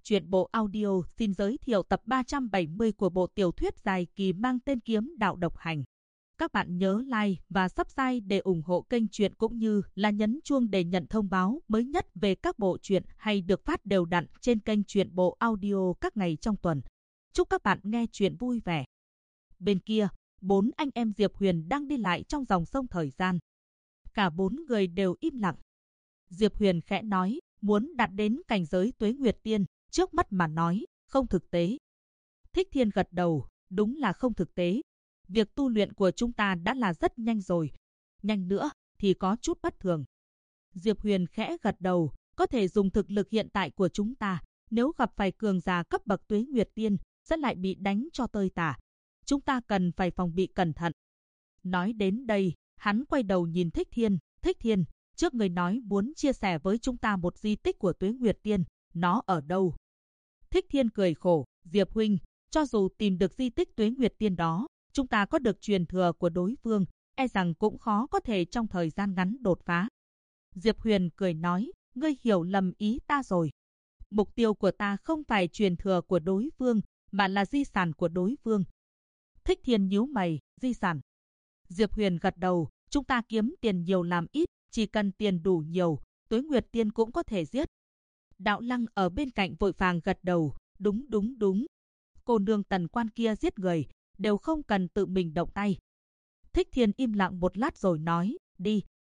Truyện bộ audio xin giới thiệu tập 370 của bộ tiểu thuyết dài kỳ mang tên Kiếm Đạo Độc Hành. Các bạn nhớ like và subscribe để ủng hộ kênh truyện cũng như là nhấn chuông để nhận thông báo mới nhất về các bộ truyện hay được phát đều đặn trên kênh truyện bộ audio các ngày trong tuần. Chúc các bạn nghe truyện vui vẻ. Bên kia, 4 anh em Diệp Huyền đang đi lại trong dòng sông thời gian. Cả 4 người đều im lặng. Diệp Huyền khẽ nói, muốn đạt đến cảnh giới Tuế Nguyệt Tiên, trước mắt mà nói, không thực tế. Thích Thiên gật đầu, đúng là không thực tế. Việc tu luyện của chúng ta đã là rất nhanh rồi. Nhanh nữa thì có chút bất thường. Diệp Huyền khẽ gật đầu, có thể dùng thực lực hiện tại của chúng ta, nếu gặp phải cường giả cấp bậc Tuế Nguyệt Tiên, sẽ lại bị đánh cho tơi tả. Chúng ta cần phải phòng bị cẩn thận. Nói đến đây, hắn quay đầu nhìn Thích Thiên. Thích Thiên, trước người nói muốn chia sẻ với chúng ta một di tích của Tuế Nguyệt Tiên, nó ở đâu? Thích Thiên cười khổ, Diệp huynh, cho dù tìm được di tích Tuế Nguyệt Tiên đó, chúng ta có được truyền thừa của đối phương, e rằng cũng khó có thể trong thời gian ngắn đột phá. Diệp Huyền cười nói, ngươi hiểu lầm ý ta rồi. Mục tiêu của ta không phải truyền thừa của đối phương, mà là di sản của đối phương. Thích Thiên nhíu mày, di sản. Diệp Huyền gật đầu, chúng ta kiếm tiền nhiều làm ít, chỉ cần tiền đủ nhiều, Tuế Nguyệt Tiên cũng có thể giết. Đạo Lăng ở bên cạnh vội vàng gật đầu, đúng. Cô nương Tần Quan kia giết người, đều không cần tự mình động tay. Thích Thiên im lặng một lát rồi nói, đi.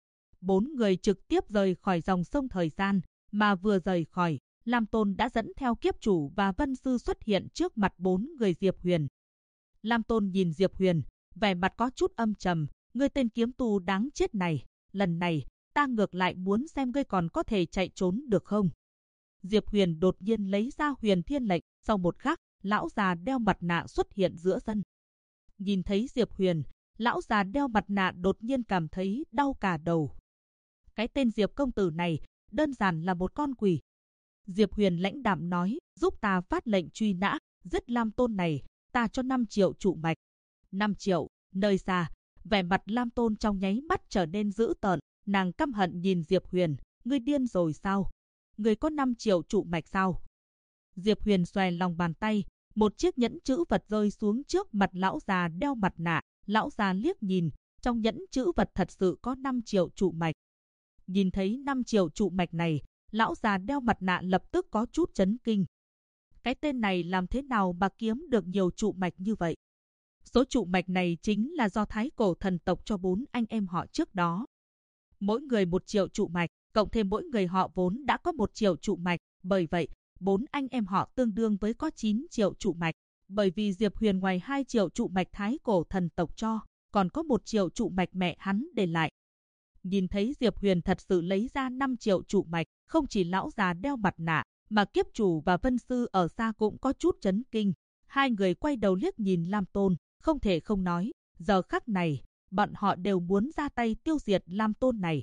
4 người trực tiếp rời khỏi dòng sông thời gian, mà vừa rời khỏi, Lam Tôn đã dẫn theo kiếp chủ và Vân Sư xuất hiện trước mặt 4 người Diệp Huyền. Lam Tôn nhìn Diệp Huyền, vẻ mặt có chút âm trầm, ngươi tên kiếm tu đáng chết này, lần này, ta ngược lại muốn xem ngươi còn có thể chạy trốn được không. Diệp Huyền đột nhiên lấy ra Huyền Thiên lệnh, sau một khắc, lão già đeo mặt nạ xuất hiện giữa sân. Nhìn thấy Diệp Huyền, lão già đeo mặt nạ đột nhiên cảm thấy đau cả đầu. Cái tên Diệp công tử này, đơn giản là một con quỷ. Diệp Huyền lãnh đạm nói, giúp ta phát lệnh truy nã, giết Lam Tôn này, ta cho 5 triệu trụ mạch. 5 triệu, nơi xa, vẻ mặt Lam Tôn trong nháy mắt trở nên dữ tợn, nàng căm hận nhìn Diệp Huyền, ngươi điên rồi sao? Ngươi có 5 triệu trụ mạch sao? Diệp Huyền xòe lòng bàn tay, một chiếc nhẫn chữ vật rơi xuống trước mặt lão già đeo mặt nạ, lão già liếc nhìn, trong nhẫn chữ vật thật sự có 5 triệu trụ mạch. Nhìn thấy 5 triệu trụ mạch này, lão già đeo mặt nạ lập tức có chút chấn kinh. Cái tên này làm thế nào mà kiếm được nhiều trụ mạch như vậy? Số trụ mạch này chính là do Thái Cổ thần tộc cho 4 anh em họ trước đó. Mỗi người 1 triệu trụ mạch, cộng thêm mỗi người họ vốn đã có 1 triệu trụ mạch, bởi vậy, 4 anh em họ tương đương với có 9 triệu trụ mạch. Bởi vì Diệp Huyền ngoài 2 triệu trụ mạch Thái Cổ thần tộc cho, còn có 1 triệu trụ mạch mẹ hắn để lại. Nhìn thấy Diệp Huyền thật sự lấy ra 5 triệu trụ mạch, không chỉ lão già đeo mặt nạ, mà kiếp chủ và Vân Sư ở xa cũng có chút chấn kinh. Hai người quay đầu liếc nhìn Lam Tôn, không thể không nói, giờ khắc này, bọn họ đều muốn ra tay tiêu diệt Lam Tôn này.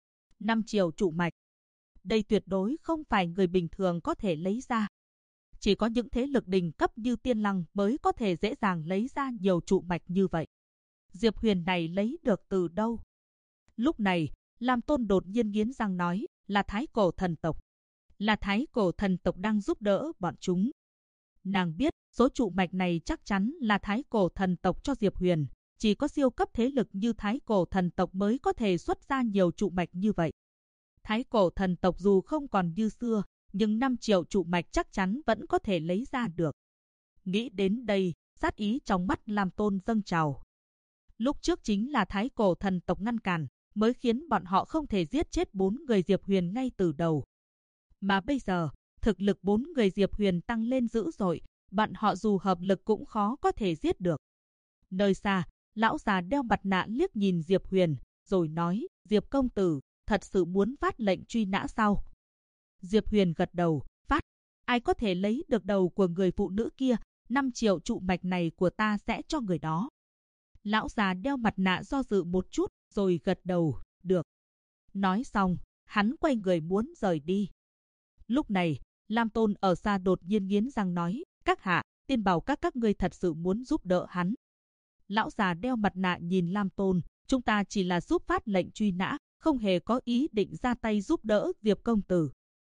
5 triệu trụ mạch. Đây tuyệt đối không phải người bình thường có thể lấy ra. Chỉ có những thế lực đỉnh cấp như Tiên Lăng mới có thể dễ dàng lấy ra nhiều trụ mạch như vậy. Diệp Huyền này lấy được từ đâu? Lúc này, Lam Tôn đột nhiên nghiến răng nói, là Thái Cổ thần tộc. Là Thái Cổ thần tộc đang giúp đỡ bọn chúng. Nàng biết, số trụ mạch này chắc chắn là Thái Cổ thần tộc cho Diệp Huyền. Chỉ có siêu cấp thế lực như Thái Cổ thần tộc mới có thể xuất ra nhiều trụ mạch như vậy. Thái Cổ thần tộc dù không còn như xưa, nhưng 5 triệu trụ mạch chắc chắn vẫn có thể lấy ra được. Nghĩ đến đây, sát ý trong mắt Lam Tôn dâng trào. Lúc trước chính là Thái Cổ thần tộc ngăn cản, mới khiến bọn họ không thể giết chết 4 người Diệp Huyền ngay từ đầu. Mà bây giờ, thực lực 4 người Diệp Huyền tăng lên dữ dội, bọn họ dù hợp lực cũng khó có thể giết được. Nơi xa, lão già đeo mặt nạ liếc nhìn Diệp Huyền, rồi nói, Diệp công tử, thật sự muốn phát lệnh truy nã sao? Diệp Huyền gật đầu, phát. Ai có thể lấy được đầu của người phụ nữ kia, 5 triệu trụ mạch này của ta sẽ cho người đó. Lão già đeo mặt nạ do dự một chút, rồi gật đầu, được. Nói xong, hắn quay người muốn rời đi. Lúc này, Lam Tôn ở xa đột nhiên nghiến răng nói, các hạ, tiên bảo các ngươi thật sự muốn giúp đỡ hắn. Lão già đeo mặt nạ nhìn Lam Tôn, chúng ta chỉ là giúp phát lệnh truy nã, không hề có ý định ra tay giúp đỡ Diệp công tử.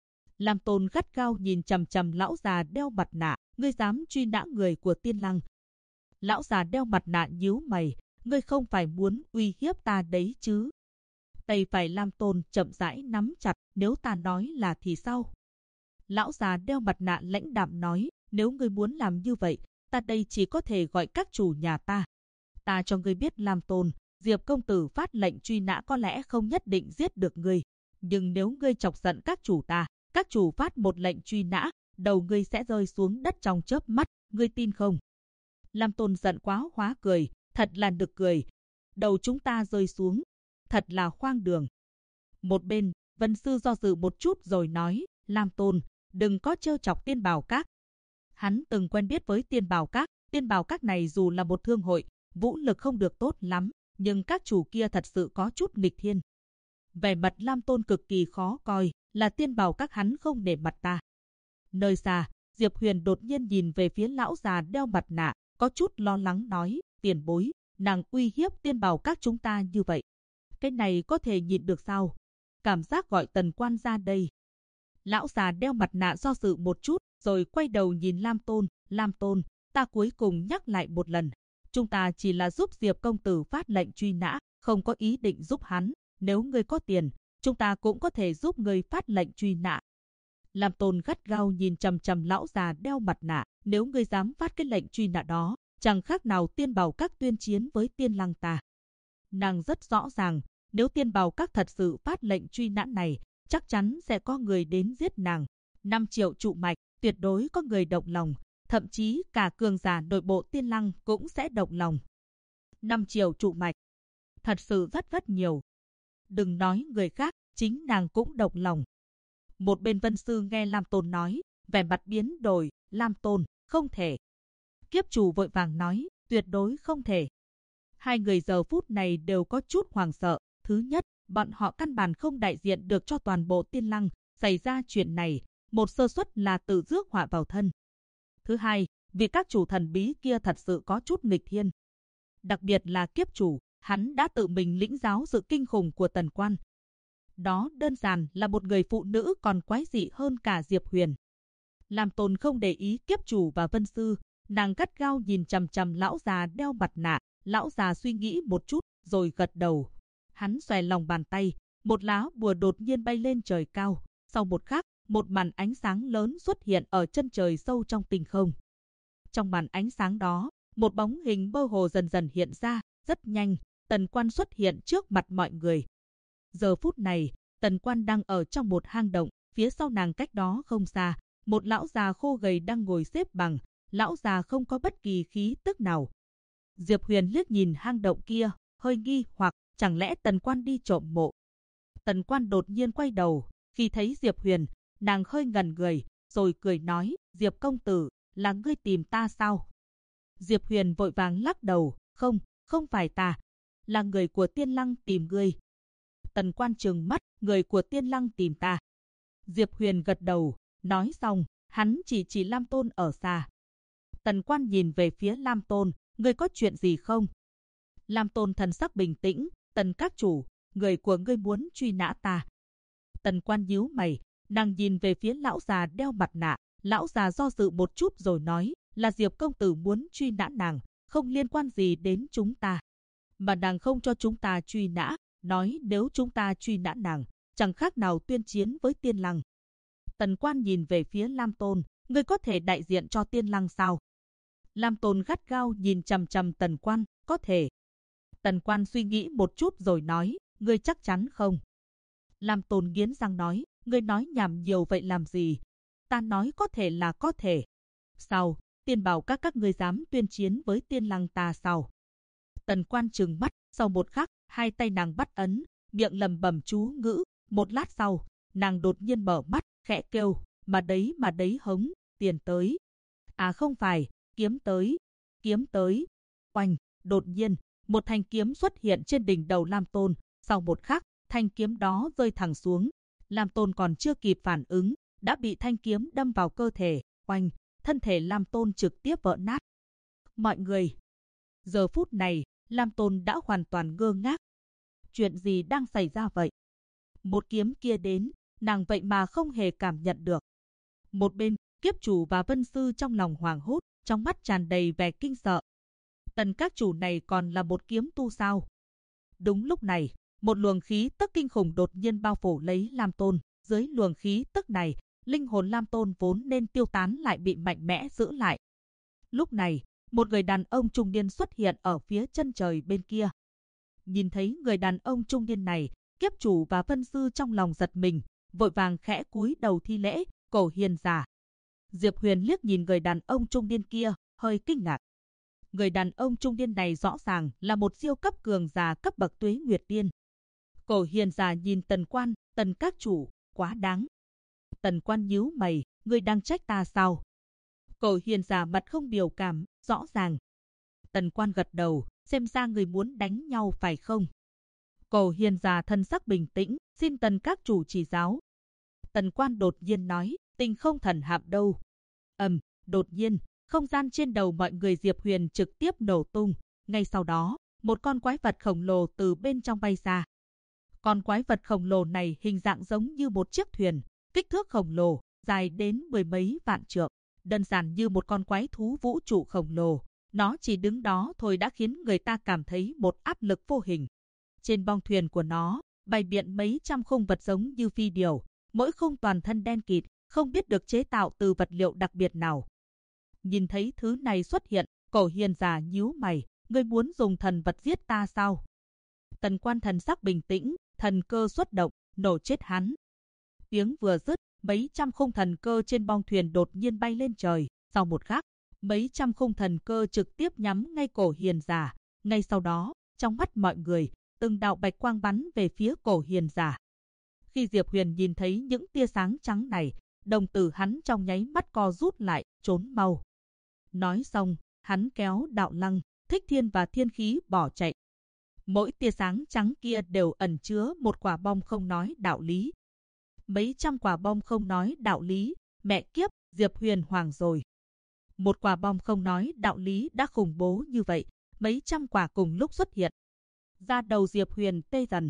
Lam Tôn gắt gao nhìn chằm chằm lão già đeo mặt nạ, ngươi dám truy nã người của Tiên Lăng. Lão già đeo mặt nạ nhíu mày, ngươi không phải muốn uy hiếp ta đấy chứ? Tay phải Lam Tôn chậm rãi nắm chặt, nếu ta nói là thì sao? Lão già đeo mặt nạ lãnh đạm nói, nếu ngươi muốn làm như vậy, ta đây chỉ có thể gọi các chủ nhà ta. Ta cho ngươi biết Lam Tôn, Diệp công tử phát lệnh truy nã có lẽ không nhất định giết được ngươi. Nhưng nếu ngươi chọc giận các chủ ta, các chủ phát một lệnh truy nã, đầu ngươi sẽ rơi xuống đất trong chớp mắt, ngươi tin không? Lam Tôn giận quá hóa cười, thật là nực cười. Đầu chúng ta rơi xuống, thật là khoang đường. Một bên, Vân Sư do dự một chút rồi nói, Lam Tôn, đừng có trêu chọc Tiên Bảo Các. Hắn từng quen biết với Tiên Bảo Các này dù là một thương hội, vũ lực không được tốt lắm, nhưng các chủ kia thật sự có chút nghịch thiên. Vẻ mặt Lam Tôn cực kỳ khó coi, là Tiên Bảo Các hắn không để mặt ta. Nơi xa, Diệp Huyền đột nhiên nhìn về phía lão già đeo mặt nạ, có chút lo lắng nói, tiền bối, nàng uy hiếp Tiên Bảo Các chúng ta như vậy. Cái này có thể nhịn được sao? Cảm giác gọi Tần Quan ra đây. Lão già đeo mặt nạ do dự một chút, rồi quay đầu nhìn Lam Tôn. Lam Tôn, ta cuối cùng nhắc lại một lần. Chúng ta chỉ là giúp Diệp công tử phát lệnh truy nã, không có ý định giúp hắn. Nếu ngươi có tiền, chúng ta cũng có thể giúp ngươi phát lệnh truy nã. Lam Tôn gắt gao nhìn chằm chằm lão già đeo mặt nạ. Nếu ngươi dám phát cái lệnh truy nã đó, chẳng khác nào Tiên Bảo Các tuyên chiến với Tiên Lăng ta. Nàng rất rõ ràng, nếu Tiên Bảo Các thật sự phát lệnh truy nã này, chắc chắn sẽ có người đến giết nàng. 5 triệu trụ mạch, tuyệt đối có người động lòng, thậm chí cả cường giả nội bộ Tiên Lăng cũng sẽ động lòng. 5 triệu trụ mạch, thật sự rất nhiều. Đừng nói người khác, chính nàng cũng động lòng. Một bên Vân Sư nghe Lam Tôn nói, vẻ mặt biến đổi, Lam Tôn, không thể. Kiếp chủ vội vàng nói, tuyệt đối không thể. Hai người giờ phút này đều có chút hoảng sợ. Thứ nhất, bọn họ căn bản không đại diện được cho toàn bộ Tiên Lăng, xảy ra chuyện này, một sơ suất là tự rước họa vào thân. Thứ hai, vì các chủ thần bí kia thật sự có chút nghịch thiên. Đặc biệt là kiếp chủ, hắn đã tự mình lĩnh giáo sự kinh khủng của Tần Quan. Đó đơn giản là một người phụ nữ còn quái dị hơn cả Diệp Huyền. Lam Tôn không để ý kiếp chủ và Vân Sư, nàng gắt gao nhìn chằm chằm lão già đeo mặt nạ. Lão già suy nghĩ một chút, rồi gật đầu. Hắn xòe lòng bàn tay, một lá bùa đột nhiên bay lên trời cao. Sau một khắc, một màn ánh sáng lớn xuất hiện ở chân trời sâu trong tinh không. Trong màn ánh sáng đó, một bóng hình mơ hồ dần dần hiện ra, rất nhanh, Tần Quan xuất hiện trước mặt mọi người. Giờ phút này, Tần Quan đang ở trong một hang động, phía sau nàng cách đó không xa, một lão già khô gầy đang ngồi xếp bằng, lão già không có bất kỳ khí tức nào. Diệp Huyền liếc nhìn hang động kia, hơi nghi hoặc, chẳng lẽ Tần Quan đi trộm mộ. Tần Quan đột nhiên quay đầu, khi thấy Diệp Huyền, nàng hơi ngẩn người, rồi cười nói, Diệp công tử, là ngươi tìm ta sao? Diệp Huyền vội vàng lắc đầu, không phải ta, là người của Tiên Lăng tìm ngươi. Tần Quan trừng mắt, người của Tiên Lăng tìm ta. Diệp Huyền gật đầu, nói xong, hắn chỉ Lam Tôn ở xa. Tần Quan nhìn về phía Lam Tôn, ngươi có chuyện gì không? Lam Tôn thần sắc bình tĩnh, Tần các chủ, người của ngươi muốn truy nã ta. Tần Quan nhíu mày, nàng nhìn về phía lão già đeo mặt nạ, lão già do dự một chút rồi nói, là Diệp công tử muốn truy nã nàng, không liên quan gì đến chúng ta. Mà nàng không cho chúng ta truy nã, nói nếu chúng ta truy nã nàng, chẳng khác nào tuyên chiến với Tiên Lăng. Tần Quan nhìn về phía Lam Tôn, ngươi có thể đại diện cho Tiên Lăng sao? Lam Tôn gắt gao nhìn chằm chằm Tần Quan, có thể. Tần Quan suy nghĩ một chút rồi nói, ngươi chắc chắn không? Lam Tôn nghiến răng nói, ngươi nói nhảm nhiều vậy làm gì? Ta nói có thể là có thể. Sao? Tiên Bảo các ngươi dám tuyên chiến với Tiên Lăng ta sao? Tần Quan trừng mắt, sau một khắc, hai tay nàng bắt ấn, miệng lẩm bẩm chú ngữ. Một lát sau, nàng đột nhiên mở mắt, khẽ kêu, mà đấy hống, tiền tới. À không phải, kiếm tới. Oanh, đột nhiên, một thanh kiếm xuất hiện trên đỉnh đầu Lam Tôn. Sau một khắc, thanh kiếm đó rơi thẳng xuống. Lam Tôn còn chưa kịp phản ứng, đã bị thanh kiếm đâm vào cơ thể. Oanh, thân thể Lam Tôn trực tiếp vỡ nát. Mọi người, giờ phút này, Lam Tôn đã hoàn toàn ngơ ngác. Chuyện gì đang xảy ra vậy? Một kiếm kia đến, nàng vậy mà không hề cảm nhận được. Một bên, kiếp chủ và Vân Sư trong lòng hoảng hốt, trong mắt tràn đầy vẻ kinh sợ. Tần các chủ này còn là một kiếm tu sao? Đúng lúc này, một luồng khí tức kinh khủng đột nhiên bao phủ lấy Lam Tôn. Dưới luồng khí tức này, linh hồn Lam Tôn vốn nên tiêu tán lại bị mạnh mẽ giữ lại. Lúc này, một người đàn ông trung niên xuất hiện ở phía chân trời bên kia. Nhìn thấy người đàn ông trung niên này, kiếp chủ và Vân Sư trong lòng giật mình, vội vàng khẽ cúi đầu thi lễ, Cổ Hiền giả. Diệp Huyền liếc nhìn người đàn ông trung niên kia, hơi kinh ngạc. Người đàn ông trung niên này rõ ràng là một siêu cấp cường giả cấp bậc Tuế Nguyệt Tiên. Cổ Hiền giả nhìn Tần Quan, Tần các chủ, quá đáng. Tần Quan nhíu mày, ngươi đang trách ta sao? Cổ Hiền giả mặt không biểu cảm, rõ ràng. Tần Quan gật đầu, xem ra người muốn đánh nhau phải không? Cổ Hiền giả thân sắc bình tĩnh, xin Tần các chủ chỉ giáo. Tần Quan đột nhiên nói, Tinh Không Thần Hạm đâu? Đột nhiên, không gian trên đầu mọi người Diệp Huyền trực tiếp nổ tung. Ngay sau đó, một con quái vật khổng lồ từ bên trong bay ra. Con quái vật khổng lồ này hình dạng giống như một chiếc thuyền, kích thước khổng lồ, dài đến 10 mấy vạn trượng. Đơn giản như một con quái thú vũ trụ khổng lồ. Nó chỉ đứng đó thôi đã khiến người ta cảm thấy một áp lực vô hình. Trên bong thuyền của nó, bày biện mấy trăm khung vật giống như phi điểu. Mỗi khung toàn thân đen kịt, không biết được chế tạo từ vật liệu đặc biệt nào. Nhìn thấy thứ này xuất hiện, Cổ Hiền giả nhíu mày, ngươi muốn dùng thần vật giết ta sao? Tần Quan thần sắc bình tĩnh, thần cơ xuất động, nổ chết hắn. Tiếng vừa dứt, mấy trăm khung thần cơ trên bong thuyền đột nhiên bay lên trời. Sau một khắc, mấy trăm khung thần cơ trực tiếp nhắm ngay Cổ Hiền giả. Ngay sau đó, trong mắt mọi người, từng đạo bạch quang bắn về phía Cổ Hiền giả. Khi Diệp Huyền nhìn thấy những tia sáng trắng này, đồng tử hắn trong nháy mắt co rút lại, trốn mau. Nói xong, hắn kéo Đạo Lăng, Thích Thiên và Thiên Khí bỏ chạy. Mỗi tia sáng trắng kia đều ẩn chứa một quả bom không nói đạo lý. Mấy trăm quả bom không nói đạo lý, mẹ kiếp, Diệp Huyền hoàng rồi. Một quả bom không nói đạo lý đã khủng bố như vậy, mấy trăm quả cùng lúc xuất hiện. Da đầu Diệp Huyền tê dần.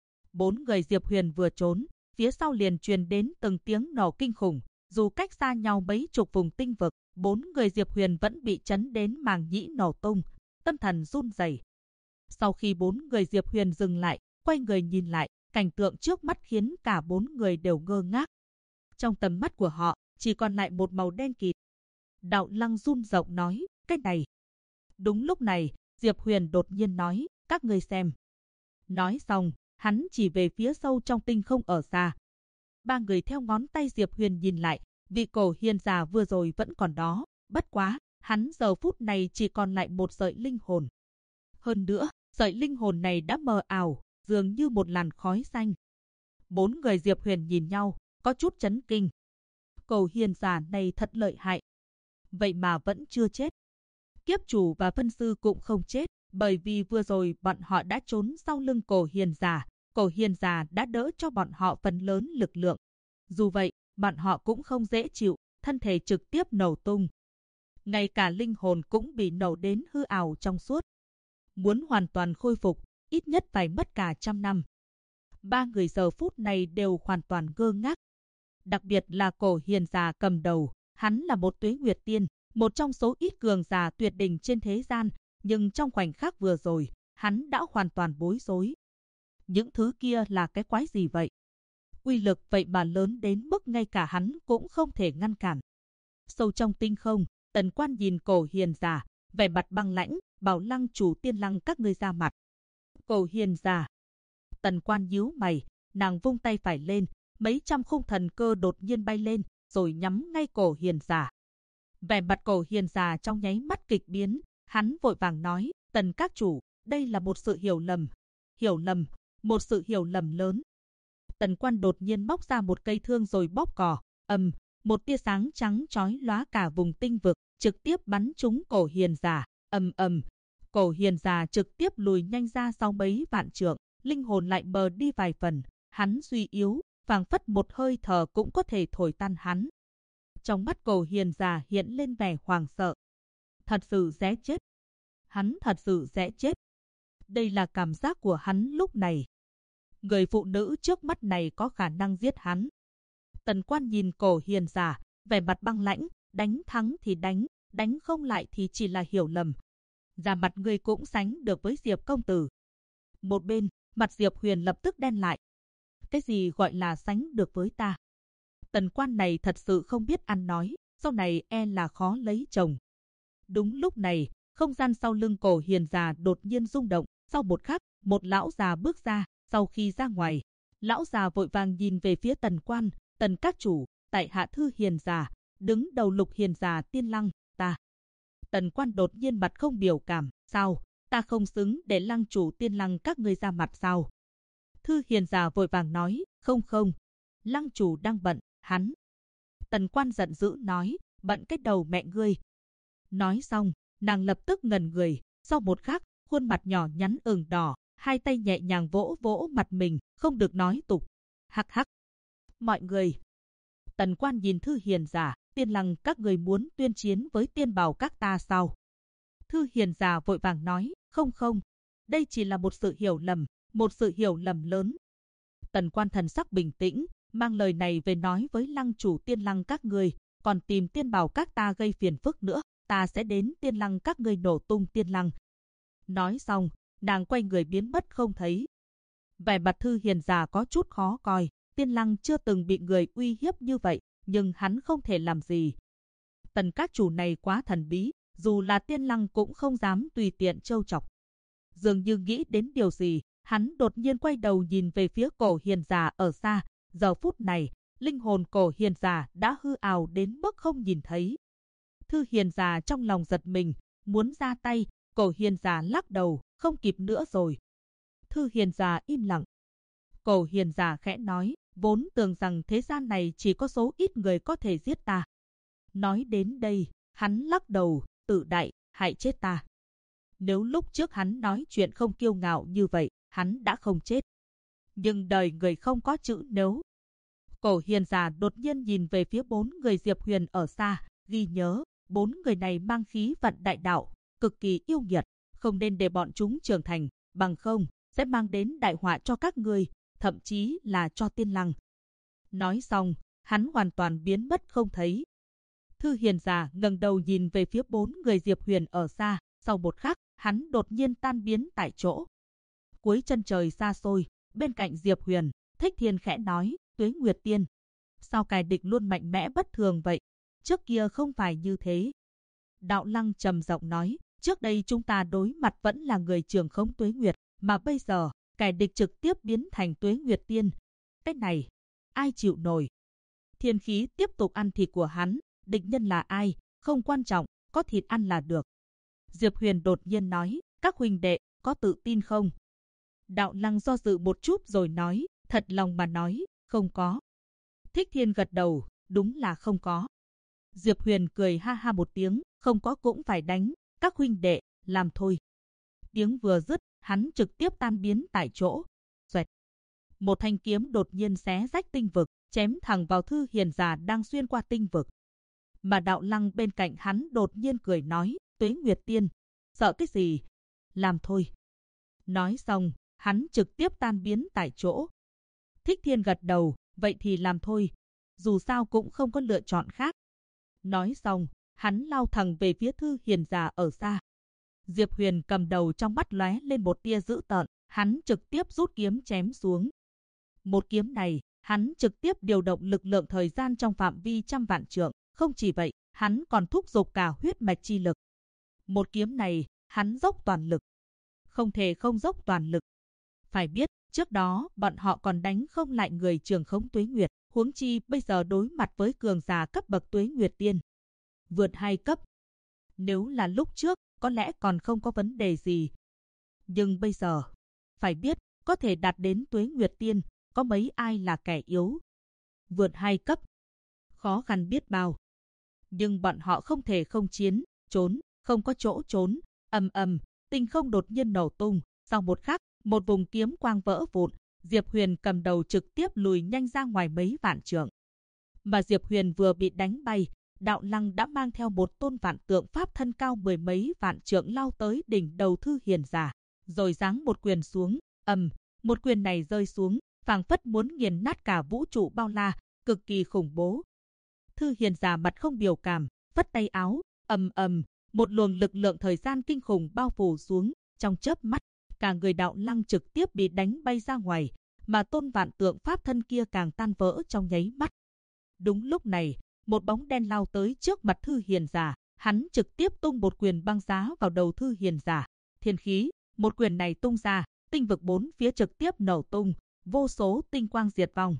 4 người Diệp Huyền vừa trốn, phía sau liền truyền đến từng tiếng nổ kinh khủng. Dù cách xa nhau mấy chục vùng tinh vực, 4 người Diệp Huyền vẫn bị chấn đến màng nhĩ nổ tung, tâm thần run rẩy. Sau khi 4 người Diệp Huyền dừng lại, quay người nhìn lại, cảnh tượng trước mắt khiến cả 4 người đều ngơ ngác. Trong tầm mắt của họ, chỉ còn lại một màu đen kịt. Đạo Lăng run giọng nói, cái này. Đúng lúc này, Diệp Huyền đột nhiên nói, các ngươi xem. Nói xong, hắn chỉ về phía sâu trong tinh không ở xa. 3 người theo ngón tay Diệp Huyền nhìn lại, vị Cổ Hiền giả vừa rồi vẫn còn đó, bất quá, hắn giờ phút này chỉ còn lại một sợi linh hồn. Hơn nữa, sợi linh hồn này đã mờ ảo, dường như một làn khói xanh. 4 người Diệp Huyền nhìn nhau, có chút chấn kinh. Cổ Hiền giả này thật lợi hại. Vậy mà vẫn chưa chết. Kiếp chủ và Vân Sư cũng không chết, bởi vì vừa rồi bọn họ đã trốn sau lưng Cổ Hiền giả. Cổ Hiền giả đã đỡ cho bọn họ phần lớn lực lượng. Dù vậy, bọn họ cũng không dễ chịu, thân thể trực tiếp nổ tung. Ngay cả linh hồn cũng bị nổ đến hư ảo trong suốt. Muốn hoàn toàn khôi phục, ít nhất phải mất cả 100 năm. 3 người giờ phút này đều hoàn toàn ngơ ngác. Đặc biệt là Cổ Hiền giả cầm đầu, hắn là một Tuế Nguyệt Tiên, một trong số ít cường giả tuyệt đỉnh trên thế gian, nhưng trong khoảnh khắc vừa rồi, hắn đã hoàn toàn bối rối. Những thứ kia là cái quái gì vậy? Uy lực vậy mà lớn đến mức ngay cả hắn cũng không thể ngăn cản. Sâu trong tinh không, Tần Quan nhìn Cổ Hiền giả, vẻ mặt băng lãnh, bảo Lăng chủ Tiên Lăng các ngươi ra mặt. Cổ Hiền giả. Tần Quan nhíu mày, nàng vung tay phải lên, mấy trăm khung thần cơ đột nhiên bay lên, rồi nhắm ngay Cổ Hiền giả. Vẻ mặt Cổ Hiền giả trong nháy mắt kịch biến, hắn vội vàng nói, Tần các chủ, đây là một sự hiểu lầm. Hiểu lầm, một sự hiểu lầm lớn. Tần Quan đột nhiên móc ra một cây thương rồi bóp cò, một tia sáng trắng chói lóa cả vùng tinh vực, trực tiếp bắn trúng Cổ Hiền giả, Cổ Hiền giả trực tiếp lùi nhanh ra sau mấy vạn trượng, linh hồn lại mờ đi vài phần, hắn suy yếu, phảng phất một hơi thở cũng có thể thổi tan hắn. Trong mắt Cổ Hiền giả hiện lên vẻ hoảng sợ. Thật sự sẽ chết. Hắn thật sự sẽ chết. Đây là cảm giác của hắn lúc này. Người phụ nữ trước mắt này có khả năng giết hắn, Tần Quan nhìn Cổ Hiền giả, vẻ mặt băng lãnh, đánh thắng thì đánh, đánh không lại thì chỉ là hiểu lầm. Da mặt người cũng sánh được với Diệp công tử. Một bên, mặt Diệp Huyền lập tức đen lại. Cái gì gọi là sánh được với ta? Tần Quan này thật sự không biết ăn nói, sau này e là khó lấy chồng. Đúng lúc này, không gian sau lưng Cổ Hiền già đột nhiên rung động. Sau một khắc, một lão già bước ra. Sau khi ra ngoài, lão già vội vàng nhìn về phía Tần Quan. Tần các chủ, tại hạ Thư Hiền già, đứng đầu Lục Hiền già Tiên Lăng, ta. Tần Quan đột nhiên mặt không biểu cảm. Sao? Ta không xứng để Lăng chủ Tiên Lăng các ngươi ra mặt sao? Thư Hiền già vội vàng nói, không. Lăng chủ đang bận, hắn. Tần Quan giận dữ nói, bận cái đầu mẹ ngươi. Nói xong, nàng lập tức ngẩn người. Sau một khắc, khuôn mặt nhỏ nhắn ửng đỏ, hai tay nhẹ nhàng vỗ vỗ mặt mình, không được nói tục. Hắc hắc. Mọi người. Tần Quan nhìn Thư Hiền giả, Tiên Lăng các người muốn tuyên chiến với Tiên Bảo các ta sao? Thư Hiền giả vội vàng nói, không. Đây chỉ là một sự hiểu lầm, một sự hiểu lầm lớn. Tần Quan thần sắc bình tĩnh, mang lời này về nói với Lăng chủ Tiên Lăng các người, còn tìm Tiên Bảo các ta gây phiền phức nữa, ta sẽ đến Tiên Lăng các ngươi nổ tung Tiên Lăng. Nói xong, nàng quay người biến mất không thấy. Vẻ mặt Thư Hiền già có chút khó coi, Tiên Lăng chưa từng bị người uy hiếp như vậy, nhưng hắn không thể làm gì. Tần các chủ này quá thần bí, dù là Tiên Lăng cũng không dám tùy tiện trêu chọc. Dường như nghĩ đến điều gì, hắn đột nhiên quay đầu nhìn về phía Cổ Hiền già ở xa. Giờ phút này, linh hồn Cổ Hiền già đã hư ảo đến mức không nhìn thấy. Thư Hiền già trong lòng giật mình, muốn ra tay, Cổ Hiền già lắc đầu, không kịp nữa rồi. Thư Hiền già im lặng. Cổ Hiền già khẽ nói, vốn tưởng rằng thế gian này chỉ có số ít người có thể giết ta. Nói đến đây, hắn lắc đầu, tự đại, hại chết ta. Nếu lúc trước hắn nói chuyện không kiêu ngạo như vậy, hắn đã không chết. Nhưng đời người không có chữ nếu. Cổ Hiền già đột nhiên nhìn về phía 4 người Diệp Huyền ở xa, ghi nhớ, 4 người này mang khí vận đại đạo, cực kỳ yêu nghiệt, không nên để bọn chúng trưởng thành, bằng không, sẽ mang đến đại họa cho các ngươi, thậm chí là cho Tiên Lăng. Nói xong, hắn hoàn toàn biến mất không thấy. Thư Hiền già ngẩng đầu nhìn về phía 4 người Diệp Huyền ở xa, sau một khắc, hắn đột nhiên tan biến tại chỗ. Cuối chân trời xa xôi, bên cạnh Diệp Huyền, Thích Thiên khẽ nói, Tuế Nguyệt Tiên. Sao kẻ địch luôn mạnh mẽ bất thường vậy? Trước kia không phải như thế. Đạo Lăng trầm giọng nói, trước đây chúng ta đối mặt vẫn là người trưởng khống Tuế Nguyệt, mà bây giờ, kẻ địch trực tiếp biến thành Tuế Nguyệt Tiên. Cái này, ai chịu nổi? Thiên khí tiếp tục ăn thịt của hắn, địch nhân là ai, không quan trọng, có thịt ăn là được. Diệp Huyền đột nhiên nói, các huynh đệ, có tự tin không? Đạo Lăng do dự một chút rồi nói, thật lòng mà nói, không có. Thích Thiên gật đầu, đúng là không có. Diệp Huyền cười ha ha một tiếng, không có cũng phải đánh, các huynh đệ, làm thôi. Tiếng vừa dứt, hắn trực tiếp tan biến tại chỗ. Xoẹt. Một thanh kiếm đột nhiên xé rách tinh vực, chém thẳng vào Thư Hiền già đang xuyên qua tinh vực. Mà Đạo Lăng bên cạnh hắn đột nhiên cười nói, Tuế Nguyệt Tiên, sợ cái gì? Làm thôi. Nói xong, hắn trực tiếp tan biến tại chỗ. Thích Thiên gật đầu, vậy thì làm thôi. Dù sao cũng không có lựa chọn khác. Nói xong, hắn lao thẳng về phía Thư Hiền già ở xa. Diệp Huyền cầm đầu trong mắt lóe lên một tia dữ tợn, hắn trực tiếp rút kiếm chém xuống. Một kiếm này, hắn trực tiếp điều động lực lượng thời gian trong phạm vi trăm vạn trượng. Không chỉ vậy, hắn còn thúc giục cả huyết mạch chi lực. Một kiếm này, hắn dốc toàn lực. Không thể không dốc toàn lực. Phải biết, trước đó bọn họ còn đánh không lại người trưởng khống Tuế Nguyệt, huống chi bây giờ đối mặt với cường giả cấp bậc Tuế Nguyệt Tiên. Vượt 2 cấp. Nếu là lúc trước, có lẽ còn không có vấn đề gì. Nhưng bây giờ, phải biết, có thể đạt đến Tuế Nguyệt Tiên, có mấy ai là kẻ yếu. Vượt 2 cấp. Khó khăn biết bao. Nhưng bọn họ không thể không chiến, trốn, không có chỗ trốn. Ầm ầm, tinh không đột nhiên nổ tung. Sau một khắc, một vùng kiếm quang vỡ vụn. Diệp Huyền cầm đầu trực tiếp lùi nhanh ra ngoài mấy vạn trượng. Mà Diệp Huyền vừa bị đánh bay, Đạo Lăng đã mang theo một tôn vạn tượng pháp thân cao 10 mấy vạn trượng lao tới đỉnh đầu Thư Hiền già, rồi giáng một quyền xuống. Một quyền này rơi xuống, phảng phất muốn nghiền nát cả vũ trụ bao la, cực kỳ khủng bố. Thư Hiền già mặt không biểu cảm, vất tay áo, ầm ầm, một luồng lực lượng thời gian kinh khủng bao phủ xuống, trong chớp mắt, cả người Đạo Lăng trực tiếp bị đánh bay ra ngoài, mà Tôn Vạn Tượng pháp thân kia càng tan vỡ trong nháy mắt. Đúng lúc này, một bóng đen lao tới trước mặt Thư Hiền già, hắn trực tiếp tung một quyền băng giá vào đầu Thư Hiền già. Thiên khí, một quyền này tung ra, tinh vực bốn phía trực tiếp nổ tung, vô số tinh quang diệt vong.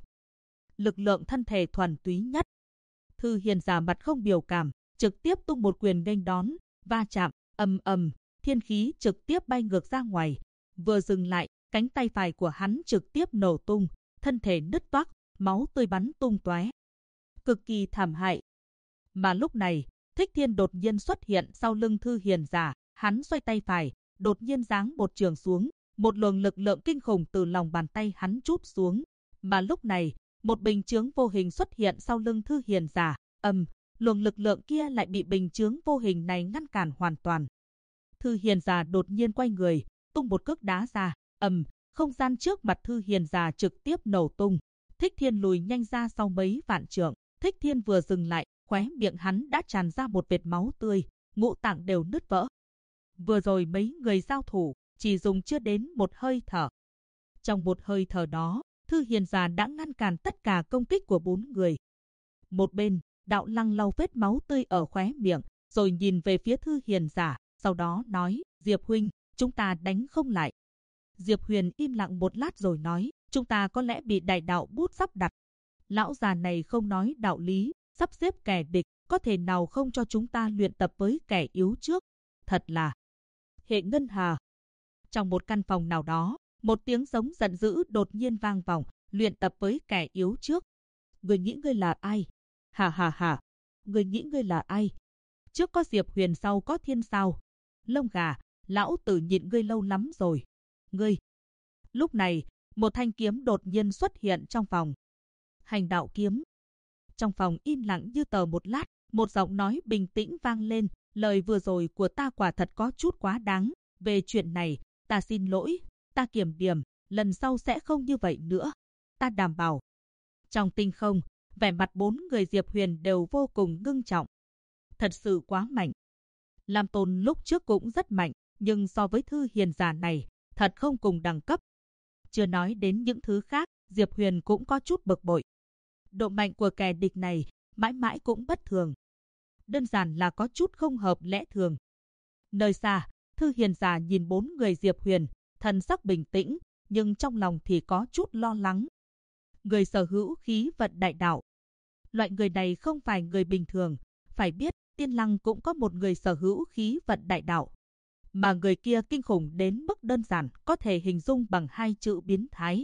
Lực lượng thân thể thuần túy nhất. Thư Hiền già mặt không biểu cảm, trực tiếp tung một quyền nghênh đón, va chạm, ầm ầm, thiên khí trực tiếp bay ngược ra ngoài. Vừa dừng lại, cánh tay phải của hắn trực tiếp nổ tung, thân thể nứt toác, máu tươi bắn tung tóe, cực kỳ thảm hại. Mà lúc này, Thích Thiên đột nhiên xuất hiện sau lưng Thư Hiền già, hắn xoay tay phải, đột nhiên giáng một trường xuống, một luồng lực lượng kinh khủng từ lòng bàn tay hắn trút xuống. Mà lúc này, một bình chướng vô hình xuất hiện sau lưng Thư Hiền già, luồng lực lượng kia lại bị bình chướng vô hình này ngăn cản hoàn toàn. Thư Hiền già đột nhiên quay người, tung một cước đá ra, không gian trước mặt Thư Hiền già trực tiếp nổ tung. Thích Thiên lùi nhanh ra sau mấy vạn trượng. Thích Thiên vừa dừng lại, khóe miệng hắn đã tràn ra một vệt máu tươi, ngũ tạng đều nứt vỡ. Vừa rồi mấy người giao thủ, chỉ dùng chưa đến một hơi thở. Trong một hơi thở đó, Thư Hiền già đã ngăn cản tất cả công kích của bốn người. Một bên, Đạo Lăng lau vết máu tươi ở khóe miệng, rồi nhìn về phía Thư Hiền già, sau đó nói, Diệp huynh, chúng ta đánh không lại. Diệp Huyền im lặng một lát rồi nói, chúng ta có lẽ bị đại đạo bút sắp đặt. Lão già này không nói đạo lý, sắp xếp kẻ địch, có thể nào không cho chúng ta luyện tập với kẻ yếu trước. Thật là hệ ngân hà. Trong một căn phòng nào đó, một tiếng giống giận dữ đột nhiên vang vọng, luyện tập với kẻ yếu trước. Người nghĩ ngươi là ai? Hà hà hà. Người nghĩ ngươi là ai? Trước có Diệp Huyền, sau có Thiên sao? Lông gà, lão tử nhịn ngươi lâu lắm rồi. Ngươi. Lúc này, một thanh kiếm đột nhiên xuất hiện trong phòng. Hành đạo kiếm. Trong phòng im lặng như tờ một lát, một giọng nói bình tĩnh vang lên, lời vừa rồi của ta quả thật có chút quá đáng. Về chuyện này, ta xin lỗi, ta kiểm điểm, lần sau sẽ không như vậy nữa. Ta đảm bảo. Trong tinh không, vẻ mặt bốn người Diệp Huyền đều vô cùng ngưng trọng. Thật sự quá mạnh. Lam Tôn lúc trước cũng rất mạnh, nhưng so với Thư Hiền già này, thật không cùng đẳng cấp. Chưa nói đến những thứ khác, Diệp Huyền cũng có chút bực bội. Độ mạnh của kẻ địch này, mãi mãi cũng bất thường. Đơn giản là có chút không hợp lẽ thường. Nơi xa, Thư Hiền già nhìn bốn người Diệp Huyền, thần sắc bình tĩnh, nhưng trong lòng thì có chút lo lắng. Người sở hữu khí vận đại đạo. Loại người này không phải người bình thường, phải biết, Tiên Lăng cũng có một người sở hữu khí vận đại đạo. Mà người kia kinh khủng đến mức đơn giản có thể hình dung bằng hai chữ biến thái.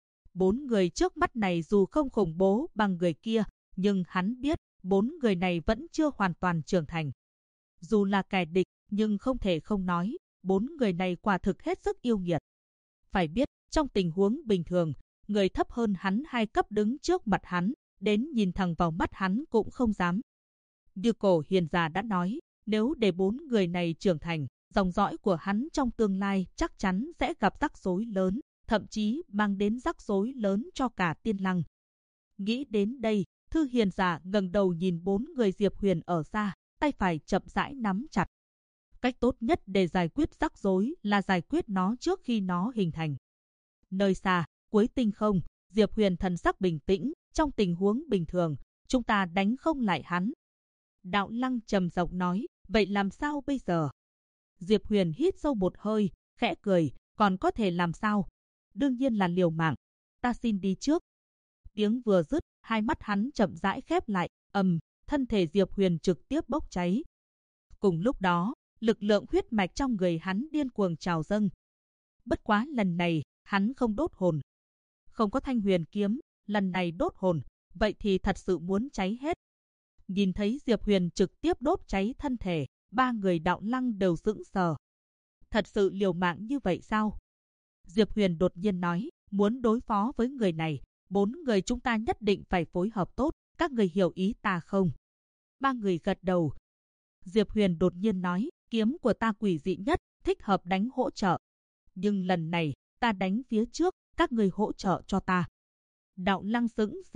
Bốn người trước mắt này dù không khủng bố bằng người kia, nhưng hắn biết bốn người này vẫn chưa hoàn toàn trưởng thành. Dù là kẻ địch, nhưng không thể không nói, bốn người này quả thực hết sức yêu nghiệt. Phải biết, trong tình huống bình thường, người thấp hơn hắn 2 cấp đứng trước mặt hắn, đến nhìn thẳng vào mắt hắn cũng không dám. Như Cổ Hiền già đã nói, nếu để bốn người này trưởng thành, dòng dõi của hắn trong tương lai chắc chắn sẽ gặp rắc rối lớn, thậm chí mang đến rắc rối lớn cho cả Tiên Lăng. Nghĩ đến đây, Thư Hiền già ngẩng đầu nhìn bốn người Diệp Huyền ở xa, tay phải chậm rãi nắm chặt. Cách tốt nhất để giải quyết rắc rối là giải quyết nó trước khi nó hình thành. Nơi xa, cuối tinh không, Diệp Huyền thần sắc bình tĩnh, trong tình huống bình thường, chúng ta đánh không lại hắn. Đạo Lăng trầm giọng nói, vậy làm sao bây giờ? Diệp Huyền hít sâu một hơi, khẽ cười, còn có thể làm sao? Đương nhiên là liều mạng, ta xin đi trước. Tiếng vừa dứt, hai mắt hắn chậm rãi khép lại, thân thể Diệp Huyền trực tiếp bốc cháy. Cùng lúc đó, lực lượng huyết mạch trong người hắn điên cuồng trào dâng. Bất quá lần này, hắn không đốt hồn. Không có Thanh Huyền kiếm, lần này đốt hồn, vậy thì thật sự muốn cháy hết. Nhìn thấy Diệp Huyền trực tiếp đốt cháy thân thể, ba người Đạo Lăng đều sững sờ. Thật sự liều mạng như vậy sao? Diệp Huyền đột nhiên nói, muốn đối phó với người này, bốn người chúng ta nhất định phải phối hợp tốt, các người hiểu ý ta không? Ba người gật đầu. Diệp Huyền đột nhiên nói, kiếm của ta quỷ dị nhất, thích hợp đánh hỗ trợ. Nhưng lần này, ta đánh phía trước, các người hỗ trợ cho ta. Đạo Lăng sững sờ,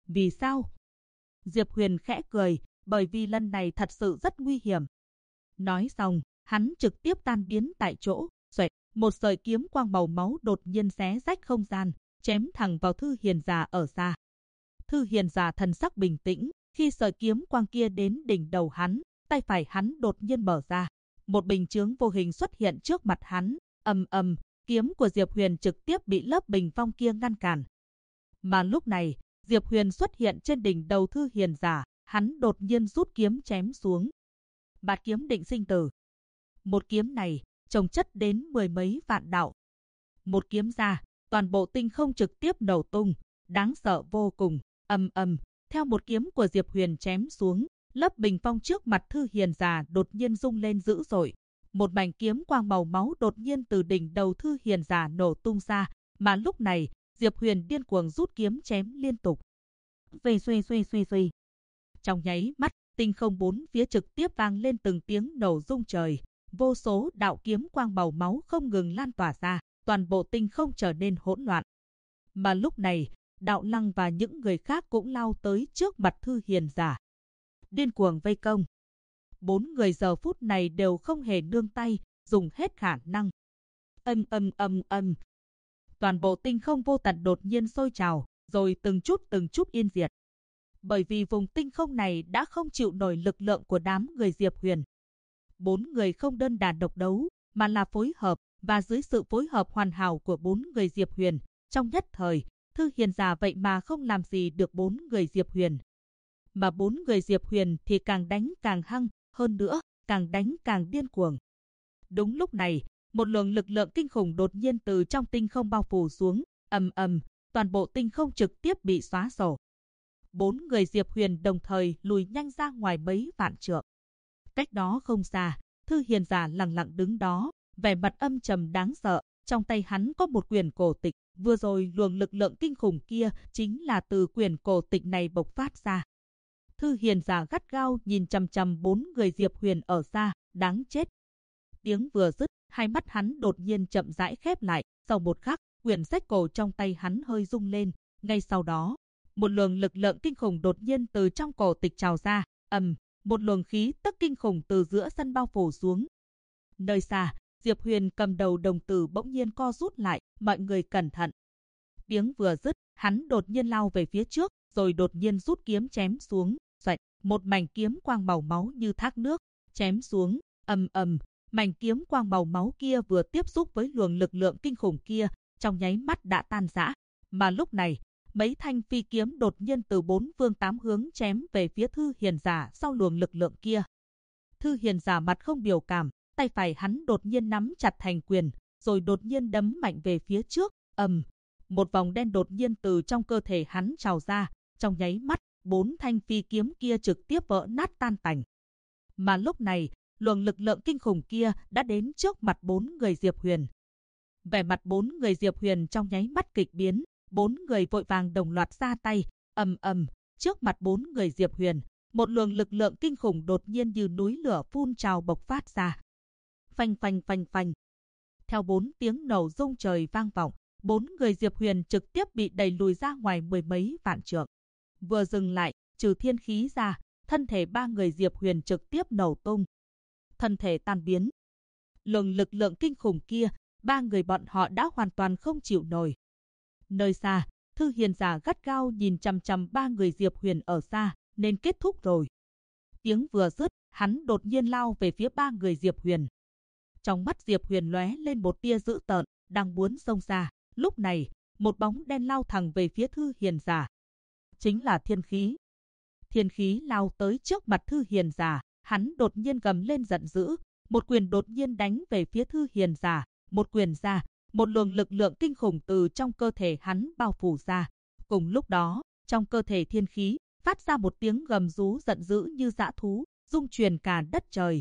Vì sao? Diệp Huyền khẽ cười, bởi vì lần này thật sự rất nguy hiểm. Nói xong, hắn trực tiếp tan biến tại chỗ, xoẹt, một sợi kiếm quang màu máu đột nhiên xé rách không gian, chém thẳng vào Thư Hiền Giả ở xa. Thư Hiền Giả thần sắc bình tĩnh, khi sợi kiếm quang kia đến đỉnh đầu hắn, tay phải hắn đột nhiên mở ra, một bình chướng vô hình xuất hiện trước mặt hắn, ầm ầm, kiếm của Diệp Huyền trực tiếp bị lớp bình phong kia ngăn cản. Mà lúc này, Diệp Huyền xuất hiện trên đỉnh đầu Thư Hiền Giả, hắn đột nhiên rút kiếm chém xuống. Bạt kiếm định sinh tử. Một kiếm này, chồng chất đến 10 mấy vạn đạo. Một kiếm ra, toàn bộ tinh không trực tiếp nổ tung, đáng sợ vô cùng, ầm ầm, theo một kiếm của Diệp Huyền chém xuống, lớp bình phong trước mặt Thư Hiền Giả đột nhiên rung lên dữ dội. Một mảnh kiếm quang màu máu đột nhiên từ đỉnh đầu Thư Hiền Giả nổ tung ra, mà lúc này, Diệp Huyền điên cuồng rút kiếm chém liên tục. Suy. Trong nháy mắt, tinh không bốn phía trực tiếp vang lên từng tiếng nổ rung trời, vô số đạo kiếm quang màu máu không ngừng lan tỏa ra, toàn bộ tinh không trở nên hỗn loạn. Mà lúc này, Đạo Lăng và những người khác cũng lao tới trước mặt Thư Hiền Giả, điên cuồng vây công. 4 người giờ phút này đều không hề nương tay, dùng hết khả năng. Toàn bộ tinh không vô tận đột nhiên sôi trào, rồi từng chút yên diệt. Bởi vì vùng tinh không này đã không chịu nổi lực lượng của đám người Diệp Huyền. 4 người không đơn đả độc đấu, mà là phối hợp, và dưới sự phối hợp hoàn hảo của 4 người Diệp Huyền, trong nhất thời, Thư Hiền Giả vậy mà không làm gì được 4 người Diệp Huyền. Mà 4 người Diệp Huyền thì càng đánh càng hăng, hơn nữa, càng đánh càng điên cuồng. Đúng lúc này, một luồng lực lượng kinh khủng đột nhiên từ trong tinh không bao phủ xuống, ầm ầm, toàn bộ tinh không trực tiếp bị xóa sổ. 4 người Diệp Huyền đồng thời lùi nhanh ra ngoài mấy vạn trượng. Cách đó không xa, Thư Hiền Giả lặng lặng đứng đó, vẻ mặt âm trầm đáng sợ, trong tay hắn có một quyển cổ tịch, vừa rồi luồng lực lượng kinh khủng kia chính là từ quyển cổ tịch này bộc phát ra. Thư Hiền Giả gắt gao nhìn chằm chằm 4 người Diệp Huyền ở xa, đáng chết. Tiếng vừa dứt, hai mắt hắn đột nhiên chậm rãi khép lại, sau một khắc, quyển sách cổ trong tay hắn hơi rung lên, ngay sau đó, một luồng lực lượng kinh khủng đột nhiên từ trong cổ tịch trào ra, một luồng khí tức kinh khủng từ giữa sân bao phủ xuống. Nơi xa, Diệp Huyền cầm đầu đồng tử bỗng nhiên co rút lại, mọi người cẩn thận. Tiếng vừa dứt, hắn đột nhiên lao về phía trước, rồi đột nhiên rút kiếm chém xuống, xoẹt, một mảnh kiếm quang màu máu như thác nước, chém xuống, mảnh kiếm quang màu máu kia vừa tiếp xúc với luồng lực lượng kinh khủng kia, trong nháy mắt đã tan rã. Mà lúc này, mấy thanh phi kiếm đột nhiên từ 4 phương 8 hướng chém về phía Thư Hiền Giả sau luồng lực lượng kia. Thư Hiền Giả mặt không biểu cảm, tay phải hắn đột nhiên nắm chặt thành quyền, rồi đột nhiên đấm mạnh về phía trước, một vòng đen đột nhiên từ trong cơ thể hắn trào ra, trong nháy mắt, 4 thanh phi kiếm kia trực tiếp vỡ nát tan tành. Mà lúc này, luồng lực lượng kinh khủng kia đã đến trước mặt 4 người Diệp Huyền. Vẻ mặt 4 người Diệp Huyền trong nháy mắt kịch biến, 4 người vội vàng đồng loạt ra tay, trước mặt 4 người Diệp Huyền, một luồng lực lượng kinh khủng đột nhiên như núi lửa phun trào bộc phát ra. Phanh. Theo 4 tiếng nổ rung trời vang vọng, 4 người Diệp Huyền trực tiếp bị đẩy lùi ra ngoài 10 mấy vạn trượng. Vừa dừng lại, trừ thiên khí ra, thân thể 3 người Diệp Huyền trực tiếp nổ tung. Thân thể tan biến. Luồng lực lượng kinh khủng kia, 3 người bọn họ đã hoàn toàn không chịu nổi. Nơi xa, Thư Hiền Giả gắt gao nhìn chằm chằm 3 người Diệp Huyền ở xa, nên kết thúc rồi. Tiếng vừa dứt, hắn đột nhiên lao về phía 3 người Diệp Huyền. Trong mắt Diệp Huyền lóe lên một tia dữ tợn, đang muốn xông ra. Lúc này, một bóng đen lao thẳng về phía Thư Hiền Giả. Chính là thiên khí. Thiên khí lao tới trước mặt Thư Hiền Giả, hắn đột nhiên gầm lên giận dữ, một quyền đột nhiên đánh về phía Thư Hiền Giả, một quyền ra, một luồng lực lượng kinh khủng từ trong cơ thể hắn bao phủ ra. Cùng lúc đó, trong cơ thể thiên khí, phát ra một tiếng gầm rú giận dữ như dã thú, rung truyền cả đất trời,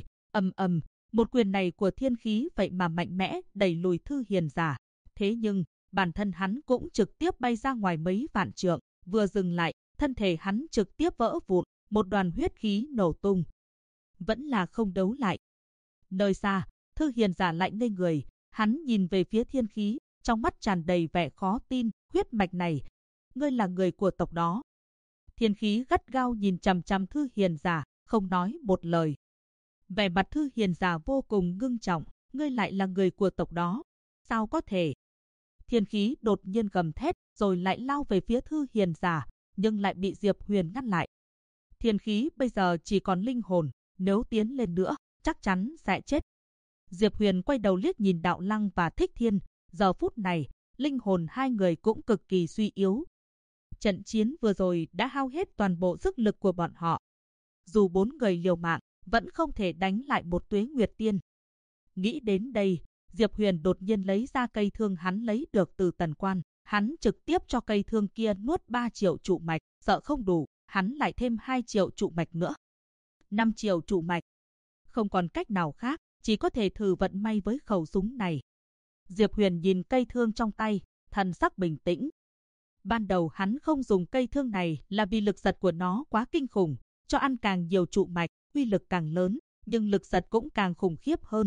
một quyền này của thiên khí vậy mà mạnh mẽ đẩy lùi Thư Hiền Giả. Thế nhưng, bản thân hắn cũng trực tiếp bay ra ngoài mấy vạn trượng, vừa dừng lại, thân thể hắn trực tiếp vỡ vụn, một đoàn huyết khí nổ tung. Vẫn là không đấu lại. Nơi xa, Thư Hiền Giả lạnh ngây người, hắn nhìn về phía thiên khí, trong mắt tràn đầy vẻ khó tin, huyết mạch này, ngươi là người của tộc đó. Thiên Khí gắt gao nhìn chằm chằm Thư Hiền Giả, không nói một lời. Vẻ mặt Thư Hiền Giả vô cùng ngưng trọng, ngươi lại là người của tộc đó, sao có thể? Thiên Khí đột nhiên gầm thét, rồi lại lao về phía Thư Hiền Giả, nhưng lại bị Diệp Huyền ngăn lại. Thiên Khí bây giờ chỉ còn linh hồn, nếu tiến lên nữa, chắc chắn sẽ chết. Diệp Huyền quay đầu liếc nhìn Đạo Lăng và Thích Thiên, giờ phút này, linh hồn hai người cũng cực kỳ suy yếu. Trận chiến vừa rồi đã hao hết toàn bộ sức lực của bọn họ. Dù 4 người liều mạng, vẫn không thể đánh lại một Tuế Nguyệt Tiên. Nghĩ đến đây, Diệp Huyền đột nhiên lấy ra cây thương hắn lấy được từ Tần Quan. Hắn trực tiếp cho cây thương kia nuốt 3 triệu trụ mạch, sợ không đủ, hắn lại thêm 2 triệu trụ mạch nữa. 5 triệu trụ mạch. Không còn cách nào khác, chỉ có thể thử vận may với khẩu súng này. Diệp Huyền nhìn cây thương trong tay, thần sắc bình tĩnh. Ban đầu hắn không dùng cây thương này là vì lực giật của nó quá kinh khủng, cho ăn càng nhiều trụ mạch, uy lực càng lớn, nhưng lực giật cũng càng khủng khiếp hơn.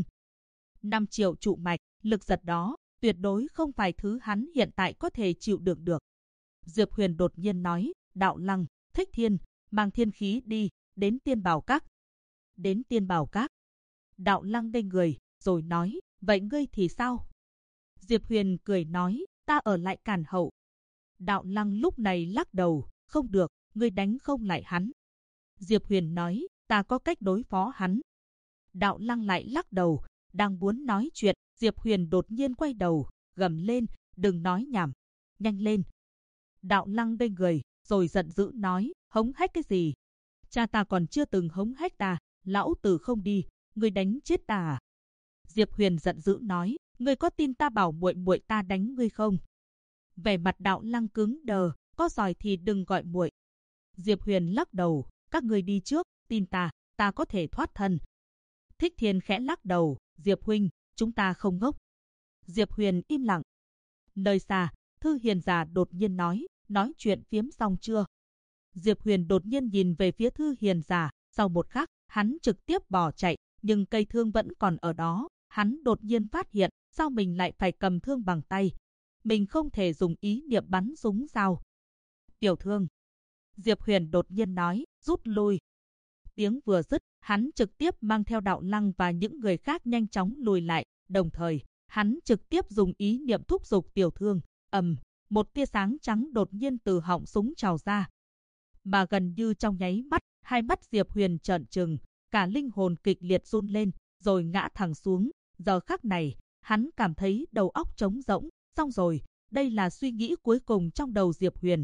5 triệu trụ mạch, lực giật đó, tuyệt đối không phải thứ hắn hiện tại có thể chịu đựng được. Diệp Huyền đột nhiên nói, Đạo Lăng, Thích Thiên, mang Thiên Khí đi, đến Tiên Bảo Các. Đến Tiên Bảo Các. Đạo Lăng ngây người, rồi nói, vậy ngươi thì sao? Diệp Huyền cười nói, ta ở lại càn hậu. Đạo Lăng lúc này lắc đầu, không được, ngươi đánh không lại hắn. Diệp Huyền nói, ta có cách đối phó hắn. Đạo Lăng lại lắc đầu, đang muốn nói chuyện, Diệp Huyền đột nhiên quay đầu, gầm lên, đừng nói nhảm, nhanh lên. Đạo Lăng ngây người, rồi giận dữ nói, hống hách cái gì? Cha ta còn chưa từng hống hách ta, lão tử không đi, ngươi đánh chết ta à? Diệp Huyền giận dữ nói, ngươi có tin ta bảo muội muội ta đánh ngươi không? Vẻ mặt Đạo Lăng cứng đờ, có giỏi thì đừng gọi muội. Diệp Huyền lắc đầu, các ngươi đi trước, tin ta, ta có thể thoát thân. Thích Thiên khẽ lắc đầu, Diệp huynh, chúng ta không ngốc. Diệp Huyền im lặng. Nơi xa, Thư Hiền Giả đột nhiên nói chuyện phiếm xong chưa? Diệp Huyền đột nhiên nhìn về phía Thư Hiền Giả, sau một khắc, hắn trực tiếp bỏ chạy, nhưng cây thương vẫn còn ở đó. Hắn đột nhiên phát hiện, sao mình lại phải cầm thương bằng tay? Mình không thể dùng ý niệm bắn súng sao? Tiểu thương. Diệp Huyền đột nhiên nói, rút lui. Tiếng vừa dứt, hắn trực tiếp mang theo Đạo Lăng và những người khác nhanh chóng lùi lại, đồng thời, hắn trực tiếp dùng ý niệm thúc giục tiểu thương. Một tia sáng trắng đột nhiên từ họng súng trào ra. Mà gần như trong nháy mắt, hai mắt Diệp Huyền trợn trừng, cả linh hồn kịch liệt run lên, rồi ngã thẳng xuống. Giờ khắc này, hắn cảm thấy đầu óc trống rỗng, xong rồi, đây là suy nghĩ cuối cùng trong đầu Diệp Huyền.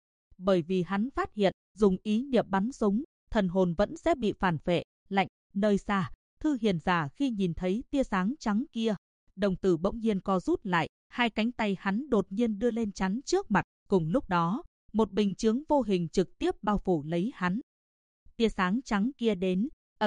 Bởi vì hắn phát hiện, dùng ý niệm bắn súng, thần hồn vẫn sẽ bị phản phệ, lạnh. Nơi xa, Thư Hiền Giả khi nhìn thấy tia sáng trắng kia, đồng tử bỗng nhiên co rút lại, hai cánh tay hắn đột nhiên đưa lên chắn trước mặt, cùng lúc đó, một bình chướng vô hình trực tiếp bao phủ lấy hắn. Tia sáng trắng kia đến,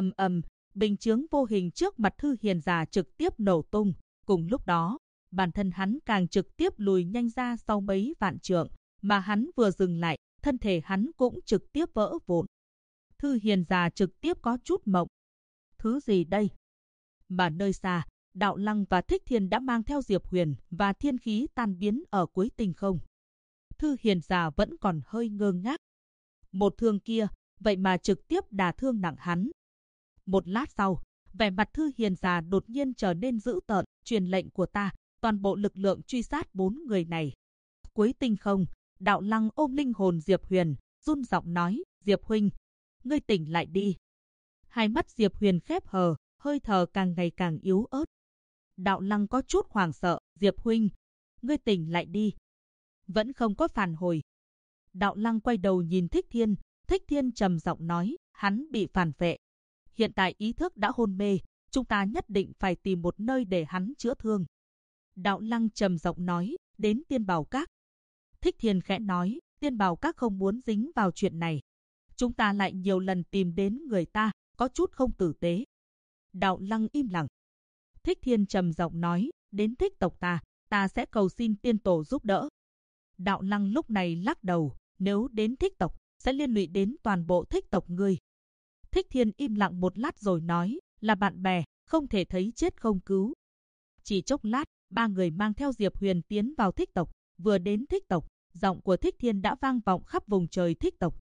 bình chướng vô hình trước mặt Thư Hiền Giả trực tiếp nổ tung, cùng lúc đó, bản thân hắn càng trực tiếp lùi nhanh ra sau mấy vạn trượng, mà hắn vừa dừng lại, thân thể hắn cũng trực tiếp vỡ vụn. Thư Hiền Giả trực tiếp có chút mộng. Thứ gì đây? Mà nơi xa, Đạo Lăng và Thích Thiên đã mang theo Diệp Huyền và Thiên Khí tan biến ở cuối tinh không. Thư Hiền Giả vẫn còn hơi ngơ ngác. Một thương kia, vậy mà trực tiếp đả thương nặng hắn. Một lát sau, vẻ mặt Thư Hiền Giả đột nhiên trở nên dữ tợn, truyền lệnh của ta, toàn bộ lực lượng truy sát 4 người này. Cuối tinh không, Đạo Lăng ôm linh hồn Diệp Huyền, run giọng nói, Diệp huynh, ngươi tỉnh lại đi. Hai mắt Diệp Huyền khép hờ, hơi thở càng ngày càng yếu ớt. Đạo Lăng có chút hoảng sợ, Diệp huynh, ngươi tỉnh lại đi. Vẫn không có phản hồi. Đạo Lăng quay đầu nhìn Thích Thiên trầm giọng nói, hắn bị phản vệ. Hiện tại ý thức đã hôn mê, chúng ta nhất định phải tìm một nơi để hắn chữa thương. Đạo Lăng trầm giọng nói, đến Tiên Bảo Các. Thích Thiên khẽ nói, Tiên Bảo Các không muốn dính vào chuyện này. Chúng ta lại nhiều lần tìm đến người ta, có chút không tử tế. Đạo Lăng im lặng. Thích Thiên trầm giọng nói, đến thích tộc ta sẽ cầu xin tiên tổ giúp đỡ. Đạo Lăng lúc này lắc đầu, nếu đến thích tộc, sẽ liên lụy đến toàn bộ thích tộc ngươi. Thích Thiên im lặng một lát rồi nói, là bạn bè, không thể thấy chết không cứu. Chỉ chốc lát, ba người mang theo Diệp Huyền tiến vào thích tộc, vừa đến thích tộc, giọng của Thích Thiên đã vang vọng khắp vùng trời thích tộc,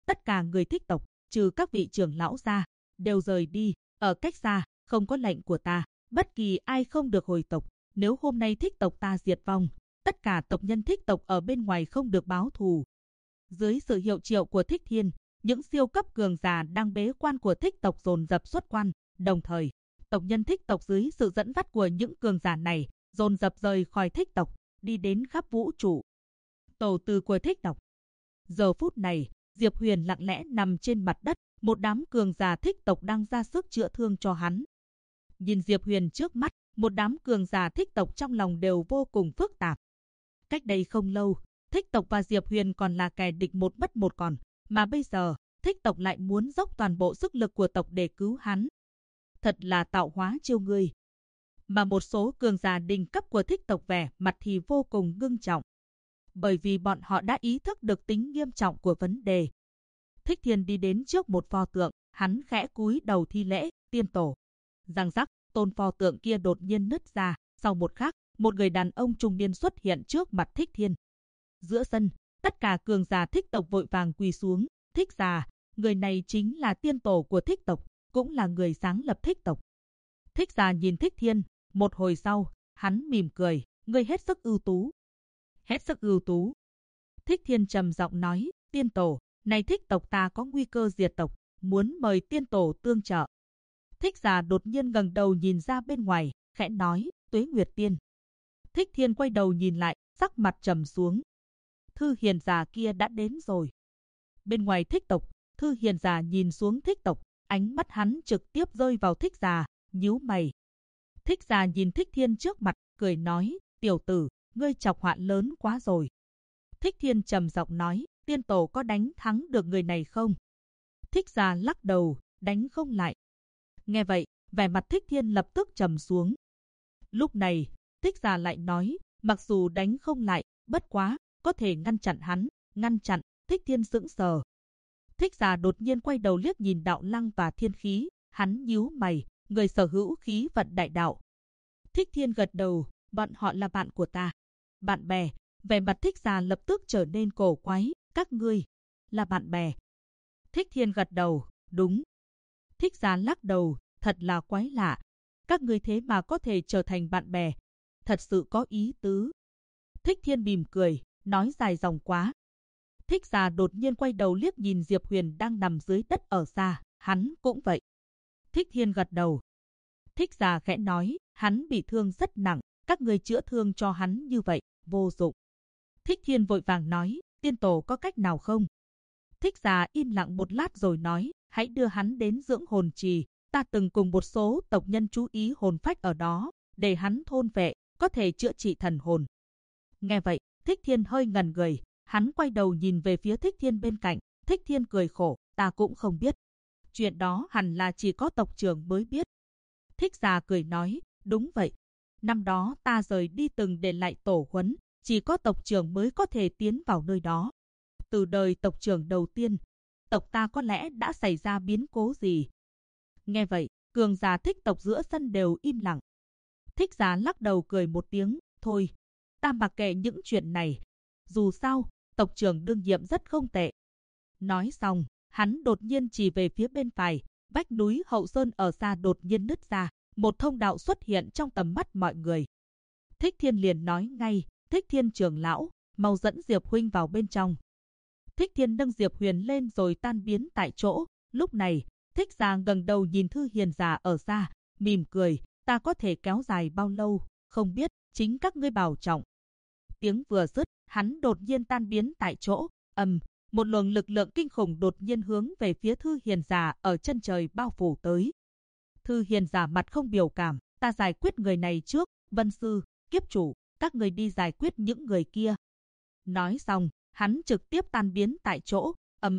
tất cả người thích tộc, trừ các vị trưởng lão ra, đều rời đi, ở cách xa, không có lệnh của ta, bất kỳ ai không được hồi tộc. Nếu hôm nay thích tộc ta diệt vong, tất cả tộc nhân thích tộc ở bên ngoài không được báo thù. Dưới sự hiệu triệu của Thích Thiên, những siêu cấp cường giả đang bế quan của thích tộc dồn dập xuất quan, đồng thời, tộc nhân thích tộc dưới sự dẫn dắt của những cường giả này, dồn dập rời khỏi thích tộc, đi đến khắp vũ trụ. Tổ từ của thích tộc. Giờ phút này, Diệp Huyền lặng lẽ nằm trên mặt đất, một đám cường giả thích tộc đang ra sức chữa thương cho hắn. Nhìn Diệp Huyền trước mắt, một đám cường giả thích tộc trong lòng đều vô cùng phức tạp. Cách đây không lâu, thích tộc và Diệp Huyền còn là kẻ địch một mất một còn, mà bây giờ, thích tộc lại muốn dốc toàn bộ sức lực của tộc để cứu hắn. Thật là tạo hóa chiêu người. Mà một số cường giả đỉnh cấp của thích tộc vẻ mặt thì vô cùng ngưng trọng. Bởi vì bọn họ đã ý thức được tính nghiêm trọng của vấn đề. Thích Thiên đi đến trước một pho tượng, hắn khẽ cúi đầu thi lễ, tiên tổ. Răng rắc, tôn pho tượng kia đột nhiên nứt ra, sau một khắc, một người đàn ông trung niên xuất hiện trước mặt Thích Thiên. Giữa sân, tất cả cường giả thích tộc vội vàng quỳ xuống, thích giả, người này chính là tiên tổ của thích tộc, cũng là người sáng lập thích tộc. Thích giả nhìn Thích Thiên, một hồi sau, hắn mỉm cười, ngươi hết sức ưu tú. Hết sức ưu tú. Thích Thiên trầm giọng nói, tiên tổ, này thích tộc ta có nguy cơ diệt tộc, muốn mời tiên tổ tương trợ. Thích giả đột nhiên ngẩng đầu nhìn ra bên ngoài, khẽ nói, Tuế Nguyệt Tiên. Thích Thiên quay đầu nhìn lại, sắc mặt trầm xuống. Thư hiền giả kia đã đến rồi. Bên ngoài thích tộc, Thư hiền giả nhìn xuống thích tộc, ánh mắt hắn trực tiếp rơi vào thích giả, nhíu mày. Thích giả nhìn Thích Thiên trước mặt, cười nói, tiểu tử, ngươi chọc họa lớn quá rồi. Thích Thiên trầm giọng nói, tiên tổ có đánh thắng được người này không? Thích giả lắc đầu, đánh không lại. Nghe vậy, vẻ mặt Thích Thiên lập tức trầm xuống. Lúc này, thích giả lại nói, mặc dù đánh không lại, bất quá, có thể ngăn chặn hắn, ngăn chặn. Thích Thiên sững sờ. Thích giả đột nhiên quay đầu liếc nhìn Đạo Lăng và Thiên Khí, hắn nhíu mày, người sở hữu khí vận đại đạo. Thích Thiên gật đầu, bọn họ là bạn của ta. Bạn bè. Vẻ mặt thích giả lập tức trở nên cổ quái, các ngươi là bạn bè. Thích Thiên gật đầu, đúng. Thích giả lắc đầu, thật là quái lạ. Các ngươi thế mà có thể trở thành bạn bè. Thật sự có ý tứ. Thích Thiên mỉm cười, nói dài dòng quá. Thích giả đột nhiên quay đầu liếc nhìn Diệp Huyền đang nằm dưới đất ở xa, hắn cũng vậy. Thích Thiên gật đầu. Thích giả khẽ nói, hắn bị thương rất nặng, các ngươi chữa thương cho hắn như vậy, vô dụng. Thích Thiên vội vàng nói, tiên tổ có cách nào không? Thích giả im lặng một lát rồi nói, hãy đưa hắn đến dưỡng hồn trì, ta từng cùng một số tộc nhân chú ý hồn phách ở đó, để hắn thôn vệ, có thể chữa trị thần hồn. Nghe vậy, Thích Thiên hơi ngẩn người, hắn quay đầu nhìn về phía Thích Thiên bên cạnh, Thích Thiên cười khổ, ta cũng không biết. Chuyện đó hẳn là chỉ có tộc trưởng mới biết. Thích giả cười nói, đúng vậy. Năm đó ta rời đi từng để lại tổ huấn, chỉ có tộc trưởng mới có thể tiến vào nơi đó. Từ đời tộc trưởng đầu tiên, tộc ta có lẽ đã xảy ra biến cố gì? Nghe vậy, cường giả thích tộc giữa sân đều im lặng. Thích giả lắc đầu cười một tiếng, thôi, ta mặc kệ những chuyện này. Dù sao, tộc trưởng đương nhiệm rất không tệ. Nói xong, hắn đột nhiên chỉ về phía bên phải, vách núi hậu sơn ở xa đột nhiên nứt ra, một thông đạo xuất hiện trong tầm mắt mọi người. Thích Thiên liền nói ngay, Thích Thiên trưởng lão, mau dẫn Diệp huynh vào bên trong. Thích Thiên nâng Diệp Huyền lên rồi tan biến tại chỗ. Lúc này, thích giả ngẩng đầu nhìn Thư hiền giả ở xa, mỉm cười, ta có thể kéo dài bao lâu, không biết, chính các ngươi bảo trọng. Tiếng vừa dứt, hắn đột nhiên tan biến tại chỗ, một luồng lực lượng kinh khủng đột nhiên hướng về phía Thư hiền giả ở chân trời bao phủ tới. Thư hiền giả mặt không biểu cảm, ta giải quyết người này trước, Vân sư, kiếp chủ, các người đi giải quyết những người kia. Nói xong, hắn trực tiếp tan biến tại chỗ,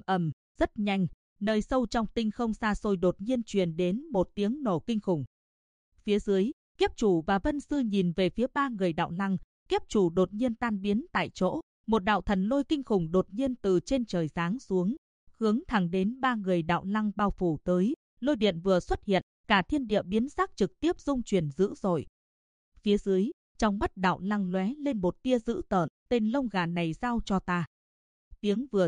rất nhanh, nơi sâu trong tinh không xa xôi đột nhiên truyền đến một tiếng nổ kinh khủng. Phía dưới, kiếp chủ và Vân sư nhìn về phía ba người Đạo Lăng, kiếp chủ đột nhiên tan biến tại chỗ, một đạo thần lôi kinh khủng đột nhiên từ trên trời giáng xuống, hướng thẳng đến ba người Đạo Lăng bao phủ tới, lôi điện vừa xuất hiện, cả thiên địa biến sắc trực tiếp rung chuyển dữ dội. Phía dưới, trong mắt Đạo Lăng lóe lên một tia dữ tợn, tên lông gà này giao cho ta. Tiếng vừa dứt,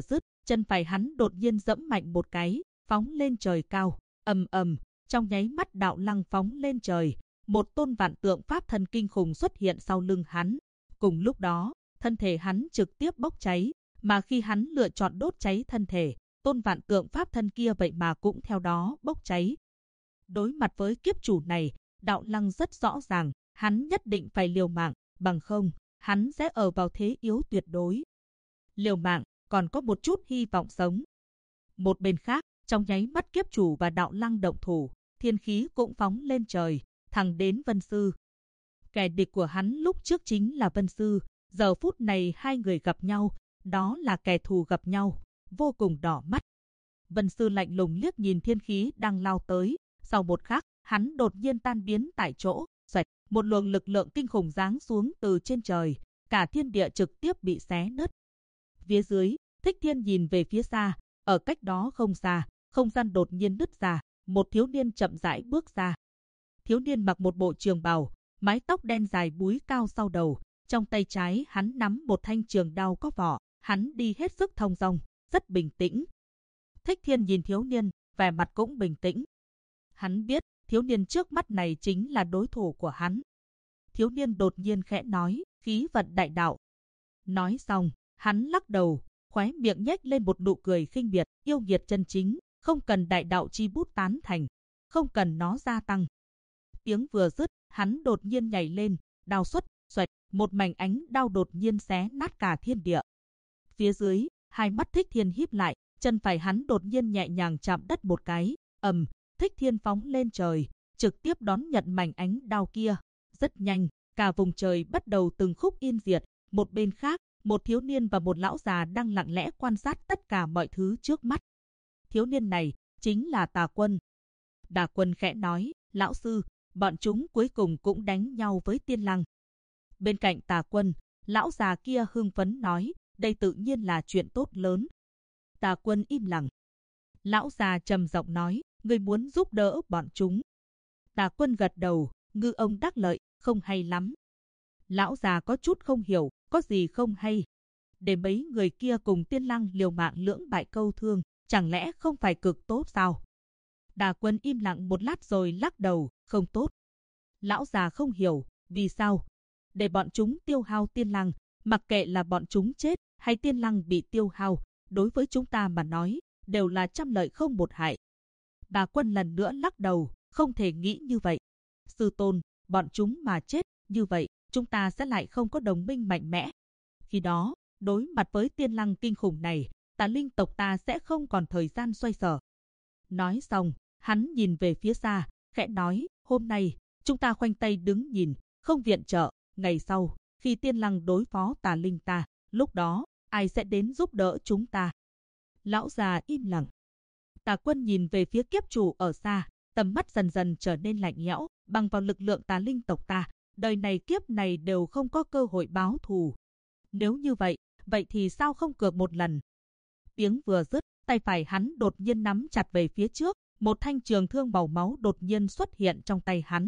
chân phải hắn đột nhiên giẫm mạnh một cái, phóng lên trời cao, ầm ầm, trong nháy mắt đạo lăng phóng lên trời, một tôn vạn tượng pháp thân kinh khủng xuất hiện sau lưng hắn. Cùng lúc đó, thân thể hắn trực tiếp bốc cháy, mà khi hắn lựa chọn đốt cháy thân thể, tôn vạn tượng pháp thân kia vậy mà cũng theo đó bốc cháy. Đối mặt với kiếp chủ này, đạo lăng rất rõ ràng, hắn nhất định phải liều mạng, bằng không, hắn sẽ ở vào thế yếu tuyệt đối. Liều mạng, còn có một chút hy vọng sống. Một bên khác, trong nháy mắt kiếp chủ và đạo lăng động thủ, thiên khí cũng phóng lên trời, thẳng đến Vân Sư. Kẻ địch của hắn lúc trước chính là Vân Sư, giờ phút này hai người gặp nhau, đó là kẻ thù gặp nhau, vô cùng đỏ mắt. Vân Sư lạnh lùng liếc nhìn thiên khí đang lao tới, sau một khắc, hắn đột nhiên tan biến tại chỗ, xoẹt, một luồng lực lượng kinh khủng giáng xuống từ trên trời, cả thiên địa trực tiếp bị xé nứt. Phía dưới, Thích Thiên nhìn về phía xa, ở cách đó không xa, không gian đột nhiên nứt ra, một thiếu niên chậm rãi bước ra. Thiếu niên mặc một bộ trường bào, mái tóc đen dài búi cao sau đầu, trong tay trái hắn nắm một thanh trường đao có vỏ, hắn đi hết sức thong dong, rất bình tĩnh. Thích Thiên nhìn thiếu niên, vẻ mặt cũng bình tĩnh. Hắn biết, thiếu niên trước mắt này chính là đối thủ của hắn. Thiếu niên đột nhiên khẽ nói, khí vận đại đạo. Nói xong, hắn lắc đầu, khóe miệng nhếch lên một nụ cười khinh miệt, yêu nghiệt chân chính, không cần đại đạo chi bút tán thành, không cần nó gia tăng. Tiếng vừa dứt, hắn đột nhiên nhảy lên, đao xuất, xoẹt, một mảnh ánh đao đột nhiên xé nát cả thiên địa. Phía dưới, hai mắt Thích Thiên híp lại, chân phải hắn đột nhiên nhẹ nhàng chạm đất một cái, Thích Thiên phóng lên trời, trực tiếp đón nhận mảnh ánh đao kia. Rất nhanh, cả vùng trời bắt đầu từng khúc yên diệt. Một bên khác, một thiếu niên và một lão già đang lặng lẽ quan sát tất cả mọi thứ trước mắt. Thiếu niên này chính là Tà Quân. Tà Quân khẽ nói, lão sư, bọn chúng cuối cùng cũng đánh nhau với Tiên Lăng. Bên cạnh Tà Quân, lão già kia hưng phấn nói, đây tự nhiên là chuyện tốt lớn. Tà Quân im lặng. Lão già trầm giọng nói, ngươi muốn giúp đỡ bọn chúng. Tà Quân gật đầu, ngư ông đắc lợi, không hay lắm. Lão già có chút không hiểu, có gì không hay. Để mấy người kia cùng Tiên Lăng liều mạng lưỡng bại câu thương, chẳng lẽ không phải cực tốt sao? Tà Quân im lặng một lát rồi lắc đầu, không tốt. Lão già không hiểu, vì sao? Để bọn chúng tiêu hao Tiên Lăng, mặc kệ là bọn chúng chết hay Tiên Lăng bị tiêu hao, đối với chúng ta mà nói, đều là trăm lợi không một hại. Tà Quân lần nữa lắc đầu, không thể nghĩ như vậy. Sư tôn, bọn chúng mà chết, như vậy, chúng ta sẽ lại không có đồng minh mạnh mẽ. Khi đó, đối mặt với Tiên Lăng kinh khủng này, Tà Linh tộc ta sẽ không còn thời gian xoay sở. Nói xong, hắn nhìn về phía xa, khẽ nói, hôm nay, chúng ta khoanh tay đứng nhìn, không viện trợ. Ngày sau, khi Tiên Lăng đối phó Tà Linh ta, lúc đó, ai sẽ đến giúp đỡ chúng ta? Lão già im lặng. Tà Quân nhìn về phía kiếp chủ ở xa, tầm mắt dần dần trở nên lạnh lẽo, bằng vào lực lượng Tà Linh tộc ta, đời này kiếp này đều không có cơ hội báo thù. Nếu như vậy, vậy thì sao không cược một lần? Tiếng vừa dứt, tay phải hắn đột nhiên nắm chặt về phía trước, một thanh trường thương màu máu đột nhiên xuất hiện trong tay hắn.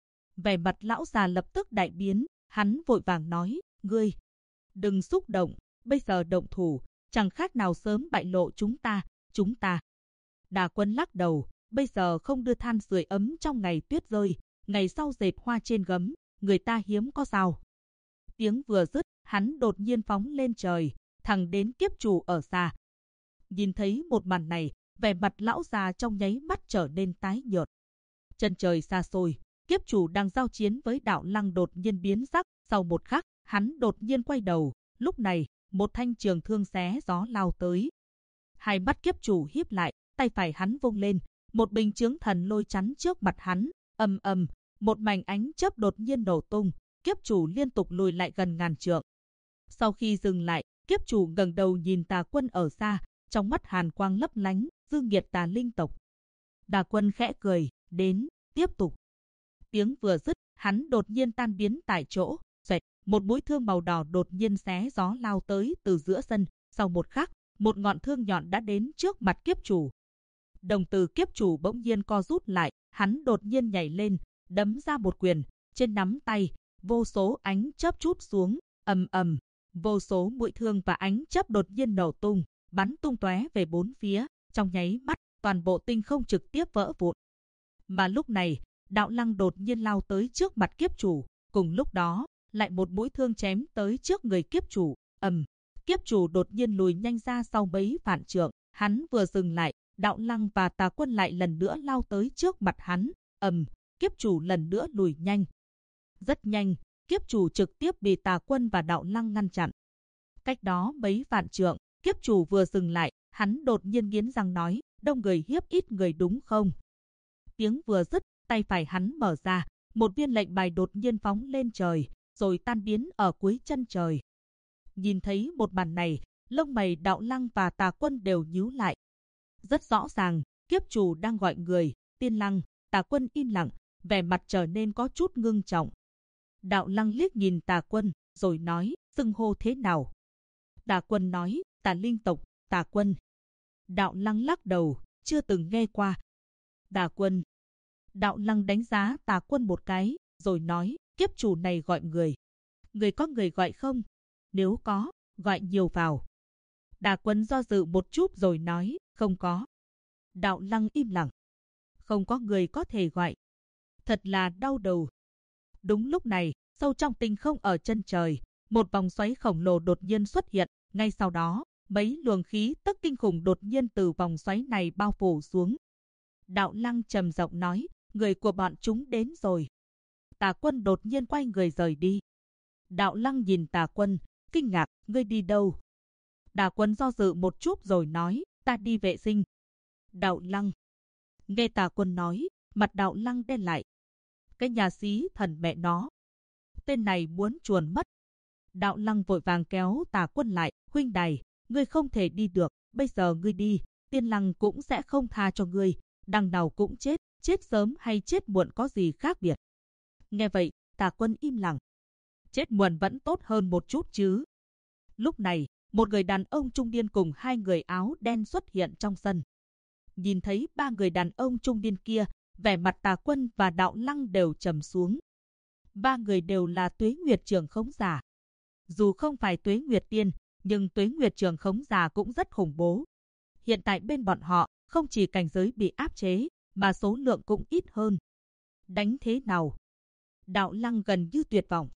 Vẻ mặt lão già lập tức đại biến, hắn vội vàng nói, ngươi, đừng xúc động, bây giờ động thủ, chẳng khác nào sớm bại lộ chúng ta. Tà Quân lắc đầu, bây giờ không đưa than sưởi ấm trong ngày tuyết rơi, ngày sau dệt hoa trên gấm, người ta hiếm có sao. Tiếng vừa dứt, hắn đột nhiên phóng lên trời, thẳng đến kiếp chủ ở xa. Nhìn thấy một màn này, vẻ mặt lão già trong nháy mắt trở nên tái nhợt. Chân trời xa xôi, kiếp chủ đang giao chiến với đạo lăng đột nhiên biến sắc, sau một khắc, hắn đột nhiên quay đầu, lúc này, một thanh trường thương xé gió lao tới. Hai mắt kiếp chủ híp lại, tay phải hắn vung lên, một bình chướng thần lôi chắn trước mặt hắn, một mảnh ánh chớp đột nhiên nổ tung, kiếp chủ liên tục lùi lại gần ngàn trượng. Sau khi dừng lại, kiếp chủ ngẩng đầu nhìn Tà Quân ở xa, trong mắt hàn quang lấp lánh, dư nghiệt Tà Linh tộc. Tà Quân khẽ cười, đến, tiếp tục. Tiếng vừa dứt, hắn đột nhiên tan biến tại chỗ, xoẹt, một mũi thương màu đỏ đột nhiên xé gió lao tới từ giữa sân, sau một khắc, một ngọn thương nhọn đã đến trước mặt kiếp chủ. Đồng tử kiếp chủ bỗng nhiên co rút lại, hắn đột nhiên nhảy lên, đấm ra một quyền, trên nắm tay, vô số ánh chớp trút xuống, vô số mũi thương và ánh chớp đột nhiên nổ tung, bắn tung tóe về bốn phía, trong nháy mắt, toàn bộ tinh không trực tiếp vỡ vụn. Mà lúc này, Đạo Lăng đột nhiên lao tới trước mặt kiếp chủ, cùng lúc đó, lại một mũi thương chém tới trước người kiếp chủ, kiếp chủ đột nhiên lùi nhanh ra sau mấy vạn trượng, hắn vừa dừng lại, Đạo Lăng và Tà Quân lại lần nữa lao tới trước mặt hắn, kiếp chủ lần nữa lùi nhanh. Rất nhanh, kiếp chủ trực tiếp bị Tà Quân và Đạo Lăng ngăn chặn. Cách đó mấy vạn trượng, kiếp chủ vừa dừng lại, hắn đột nhiên nghiến răng nói, đông người hiếp ít người đúng không? Tiếng vừa dứt, tay phải hắn mở ra, một viên lệnh bài đột nhiên phóng lên trời, rồi tan biến ở cuối chân trời. Nhìn thấy một màn này, lông mày Đạo Lăng và Tà Quân đều nhíu lại. Rất rõ ràng, kiếp chủ đang gọi người, Tiên Lăng, Tà Quân im lặng, vẻ mặt trở nên có chút ngưng trọng. Đạo Lăng liếc nhìn Tà Quân, rồi nói, xưng hô thế nào? Tà Quân nói, Tà Linh tộc, Tà Quân. Đạo Lăng lắc đầu, chưa từng nghe qua. Tà Quân. Đạo Lăng đánh giá Tà Quân một cái, rồi nói, kiếp chủ này gọi người. Người có người gọi không? Nếu có, gọi nhiều vào. Tà Quân do dự một chút rồi nói, không có. Đạo Lăng im lặng. Không có người có thể gọi. Thật là đau đầu. Đúng lúc này, sâu trong tinh không ở chân trời, một vòng xoáy khổng lồ đột nhiên xuất hiện. Ngay sau đó, mấy luồng khí tức kinh khủng đột nhiên từ vòng xoáy này bao phủ xuống. Đạo Lăng trầm giọng nói, người của bọn chúng đến rồi. Tà Quân đột nhiên quay người rời đi. Đạo Lăng nhìn Tà Quân, kinh ngạc, ngươi đi đâu? Tà Quân do dự một chút rồi nói, ta đi vệ sinh. Đạo Lăng. Nghe Tà Quân nói, mặt Đạo Lăng đen lại. Cái nhà xí thần mẹ nó. Tên này muốn chuồn mất. Đạo Lăng vội vàng kéo Tà Quân lại, huynh đài, ngươi không thể đi được, bây giờ ngươi đi, Tiên Lăng cũng sẽ không tha cho ngươi, đằng nào cũng chết, chết sớm hay chết muộn có gì khác biệt. Nghe vậy, Tà Quân im lặng. Chết muộn vẫn tốt hơn một chút chứ. Lúc này, một người đàn ông trung niên cùng hai người áo đen xuất hiện trong sân. Nhìn thấy ba người đàn ông trung niên kia, vẻ mặt Tà Quân và Đạo Lăng đều trầm xuống. Ba người đều là Tuế Nguyệt Trường Khống giả. Dù không phải Tuế Nguyệt Tiên, nhưng Tuế Nguyệt Trường Khống giả cũng rất khủng bố. Hiện tại bên bọn họ, không chỉ cảnh giới bị áp chế, mà số lượng cũng ít hơn. Đánh thế nào? Đạo Lăng gần như tuyệt vọng.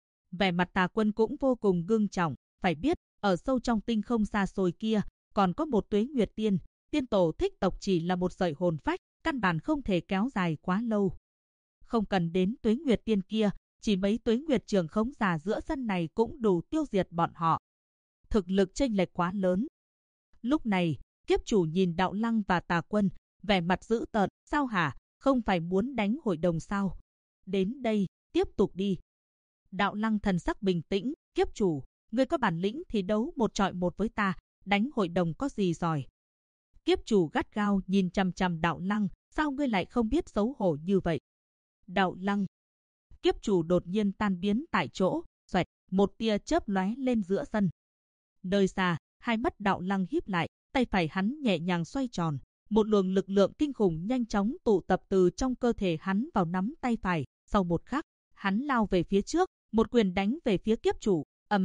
Vẻ mặt Tà Quân cũng vô cùng ngưng trọng, phải biết, ở sâu trong tinh không xa xôi kia, còn có một Tuế Nguyệt Tiên, tiên tổ thích tộc chỉ là một sợi hồn phách, căn bản không thể kéo dài quá lâu. Không cần đến Tuế Nguyệt Tiên kia, chỉ mấy Tuế Nguyệt Trường Khống giả giữa sân này cũng đủ tiêu diệt bọn họ. Thực lực chênh lệch quá lớn. Lúc này, kiếp chủ nhìn Đạo Lăng và Tà Quân, vẻ mặt dữ tợn, sao hả, không phải muốn đánh hội đồng sao? Đến đây, tiếp tục đi. Đạo Lăng thần sắc bình tĩnh, kiếp chủ, ngươi có bản lĩnh thì đấu một trọi một với ta, đánh hội đồng có gì giỏi. Kiếp chủ gắt gao nhìn chằm chằm Đạo Lăng, sao ngươi lại không biết xấu hổ như vậy? Đạo Lăng. Kiếp chủ đột nhiên tan biến tại chỗ, xoẹt, một tia chớp lóe lên giữa sân. Nơi xa, hai mắt Đạo Lăng híp lại, tay phải hắn nhẹ nhàng xoay tròn, một luồng lực lượng kinh khủng nhanh chóng tụ tập từ trong cơ thể hắn vào nắm tay phải. Sau một khắc, hắn lao về phía trước, một quyền đánh về phía kiếp chủ,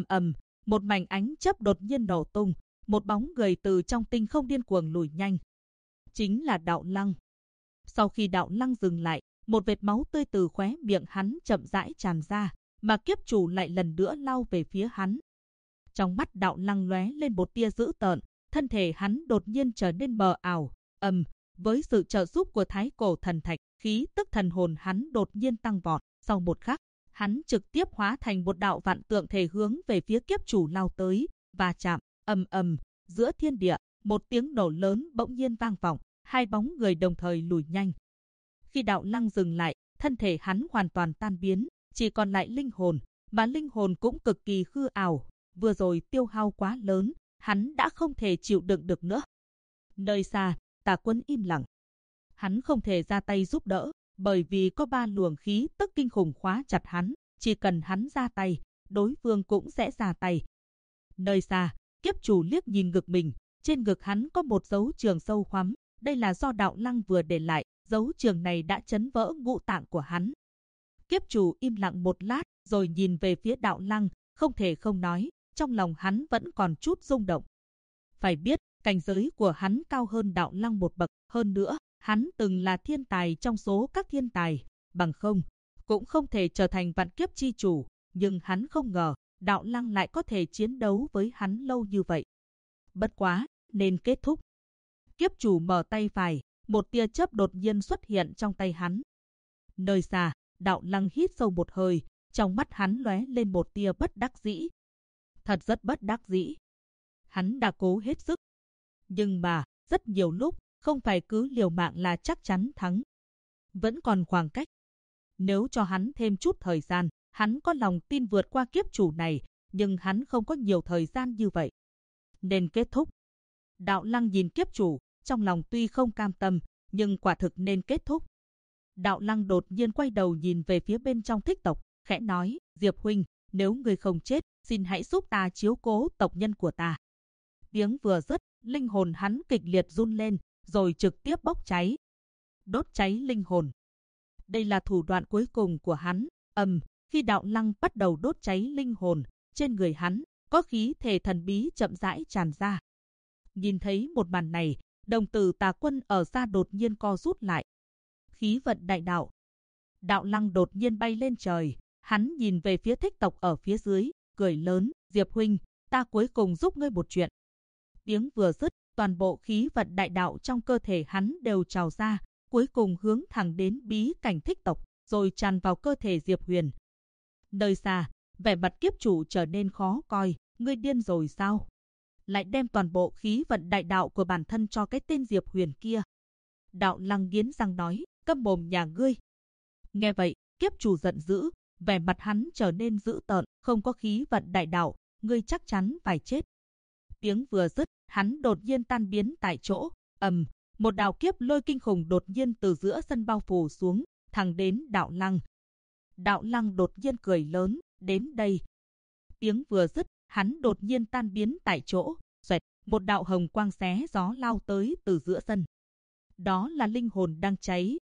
một mảnh ánh chớp đột nhiên nổ tung, một bóng người từ trong tinh không điên cuồng lùi nhanh. Chính là Đạo Lăng. Sau khi Đạo Lăng dừng lại, một vệt máu tươi từ khóe miệng hắn chậm rãi tràn ra, mà kiếp chủ lại lần nữa lao về phía hắn. Trong mắt Đạo Lăng lóe lên một tia dữ tợn, thân thể hắn đột nhiên trở nên mờ ảo. Với sự trợ giúp của Thái Cổ Thần Thạch, khí tức thần hồn hắn đột nhiên tăng vọt. Sau một khắc, hắn trực tiếp hóa thành một đạo vạn tượng thể hướng về phía kiếp chủ lao tới, và chạm, giữa thiên địa, một tiếng nổ lớn bỗng nhiên vang vọng, hai bóng người đồng thời lùi nhanh. Khi Đạo Lăng dừng lại, thân thể hắn hoàn toàn tan biến, chỉ còn lại linh hồn, mà linh hồn cũng cực kỳ hư ảo. Vừa rồi tiêu hao quá lớn, hắn đã không thể chịu đựng được nữa. Nơi xa, Tà Quân im lặng. Hắn không thể ra tay giúp đỡ, bởi vì có ba luồng khí tức kinh khủng khóa chặt hắn, chỉ cần hắn ra tay, đối phương cũng sẽ ra tay. Nơi xa, kiếp chủ liếc nhìn ngực mình, trên ngực hắn có một dấu trường sâu hoắm, đây là do Đạo Lăng vừa để lại, dấu trường này đã chấn vỡ ngũ tạng của hắn. Kiếp chủ im lặng một lát, rồi nhìn về phía Đạo Lăng, không thể không nói, trong lòng hắn vẫn còn chút rung động. Phải biết, cảnh giới của hắn cao hơn Đạo Lăng một bậc, hơn nữa, hắn từng là thiên tài trong số các thiên tài, bằng không, cũng không thể trở thành vạn kiếp chi chủ, nhưng hắn không ngờ, Đạo Lăng lại có thể chiến đấu với hắn lâu như vậy. Bất quá, nên kết thúc. Kiếp chủ mở tay phải, một tia chớp đột nhiên xuất hiện trong tay hắn. Nơi xa, Đạo Lăng hít sâu một hơi, trong mắt hắn lóe lên một tia bất đắc dĩ. Thật rất bất đắc dĩ. Hắn đã cố hết sức. Nhưng mà, rất nhiều lúc, không phải cứ liều mạng là chắc chắn thắng. Vẫn còn khoảng cách. Nếu cho hắn thêm chút thời gian, hắn có lòng tin vượt qua kiếp chủ này, nhưng hắn không có nhiều thời gian như vậy. Nên kết thúc. Đạo Lăng nhìn kiếp chủ, trong lòng tuy không cam tâm, nhưng quả thực nên kết thúc. Đạo Lăng đột nhiên quay đầu nhìn về phía bên trong thích tộc, khẽ nói, Diệp huynh, nếu người không chết, xin hãy giúp ta chiếu cố tộc nhân của ta. Tiếng vừa dứt, linh hồn hắn kịch liệt run lên, rồi trực tiếp bốc cháy. Đốt cháy linh hồn. Đây là thủ đoạn cuối cùng của hắn. Khi Đạo Lăng bắt đầu đốt cháy linh hồn, trên người hắn có khí thể thần bí chậm rãi tràn ra. Nhìn thấy một màn này, đồng tử Tà Quân ở xa đột nhiên co rút lại. Khí vận đại đạo. Đạo Lăng đột nhiên bay lên trời, hắn nhìn về phía thích tộc ở phía dưới, cười lớn, Diệp huynh, ta cuối cùng giúp ngươi một chuyện. Tiếng vừa dứt, toàn bộ khí vận đại đạo trong cơ thể hắn đều trào ra, cuối cùng hướng thẳng đến bí cảnh thích tộc, rồi tràn vào cơ thể Diệp Huyền. Nơi xa, vẻ mặt kiếp chủ trở nên khó coi, ngươi điên rồi sao? Lại đem toàn bộ khí vận đại đạo của bản thân cho cái tên Diệp Huyền kia. Đạo Lăng nghiến răng nói, câm mồm nhà ngươi. Nghe vậy, kiếp chủ giận dữ, vẻ mặt hắn trở nên dữ tợn, không có khí vận đại đạo, ngươi chắc chắn phải chết. Tiếng vừa dứt, hắn đột nhiên tan biến tại chỗ, một đạo kiếp lôi kinh khủng đột nhiên từ giữa sân bao phủ xuống, thẳng đến Đạo Lăng. Đạo Lăng đột nhiên cười lớn, đến đây. Tiếng vừa dứt, hắn đột nhiên tan biến tại chỗ, xoẹt, một đạo hồng quang xé gió lao tới từ giữa sân. Đó là linh hồn đang cháy,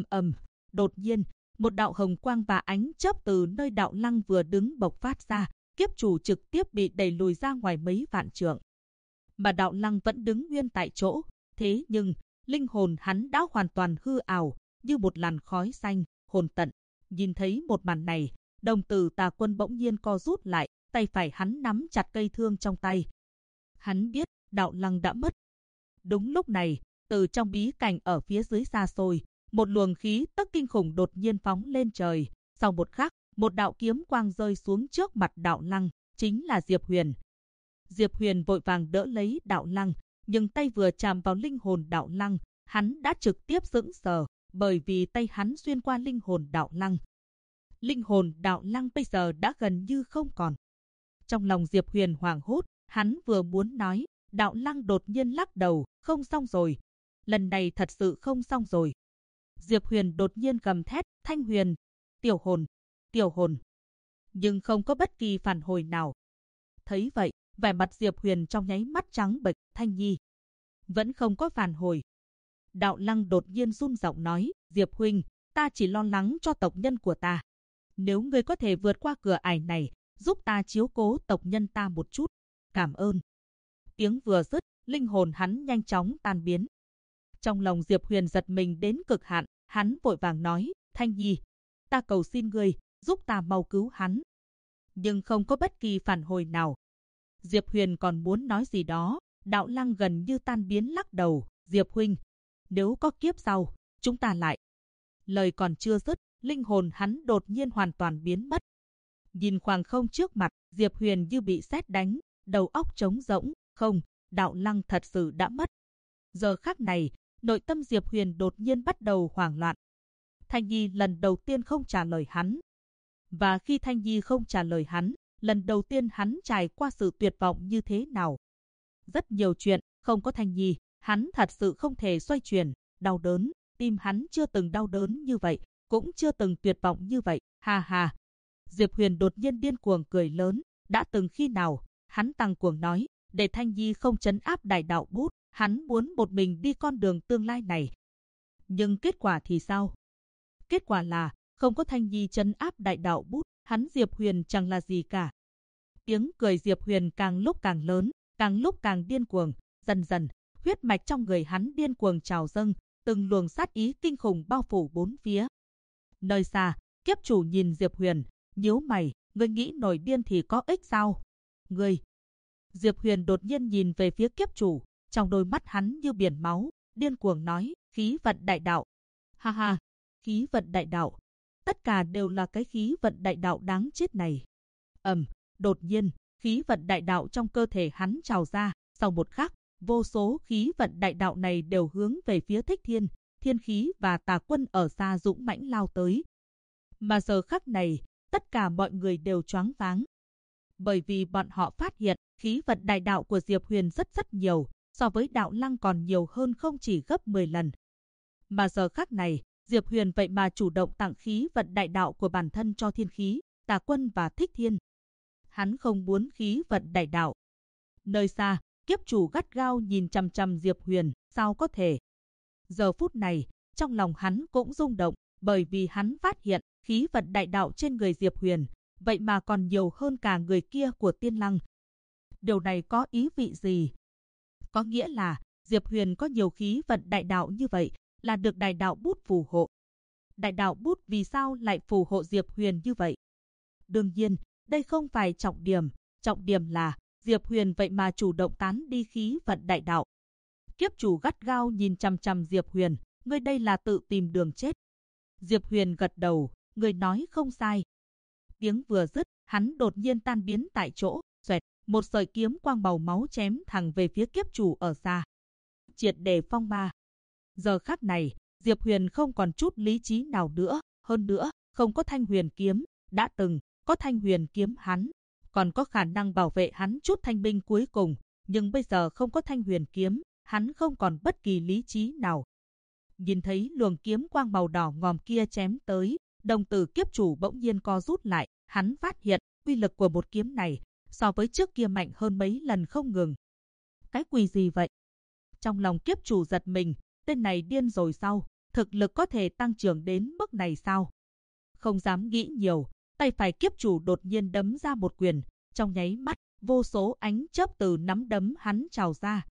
đột nhiên, một đạo hồng quang và ánh chớp từ nơi Đạo Lăng vừa đứng bộc phát ra, kiếp chủ trực tiếp bị đẩy lùi ra ngoài mấy vạn trượng. Mà Đạo Lăng vẫn đứng nguyên tại chỗ, thế nhưng, linh hồn hắn đã hoàn toàn hư ảo, như một làn khói xanh, hồn tận. Nhìn thấy một màn này, đồng tử Tà Quân bỗng nhiên co rút lại, tay phải hắn nắm chặt cây thương trong tay. Hắn biết, Đạo Lăng đã mất. Đúng lúc này, từ trong bí cảnh ở phía dưới xa xôi, một luồng khí tức kinh khủng đột nhiên phóng lên trời. Sau một khắc, một đạo kiếm quang rơi xuống trước mặt Đạo Lăng, chính là Diệp Huyền. Diệp Huyền vội vàng đỡ lấy Đạo Lăng, nhưng tay vừa chạm vào linh hồn Đạo Lăng, hắn đã trực tiếp sững sờ, bởi vì tay hắn xuyên qua linh hồn Đạo Lăng. Linh hồn Đạo Lăng bây giờ đã gần như không còn. Trong lòng Diệp Huyền hoảng hốt, hắn vừa muốn nói, Đạo Lăng đột nhiên lắc đầu, không xong rồi. Lần này thật sự không xong rồi. Diệp Huyền đột nhiên gầm thét, Thanh Huyền, tiểu hồn, tiểu hồn. Nhưng không có bất kỳ phản hồi nào. Thấy vậy, vẻ mặt Diệp Huyền trong nháy mắt trắng bệch, Thanh Nhi. Vẫn không có phản hồi. Đạo Lăng đột nhiên run giọng nói, Diệp huynh, ta chỉ lo lắng cho tộc nhân của ta. Nếu ngươi có thể vượt qua cửa ải này, giúp ta chiếu cố tộc nhân ta một chút. Cảm ơn. Tiếng vừa dứt, linh hồn hắn nhanh chóng tan biến. Trong lòng Diệp Huyền giật mình đến cực hạn, hắn vội vàng nói, Thanh Nhi, ta cầu xin ngươi, giúp ta mau cứu hắn. Nhưng không có bất kỳ phản hồi nào. Diệp Huyền còn muốn nói gì đó, Đạo Lăng gần như tan biến lắc đầu, Diệp huynh, nếu có kiếp sau, chúng ta lại. Lời còn chưa dứt, linh hồn hắn đột nhiên hoàn toàn biến mất. Nhìn khoảng không trước mặt, Diệp Huyền như bị sét đánh, đầu óc trống rỗng, không, Đạo Lăng thật sự đã mất. Giờ khắc này, nội tâm Diệp Huyền đột nhiên bắt đầu hoảng loạn. Thanh Nhi lần đầu tiên không trả lời hắn. Và khi Thanh Nhi không trả lời hắn, lần đầu tiên hắn trải qua sự tuyệt vọng như thế nào. Rất nhiều chuyện, không có Thanh Nhi, hắn thật sự không thể xoay chuyển, đau đớn, tim hắn chưa từng đau đớn như vậy, cũng chưa từng tuyệt vọng như vậy, ha ha. Diệp Huyền đột nhiên điên cuồng cười lớn, đã từng khi nào, hắn tăng cuồng nói, để Thanh Nhi không trấn áp đại đạo bút, hắn muốn một mình đi con đường tương lai này. Nhưng kết quả thì sao? Kết quả là, không có Thanh Nhi trấn áp đại đạo bút, hắn Diệp Huyền chẳng là gì cả. Tiếng cười Diệp Huyền càng lúc càng lớn, càng lúc càng điên cuồng, Dần dần, huyết mạch trong người hắn điên cuồng trào dâng, từng luồng sát ý kinh khủng bao phủ bốn phía. Nơi xa, kiếp chủ nhìn Diệp Huyền, nhíu mày, ngươi nghĩ nổi điên thì có ích sao? Ngươi! Diệp Huyền đột nhiên nhìn về phía kiếp chủ, trong đôi mắt hắn như biển máu, điên cuồng nói, khí vận đại đạo. Ha ha, khí vận đại đạo. Tất cả đều là cái khí vận đại đạo đáng chết này. Đột nhiên, khí vận đại đạo trong cơ thể hắn trào ra, sau một khắc, vô số khí vận đại đạo này đều hướng về phía Thích Thiên, Thiên Khí và Tà Quân ở xa dũng mãnh lao tới. Mà giờ khắc này, tất cả mọi người đều choáng váng. Bởi vì bọn họ phát hiện, khí vận đại đạo của Diệp Huyền rất nhiều, so với đạo lăng còn nhiều hơn không chỉ gấp 10 lần. Mà giờ khắc này, Diệp Huyền vậy mà chủ động tặng khí vận đại đạo của bản thân cho Thiên Khí, Tà Quân và Thích Thiên. Hắn không muốn khí vận đại đạo. Nơi xa, kiếp chủ gắt gao nhìn chằm chằm Diệp Huyền, sao có thể? Giờ phút này, trong lòng hắn cũng rung động, bởi vì hắn phát hiện khí vận đại đạo trên người Diệp Huyền, vậy mà còn nhiều hơn cả người kia của Tiên Lăng. Điều này có ý vị gì? Có nghĩa là Diệp Huyền có nhiều khí vận đại đạo như vậy, là được đại đạo bút phù hộ. Đại đạo bút vì sao lại phù hộ Diệp Huyền như vậy? Đương nhiên, đây không phải trọng điểm là Diệp Huyền vậy mà chủ động tán đi khí vận đại đạo. Kiếp chủ gắt gao nhìn chằm chằm Diệp Huyền, ngươi đây là tự tìm đường chết. Diệp Huyền gật đầu, ngươi nói không sai. Tiếng vừa dứt, hắn đột nhiên tan biến tại chỗ, xoẹt, một sợi kiếm quang màu máu chém thẳng về phía kiếp chủ ở xa. Triệt để phong ba. Giờ khắc này, Diệp Huyền không còn chút lý trí nào nữa, hơn nữa, không có Thanh Huyền kiếm, đã từng có Thanh Huyền kiếm hắn, còn có khả năng bảo vệ hắn chút thanh binh cuối cùng, nhưng bây giờ không có Thanh Huyền kiếm, hắn không còn bất kỳ lý trí nào. Nhìn thấy luồng kiếm quang màu đỏ ngòm kia chém tới, đồng tử kiếp chủ bỗng nhiên co rút lại, hắn phát hiện uy lực của một kiếm này so với trước kia mạnh hơn mấy lần không ngừng. Cái quỷ gì vậy? Trong lòng kiếp chủ giật mình, tên này điên rồi sao? Thực lực có thể tăng trưởng đến mức này sao? Không dám nghĩ nhiều, tay phải kiếp chủ đột nhiên đấm ra một quyền, trong nháy mắt, vô số ánh chớp từ nắm đấm hắn trào ra,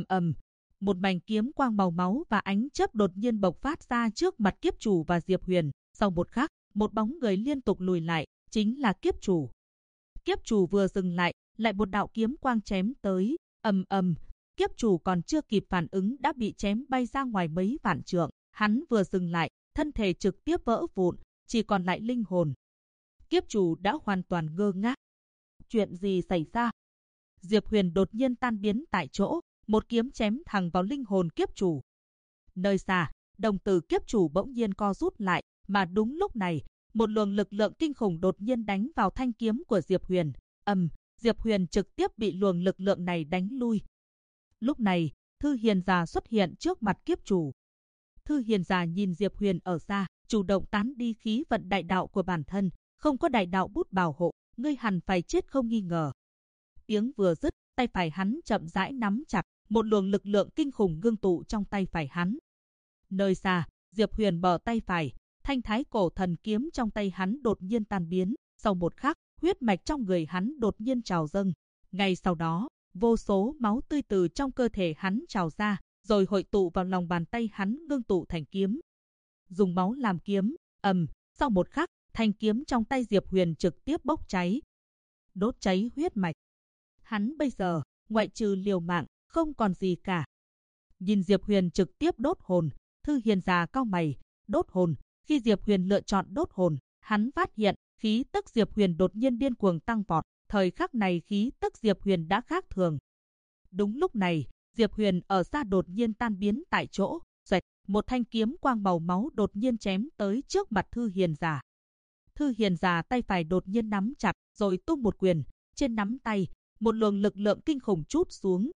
một mảnh kiếm quang màu máu và ánh chớp đột nhiên bộc phát ra trước mặt kiếp chủ và Diệp Huyền. Sau một khắc, một bóng người liên tục lùi lại, chính là kiếp chủ. Kiếp chủ vừa dừng lại, lại một đạo kiếm quang chém tới, kiếp chủ còn chưa kịp phản ứng đã bị chém bay ra ngoài mấy vạn trượng. Hắn vừa dừng lại, thân thể trực tiếp vỡ vụn, chỉ còn lại linh hồn. Kiếp chủ đã hoàn toàn ngơ ngác. Chuyện gì xảy ra? Diệp Huyền đột nhiên tan biến tại chỗ, một kiếm chém thẳng vào linh hồn kiếp chủ. Nơi xa, đồng tử kiếp chủ bỗng nhiên co rút lại, mà đúng lúc này, một luồng lực lượng kinh khủng đột nhiên đánh vào thanh kiếm của Diệp Huyền. Diệp Huyền trực tiếp bị luồng lực lượng này đánh lui. Lúc này, Thư Hiền Già xuất hiện trước mặt kiếp chủ. Thư Hiền Già nhìn Diệp Huyền ở xa, chủ động tán đi khí vận đại đạo của bản thân, không có đại đạo bút bảo hộ, ngươi hẳn phải chết không nghi ngờ. Tiếng vừa dứt, tay phải hắn chậm rãi nắm chặt, một luồng lực lượng kinh khủng ngưng tụ trong tay phải hắn. Nơi xa, Diệp Huyền bờ tay phải, thanh thái cổ thần kiếm trong tay hắn đột nhiên tan biến, sau một khắc, huyết mạch trong người hắn đột nhiên trào dâng. Ngay sau đó, vô số máu tươi từ trong cơ thể hắn trào ra, rồi hội tụ vào lòng bàn tay hắn ngưng tụ thành kiếm. Dùng máu làm kiếm, sau một khắc, thanh kiếm trong tay Diệp Huyền trực tiếp bốc cháy. Đốt cháy huyết mạch. Hắn bây giờ, ngoại trừ liều mạng, không còn gì cả. Nhìn Diệp Huyền trực tiếp đốt hồn, Thư Hiền Già cau mày, đốt hồn. Khi Diệp Huyền lựa chọn đốt hồn, hắn phát hiện khí tức Diệp Huyền đột nhiên điên cuồng tăng vọt. Thời khắc này khí tức Diệp Huyền đã khác thường. Đúng lúc này, Diệp Huyền ở xa đột nhiên tan biến tại chỗ, xoẹt, một thanh kiếm quang màu máu đột nhiên chém tới trước mặt Thư Hiền Già. Thư Hiền Già tay phải đột nhiên nắm chặt, rồi tung một quyền, trên nắm tay, một luồng lực lượng kinh khủng trút xuống,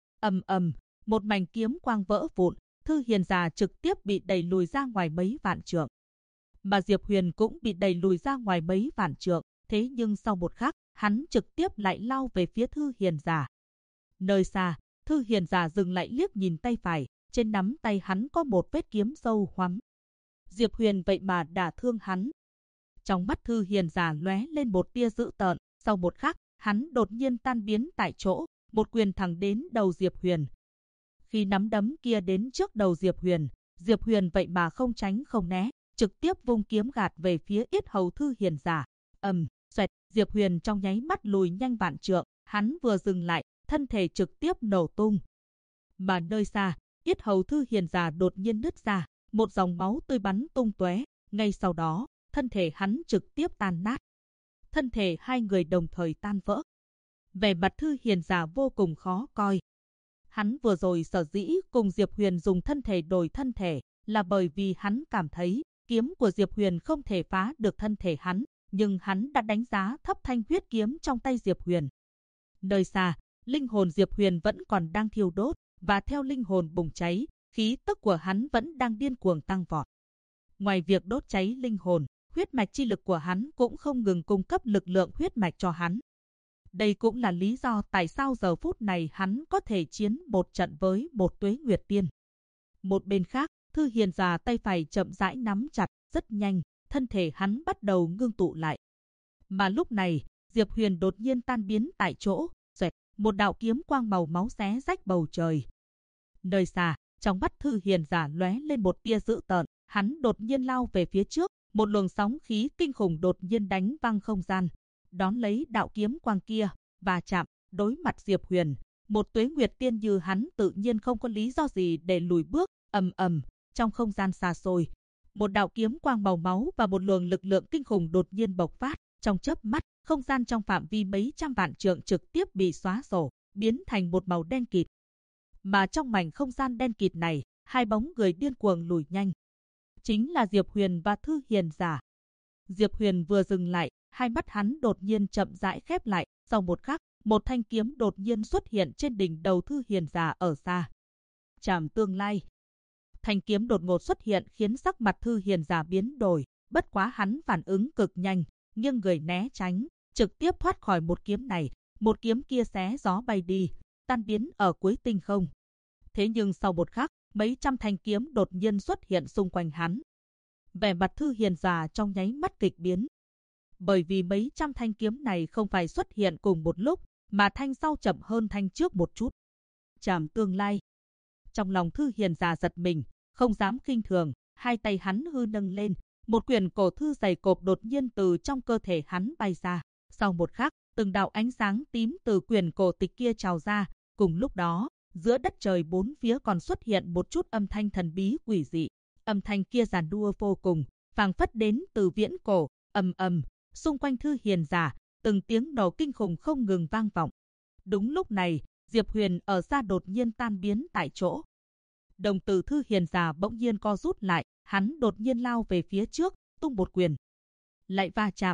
một mảnh kiếm quang vỡ vụn, Thư Hiền Già trực tiếp bị đẩy lùi ra ngoài mấy vạn trượng. Mà Diệp Huyền cũng bị đẩy lùi ra ngoài mấy vạn trượng, thế nhưng sau một khắc, hắn trực tiếp lại lao về phía Thư Hiền Già. Nơi xa, Thư Hiền Già dừng lại liếc nhìn tay phải, trên nắm tay hắn có một vết kiếm sâu hoắm. Diệp Huyền vậy mà đả thương hắn. Trong mắt Thư Hiền Già lóe lên một tia dữ tợn, sau một khắc, hắn đột nhiên tan biến tại chỗ, một quyền thẳng đến đầu Diệp Huyền. Khi nắm đấm kia đến trước đầu Diệp Huyền vậy mà không tránh không né, trực tiếp vung kiếm gạt về phía yết hầu Thư Hiền giả. Xoẹt, Diệp Huyền trong nháy mắt lùi nhanh vạn trượng, hắn vừa dừng lại, thân thể trực tiếp nổ tung. Mà nơi xa, yết hầu Thư Hiền giả đột nhiên nứt ra, một dòng máu tươi bắn tung tóe, ngay sau đó, thân thể hắn trực tiếp tan nát. Thân thể hai người đồng thời tan vỡ. Vẻ mặt Thư Hiền giả vô cùng khó coi. Hắn vừa rồi sở dĩ cùng Diệp Huyền dùng thân thể đổi thân thể là bởi vì hắn cảm thấy kiếm của Diệp Huyền không thể phá được thân thể hắn, nhưng hắn đã đánh giá thấp thanh huyết kiếm trong tay Diệp Huyền. Nơi xa, linh hồn Diệp Huyền vẫn còn đang thiêu đốt, và theo linh hồn bùng cháy, khí tức của hắn vẫn đang điên cuồng tăng vọt. Ngoài việc đốt cháy linh hồn, huyết mạch chi lực của hắn cũng không ngừng cung cấp lực lượng huyết mạch cho hắn. Đây cũng là lý do tại sao giờ phút này hắn có thể chiến một trận với một Tuế Nguyệt Tiên. Một bên khác, Thư Hiền già tay phải chậm rãi nắm chặt, rất nhanh, thân thể hắn bắt đầu ngưng tụ lại. Mà lúc này, Diệp Huyền đột nhiên tan biến tại chỗ, xoẹt, một đạo kiếm quang màu máu xé rách bầu trời. Nơi xa, trong mắt Thư Hiền giả lóe lên một tia dữ tợn, hắn đột nhiên lao về phía trước, một luồng sóng khí kinh khủng đột nhiên đánh văng không gian, đón lấy đạo kiếm quang kia và chạm đối mặt Diệp Huyền. Một Tuế Nguyệt Tiên như hắn tự nhiên không có lý do gì để lùi bước. Trong không gian xa xôi, một đạo kiếm quang màu máu và một luồng lực lượng kinh khủng đột nhiên bộc phát. Trong chớp mắt, không gian trong phạm vi mấy trăm vạn trượng trực tiếp bị xóa sổ, biến thành một màu đen kịt. Mà trong mảnh không gian đen kịt này, hai bóng người điên cuồng lùi nhanh. Chính là Diệp Huyền và Thư Hiền giả. Diệp Huyền vừa dừng lại, hai mắt hắn đột nhiên chậm rãi khép lại. Sau một khắc, một thanh kiếm đột nhiên xuất hiện trên đỉnh đầu Thư Hiền giả ở xa. Trảm tương lai. Thanh kiếm đột ngột xuất hiện khiến sắc mặt Thư Hiền giả biến đổi. Bất quá hắn phản ứng cực nhanh, nhưng người né tránh, trực tiếp thoát khỏi một kiếm này. Một kiếm kia xé gió bay đi, tan biến ở cuối tinh không. Thế nhưng sau một khắc, mấy trăm thanh kiếm đột nhiên xuất hiện xung quanh hắn. Vẻ mặt Thư Hiền giả trong nháy mắt kịch biến. Bởi vì mấy trăm thanh kiếm này không phải xuất hiện cùng một lúc, mà thanh sau chậm hơn thanh trước một chút. Trảm tương lai. Trong lòng Thư Hiền giả giật mình, không dám khinh thường, hai tay hắn hư nâng lên, một quyển cổ thư dày cộp đột nhiên từ trong cơ thể hắn bay ra. Sau một khắc, từng đạo ánh sáng tím từ quyển cổ tịch kia trào ra, cùng lúc đó, giữa đất trời bốn phía còn xuất hiện một chút âm thanh thần bí quỷ dị. Âm thanh kia giản đua vô cùng, phảng phất đến từ viễn cổ. Xung quanh Thư Hiền giả, từng tiếng nổ kinh khủng không ngừng vang vọng. Đúng lúc này, Diệp Huyền ở xa đột nhiên tan biến tại chỗ. Đồng tử Thư Hiền giả bỗng nhiên co rút lại, hắn đột nhiên lao về phía trước, tung một quyền. Lại va chạm,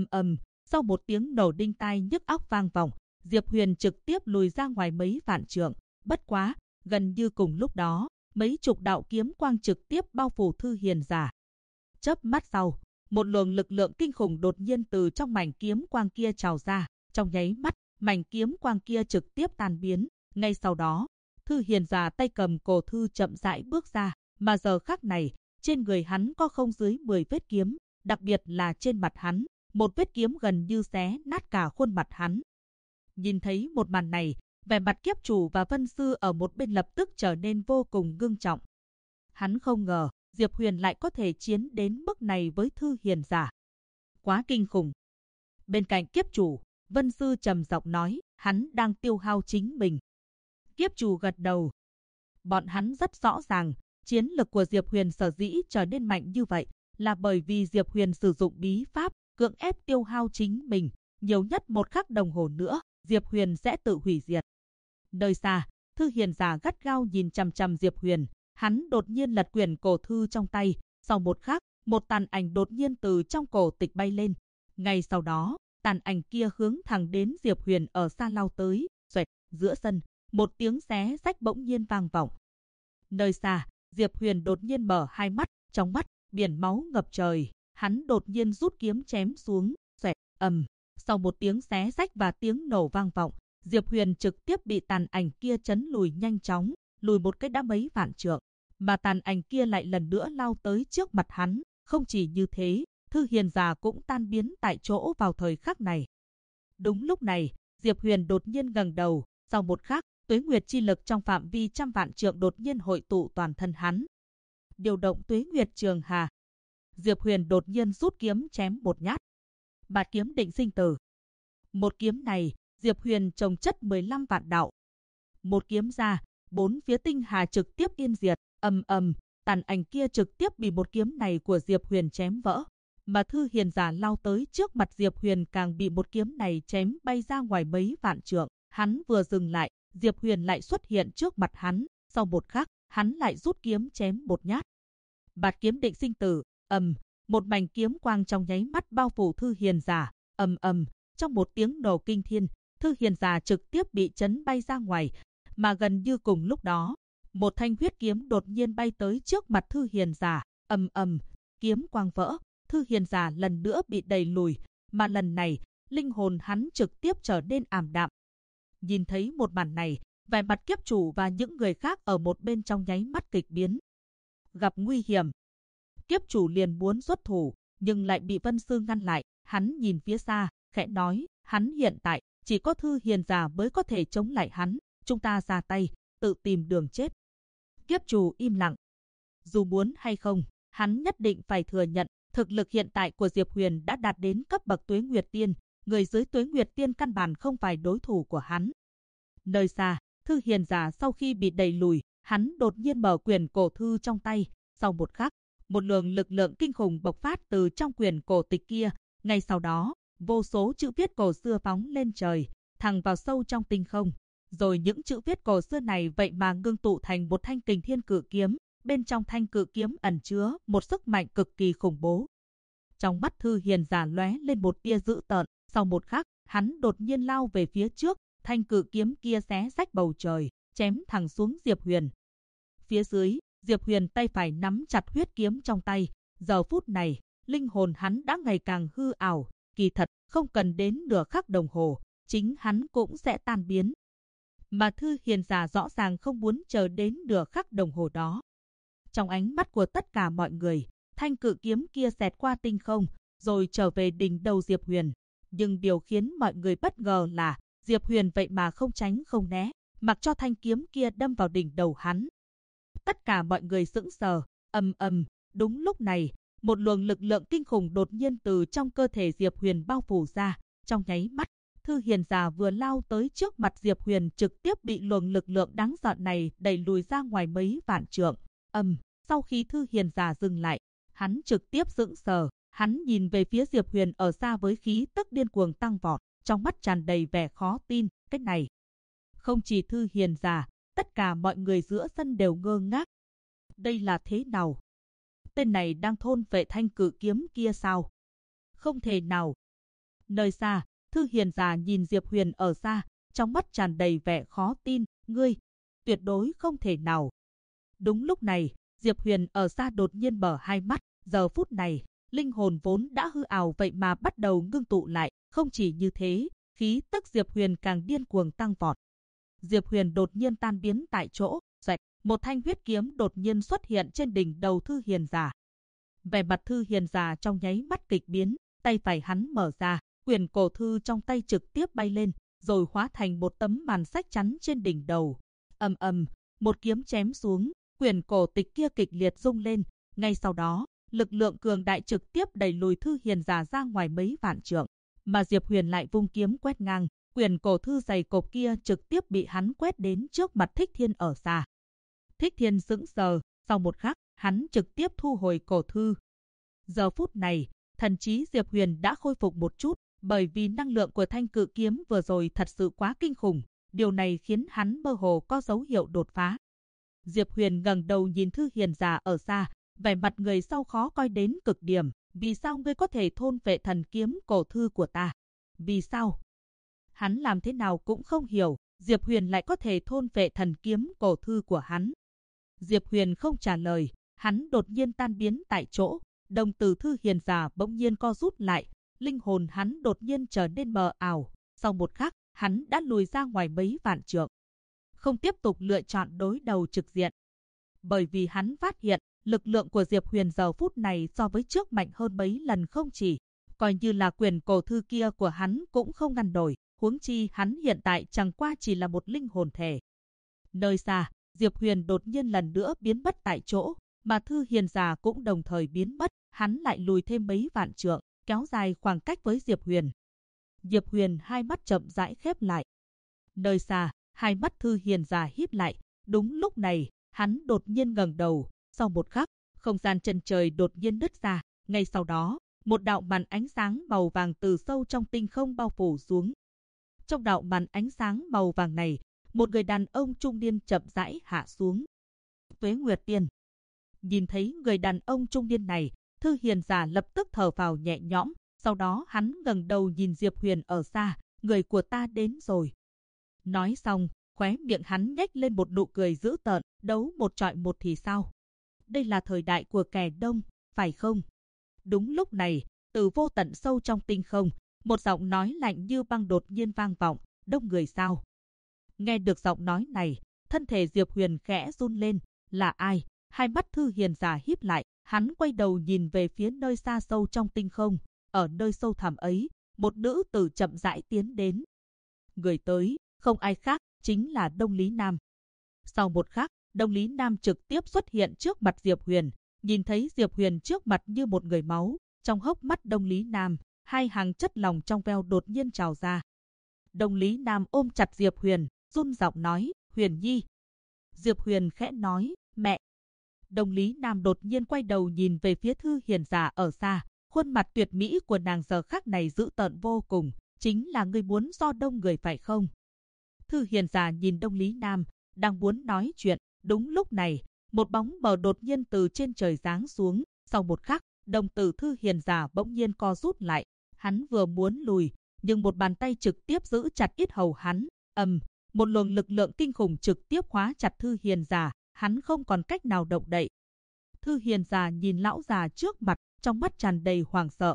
sau một tiếng nổ đinh tai nhức óc vang vọng, Diệp Huyền trực tiếp lùi ra ngoài mấy vạn trượng. Bất quá, gần như cùng lúc đó, mấy chục đạo kiếm quang trực tiếp bao phủ Thư Hiền giả. Chớp mắt sau, một luồng lực lượng kinh khủng đột nhiên từ trong mảnh kiếm quang kia trào ra. Trong nháy mắt, mảnh kiếm quang kia trực tiếp tan biến. Ngay sau đó, Thư Hiền giả tay cầm cổ thư chậm rãi bước ra. Mà giờ khắc này, trên người hắn có không dưới 10 vết kiếm. Đặc biệt là trên mặt hắn, một vết kiếm gần như xé nát cả khuôn mặt hắn. Nhìn thấy một màn này, vẻ mặt Kiếp Chủ và Vân Sư ở một bên lập tức trở nên vô cùng ngưng trọng. Hắn không ngờ Diệp Huyền lại có thể chiến đến mức này với Thư Hiền giả. Quá kinh khủng. Bên cạnh Kiếp Chủ, Vân Sư trầm giọng nói, hắn đang tiêu hao chính mình. Kiếp Chủ gật đầu. Bọn hắn rất rõ ràng, chiến lực của Diệp Huyền sở dĩ trở nên mạnh như vậy là bởi vì Diệp Huyền sử dụng bí pháp, cưỡng ép tiêu hao chính mình. Nhiều nhất một khắc đồng hồ nữa, Diệp Huyền sẽ tự hủy diệt. Nơi xa, Thư Hiền giả gắt gao nhìn chằm chằm Diệp Huyền. Hắn đột nhiên lật quyển cổ thư trong tay. Sau một khắc, một tàn ảnh đột nhiên từ trong cổ tịch bay lên. Ngay sau đó, tàn ảnh kia hướng thẳng đến Diệp Huyền ở xa lao tới. Xoẹt, giữa sân, một tiếng xé rách bỗng nhiên vang vọng. Nơi xa, Diệp Huyền đột nhiên mở hai mắt, trong mắt biển máu ngập trời. Hắn đột nhiên rút kiếm chém xuống. Xoẹt, sau một tiếng xé rách và tiếng nổ vang vọng, Diệp Huyền trực tiếp bị tàn ảnh kia chấn lùi nhanh chóng, lùi một cái đã mấy vạn trượng. Mà tàn ảnh kia lại lần nữa lao tới trước mặt hắn. Không chỉ như thế, Thư Hiền giả cũng tan biến tại chỗ vào thời khắc này. Đúng lúc này, Diệp Huyền đột nhiên ngẩng đầu. Sau một khắc, Tuế nguyệt chi lực trong phạm vi trăm vạn trượng đột nhiên hội tụ toàn thân hắn. Điều động tuế nguyệt trường hà. Diệp Huyền đột nhiên rút kiếm chém một nhát. Bạt kiếm định sinh tử. Một kiếm này, Diệp Huyền trồng chất 15 vạn đạo. Một kiếm ra, bốn phía tinh hà trực tiếp yên diệt, ầm ầm, tàn ảnh kia trực tiếp bị một kiếm này của Diệp Huyền chém vỡ. Mà Thư Hiền giả lao tới trước mặt Diệp Huyền càng bị một kiếm này chém bay ra ngoài mấy vạn trượng. Hắn vừa dừng lại, Diệp Huyền lại xuất hiện trước mặt hắn. Sau một khắc, hắn lại rút kiếm chém một nhát. Bạt kiếm định sinh tử, một mảnh kiếm quang trong nháy mắt bao phủ Thư Hiền giả, trong một tiếng nổ kinh thiên, Thư Hiền giả trực tiếp bị chấn bay ra ngoài, mà gần như cùng lúc đó, một thanh huyết kiếm đột nhiên bay tới trước mặt Thư Hiền giả, kiếm quang vỡ, Thư Hiền giả lần nữa bị đẩy lùi, mà lần này, linh hồn hắn trực tiếp trở nên ảm đạm. Nhìn thấy một màn này, vẻ mặt kiếp chủ và những người khác ở một bên trong nháy mắt kịch biến. Gặp nguy hiểm, kiếp chủ liền muốn xuất thủ, nhưng lại bị Vân Sư ngăn lại. Hắn nhìn phía xa, khẽ nói, hắn hiện tại chỉ có Thư Hiền giả mới có thể chống lại hắn, chúng ta ra tay, tự tìm đường chết. Kiếp chủ im lặng. Dù muốn hay không, hắn nhất định phải thừa nhận, thực lực hiện tại của Diệp Huyền đã đạt đến cấp bậc Tuế Nguyệt Tiên, người dưới Tuế Nguyệt Tiên căn bản không phải đối thủ của hắn. Nơi xa, Thư Hiền giả sau khi bị đẩy lùi, hắn đột nhiên mở quyển cổ thư trong tay, sau một khắc, một luồng lực lượng kinh khủng bộc phát từ trong quyển cổ tịch kia, ngay sau đó, vô số chữ viết cổ xưa phóng lên trời, thẳng vào sâu trong tinh không. Rồi những chữ viết cổ xưa này vậy mà ngưng tụ thành một thanh Kình Thiên cự kiếm, bên trong thanh cự kiếm ẩn chứa một sức mạnh cực kỳ khủng bố. Trong mắt Thư Hiền giả lóe lên một tia dữ tợn, sau một khắc, hắn đột nhiên lao về phía trước, thanh cự kiếm kia xé rách bầu trời, chém thẳng xuống Diệp Huyền. Phía dưới, Diệp Huyền tay phải nắm chặt huyết kiếm trong tay, giờ phút này, linh hồn hắn đã ngày càng hư ảo, kỳ thật không cần đến nửa khắc đồng hồ, chính hắn cũng sẽ tan biến. Mà Thư Hiền giả rõ ràng không muốn chờ đến nửa khắc đồng hồ đó. Trong ánh mắt của tất cả mọi người, thanh cự kiếm kia xẹt qua tinh không, rồi trở về đỉnh đầu Diệp Huyền. Nhưng điều khiến mọi người bất ngờ là Diệp Huyền vậy mà không tránh không né, mặc cho thanh kiếm kia đâm vào đỉnh đầu hắn. Tất cả mọi người sững sờ, đúng lúc này, một luồng lực lượng kinh khủng đột nhiên từ trong cơ thể Diệp Huyền bao phủ ra, trong nháy mắt, Thư Hiền giả vừa lao tới trước mặt Diệp Huyền trực tiếp bị luồng lực lượng đáng sợ này đẩy lùi ra ngoài mấy vạn trượng. Sau khi Thư Hiền giả dừng lại, hắn trực tiếp sững sờ, hắn nhìn về phía Diệp Huyền ở xa với khí tức điên cuồng tăng vọt, trong mắt tràn đầy vẻ khó tin, cái này. Không chỉ Thư Hiền giả, tất cả mọi người giữa sân đều ngơ ngác. Đây là thế nào? Tên này đang thôn vệ thanh cự kiếm kia sao? Không thể nào. Nơi xa, Thư Hiền giả nhìn Diệp Huyền ở xa, trong mắt tràn đầy vẻ khó tin, ngươi, tuyệt đối không thể nào. Đúng lúc này, Diệp Huyền ở xa đột nhiên mở hai mắt, giờ phút này, linh hồn vốn đã hư ảo vậy mà bắt đầu ngưng tụ lại, không chỉ như thế, khí tức Diệp Huyền càng điên cuồng tăng vọt. Diệp Huyền đột nhiên tan biến tại chỗ, xoẹt, một thanh huyết kiếm đột nhiên xuất hiện trên đỉnh đầu Thư Hiền giả. Vẻ mặt Thư Hiền giả trong nháy mắt kịch biến, tay phải hắn mở ra, quyển cổ thư trong tay trực tiếp bay lên, rồi hóa thành một tấm màn sách chắn trên đỉnh đầu. Một kiếm chém xuống, quyển cổ tịch kia kịch liệt rung lên, ngay sau đó, lực lượng cường đại trực tiếp đẩy lùi Thư Hiền giả ra ngoài mấy vạn trượng, mà Diệp Huyền lại vung kiếm quét ngang, quyển cổ thư dày cộp kia trực tiếp bị hắn quét đến trước mặt Thích Thiên ở xa. Thích Thiên sững sờ, sau một khắc, hắn trực tiếp thu hồi cổ thư. Giờ phút này, thần trí Diệp Huyền đã khôi phục một chút, bởi vì năng lượng của thanh cự kiếm vừa rồi thật sự quá kinh khủng, điều này khiến hắn mơ hồ có dấu hiệu đột phá. Diệp Huyền ngẩng đầu nhìn Thư Hiền giả ở xa, vẻ mặt người sau khó coi đến cực điểm, vì sao ngươi có thể thôn vệ thần kiếm cổ thư của ta? Vì sao? Hắn làm thế nào cũng không hiểu, Diệp Huyền lại có thể thôn vệ thần kiếm cổ thư của hắn. Diệp Huyền không trả lời, hắn đột nhiên tan biến tại chỗ, đồng tử Thư Hiền giả bỗng nhiên co rút lại, linh hồn hắn đột nhiên trở nên mờ ảo, sau một khắc, hắn đã lùi ra ngoài mấy vạn trượng. Không tiếp tục lựa chọn đối đầu trực diện. Bởi vì hắn phát hiện, lực lượng của Diệp Huyền giờ phút này so với trước mạnh hơn mấy lần không chỉ, coi như là quyển cổ thư kia của hắn cũng không ngăn nổi, huống chi hắn hiện tại chẳng qua chỉ là một linh hồn thể, Nơi xa, Diệp Huyền đột nhiên lần nữa biến mất tại chỗ, mà Thư Hiền già cũng đồng thời biến mất, hắn lại lùi thêm mấy vạn trượng, kéo dài khoảng cách với Diệp Huyền. Diệp Huyền hai mắt chậm rãi khép lại. Nơi xa, hai mắt Thư Hiền già híp lại, đúng lúc này, hắn đột nhiên ngẩng đầu, sau một khắc, không gian chân trời đột nhiên nứt ra, ngay sau đó, một đạo màn ánh sáng màu vàng từ sâu trong tinh không bao phủ xuống. Trong đạo màn ánh sáng màu vàng này, một người đàn ông trung niên chậm rãi hạ xuống. Tuế Nguyệt Tiên. Nhìn thấy người đàn ông trung niên này, Thư Hiền già lập tức thở phào nhẹ nhõm, sau đó hắn ngẩng đầu nhìn Diệp Huyền ở xa, người của ta đến rồi. Nói xong, khóe miệng hắn nhếch lên một nụ cười dữ tợn, đấu một trọi một thì sao? Đây là thời đại của kẻ đông, phải không? Đúng lúc này, từ vô tận sâu trong tinh không, một giọng nói lạnh như băng đột nhiên vang vọng, đông người sao? Nghe được giọng nói này, thân thể Diệp Huyền khẽ run lên, là ai? Hai mắt Thư Hiền già híp lại, hắn quay đầu nhìn về phía nơi xa sâu trong tinh không, ở nơi sâu thẳm ấy, một nữ tử chậm rãi tiến đến. Người tới, không ai khác, chính là Đông Lý Nam. Sau một khắc, Đông Lý Nam trực tiếp xuất hiện trước mặt Diệp Huyền, nhìn thấy Diệp Huyền trước mặt như một người máu, trong hốc mắt Đông Lý Nam, hai hàng chất lỏng trong veo đột nhiên trào ra. Đông Lý Nam ôm chặt Diệp Huyền, run giọng nói, Huyền Nhi. Diệp Huyền khẽ nói, mẹ. Đông Lý Nam đột nhiên quay đầu nhìn về phía Thư Hiền già ở xa, khuôn mặt tuyệt mỹ của nàng giờ khắc này dữ tợn vô cùng, chính là ngươi muốn do đông người phải không? Thư Hiền già nhìn Đông Lý Nam, đang muốn nói chuyện, đúng lúc này, một bóng mờ đột nhiên từ trên trời giáng xuống, sau một khắc, đồng tử Thư Hiền già bỗng nhiên co rút lại, hắn vừa muốn lùi, nhưng một bàn tay trực tiếp giữ chặt yết hầu hắn, một luồng lực lượng kinh khủng trực tiếp khóa chặt Thư Hiền già, hắn không còn cách nào động đậy. Thư Hiền già nhìn lão già trước mặt, trong mắt tràn đầy hoảng sợ,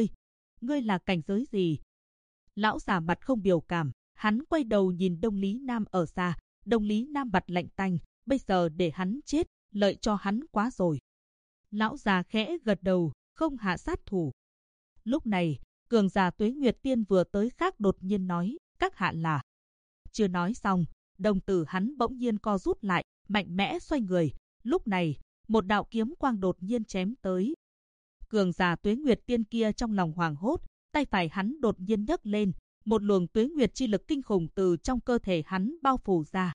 ngươi là cảnh giới gì? Lão già mặt không biểu cảm, hắn quay đầu nhìn Đông Lý Nam ở xa, Đông Lý Nam mặt lạnh tanh, bây giờ để hắn chết, lợi cho hắn quá rồi. Lão già khẽ gật đầu, không hạ sát thủ. Lúc này, cường giả Tuế Nguyệt Tiên vừa tới khác đột nhiên nói, các hạ là. Chưa nói xong, đồng tử hắn bỗng nhiên co rút lại, mạnh mẽ xoay người. Lúc này, một đạo kiếm quang đột nhiên chém tới. Cường giả Tuế Nguyệt Tiên kia trong lòng hoảng hốt, tay phải hắn đột nhiên nhấc lên, một luồng Tuế Nguyệt chi lực kinh khủng từ trong cơ thể hắn bao phủ ra,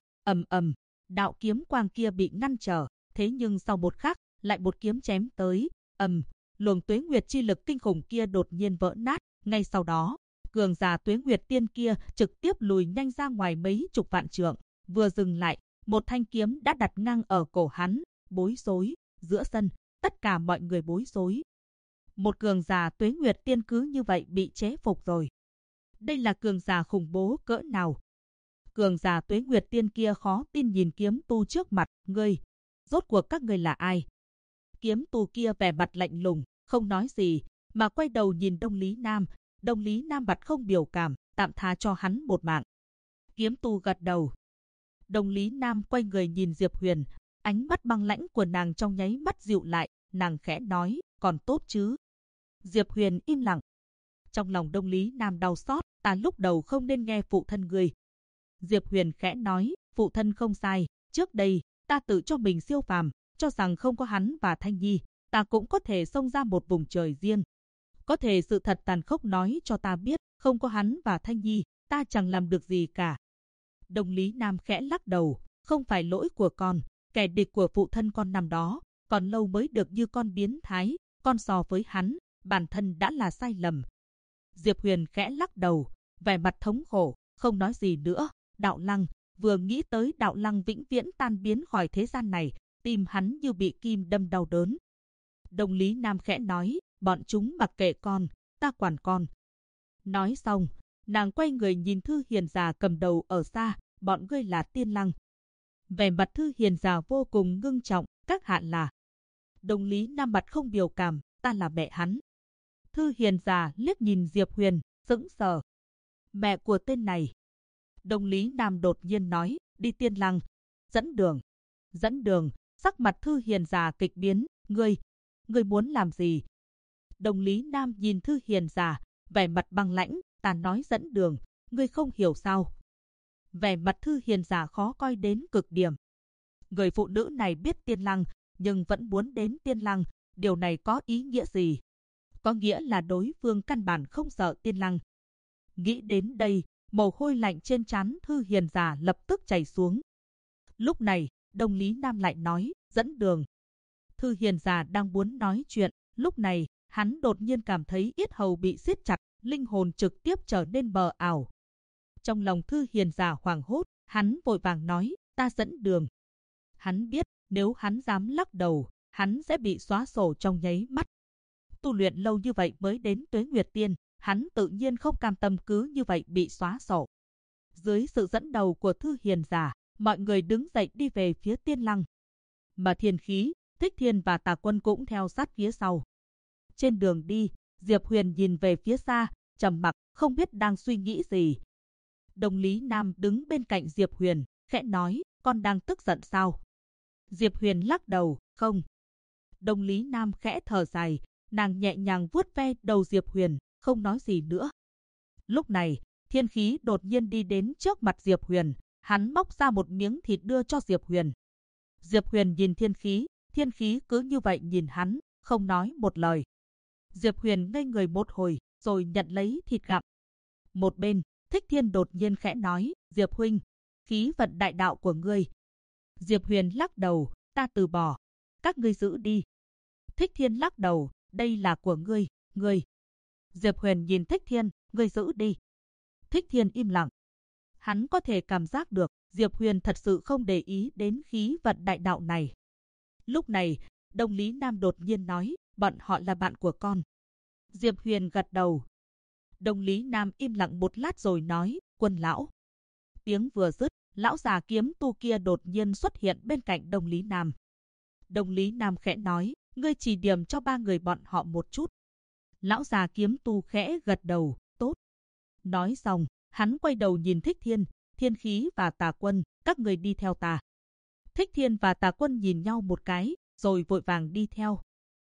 đạo kiếm quang kia bị ngăn trở, thế nhưng sau một khắc, lại một kiếm chém tới, luồng Tuế Nguyệt chi lực kinh khủng kia đột nhiên vỡ nát, ngay sau đó, cường giả Tuế Nguyệt Tiên kia trực tiếp lùi nhanh ra ngoài mấy chục vạn trượng, vừa dừng lại, một thanh kiếm đã đặt ngang ở cổ hắn, bối rối, giữa sân, tất cả mọi người bối rối. Một cường giả Tuế Nguyệt Tiên cứ như vậy bị chế phục rồi. Đây là cường giả khủng bố cỡ nào? Cường giả Tuế Nguyệt Tiên kia khó tin nhìn kiếm tu trước mặt, ngươi, rốt cuộc các ngươi là ai? Kiếm tu kia vẻ mặt lạnh lùng, không nói gì, mà quay đầu nhìn Đông Lý Nam. Đông Lý Nam mặt không biểu cảm, tạm tha cho hắn một mạng. Kiếm tu gật đầu. Đông Lý Nam quay người nhìn Diệp Huyền, ánh mắt băng lãnh của nàng trong nháy mắt dịu lại, nàng khẽ nói, còn tốt chứ? Diệp Huyền im lặng. Trong lòng Đông Lý Nam đau xót, ta lúc đầu không nên nghe phụ thân ngươi. Diệp Huyền khẽ nói, phụ thân không sai, trước đây, ta tự cho mình siêu phàm, cho rằng không có hắn và Thanh Nhi, ta cũng có thể xông ra một vùng trời riêng. Có thể sự thật tàn khốc nói cho ta biết, không có hắn và Thanh Nhi, ta chẳng làm được gì cả. Đông Lý Nam khẽ lắc đầu, không phải lỗi của con, kẻ địch của phụ thân con năm đó, còn lâu mới được như con biến thái, con so với hắn, bản thân đã là sai lầm. Diệp Huyền khẽ lắc đầu, vẻ mặt thống khổ, không nói gì nữa. Đạo Lăng, vừa nghĩ tới Đạo Lăng vĩnh viễn tan biến khỏi thế gian này, tim hắn như bị kim đâm đau đớn. Đông Lý Nam khẽ nói, bọn chúng mặc kệ con, ta quản con. Nói xong, nàng quay người nhìn Thư Hiền già cầm đầu ở xa, bọn ngươi là Tiên Lăng. Vẻ mặt Thư Hiền già vô cùng ngưng trọng, các hạ là. Đông Lý Nam mặt không biểu cảm, ta là mẹ hắn. Thư Hiền già liếc nhìn Diệp Huyền, sững sờ. Mẹ của tên này. Đông Lý Nam đột nhiên nói, đi Tiên Lăng, dẫn đường. Dẫn đường, sắc mặt Thư Hiền già kịch biến, ngươi muốn làm gì? Đông Lý Nam nhìn Thư Hiền già, vẻ mặt băng lãnh, ta nói dẫn đường, ngươi không hiểu sao? vẻ mặt Thư Hiền giả khó coi đến cực điểm. Người phụ nữ này biết Tiên Lăng, nhưng vẫn muốn đến Tiên Lăng, điều này có ý nghĩa gì? Có nghĩa là đối phương căn bản không sợ Tiên Lăng. Nghĩ đến đây, mồ hôi lạnh trên trán Thư Hiền giả lập tức chảy xuống. Lúc này, Đông Lý Nam lại nói, dẫn đường. Thư Hiền giả đang muốn nói chuyện, lúc này, hắn đột nhiên cảm thấy yết hầu bị siết chặt, linh hồn trực tiếp trở nên mờ ảo. Trong lòng Thư Hiền giả hoảng hốt, hắn vội vàng nói, ta dẫn đường. Hắn biết, nếu hắn dám lắc đầu, hắn sẽ bị xóa sổ trong nháy mắt. Tu luyện lâu như vậy mới đến Tuế Nguyệt Tiên, hắn tự nhiên không cam tâm cứ như vậy bị xóa sổ. Dưới sự dẫn đầu của Thư Hiền giả, mọi người đứng dậy đi về phía Tiên Lăng. Mà Thiên Khí, Thích Thiên và Tà Quân cũng theo sát phía sau. Trên đường đi, Diệp Huyền nhìn về phía xa, trầm mặc, không biết đang suy nghĩ gì. Đông Lý Nam đứng bên cạnh Diệp Huyền, khẽ nói, con đang tức giận sao? Diệp Huyền lắc đầu, không. Đông Lý Nam khẽ thở dài, nàng nhẹ nhàng vuốt ve đầu Diệp Huyền, không nói gì nữa. Lúc này, Thiên Khí đột nhiên đi đến trước mặt Diệp Huyền, hắn móc ra một miếng thịt đưa cho Diệp Huyền. Diệp Huyền nhìn Thiên Khí cứ như vậy nhìn hắn, không nói một lời. Diệp Huyền ngây người một hồi, rồi nhận lấy thịt gặm. Một bên, Thích Thiên đột nhiên khẽ nói, Diệp huynh, khí vận đại đạo của ngươi. Diệp Huyền lắc đầu, ta từ bỏ, các ngươi giữ đi. Thích Thiên lắc đầu, đây là của ngươi, ngươi. Diệp Huyền nhìn Thích Thiên, ngươi giữ đi. Thích Thiên im lặng. Hắn có thể cảm giác được, Diệp Huyền thật sự không để ý đến khí vận đại đạo này. Lúc này, Đông Lý Nam đột nhiên nói, bọn họ là bạn của con. Diệp Huyền gật đầu. Đông Lý Nam im lặng một lát rồi nói, Quân lão. Tiếng vừa dứt, lão già kiếm tu kia đột nhiên xuất hiện bên cạnh Đông Lý Nam. Đông Lý Nam khẽ nói, ngươi chỉ điểm cho ba người bọn họ một chút. Lão già kiếm tu khẽ gật đầu, tốt. Nói xong, hắn quay đầu nhìn Thích Thiên, Thiên Khí và Tà Quân, các người đi theo ta. Thích Thiên và Tà Quân nhìn nhau một cái, rồi vội vàng đi theo.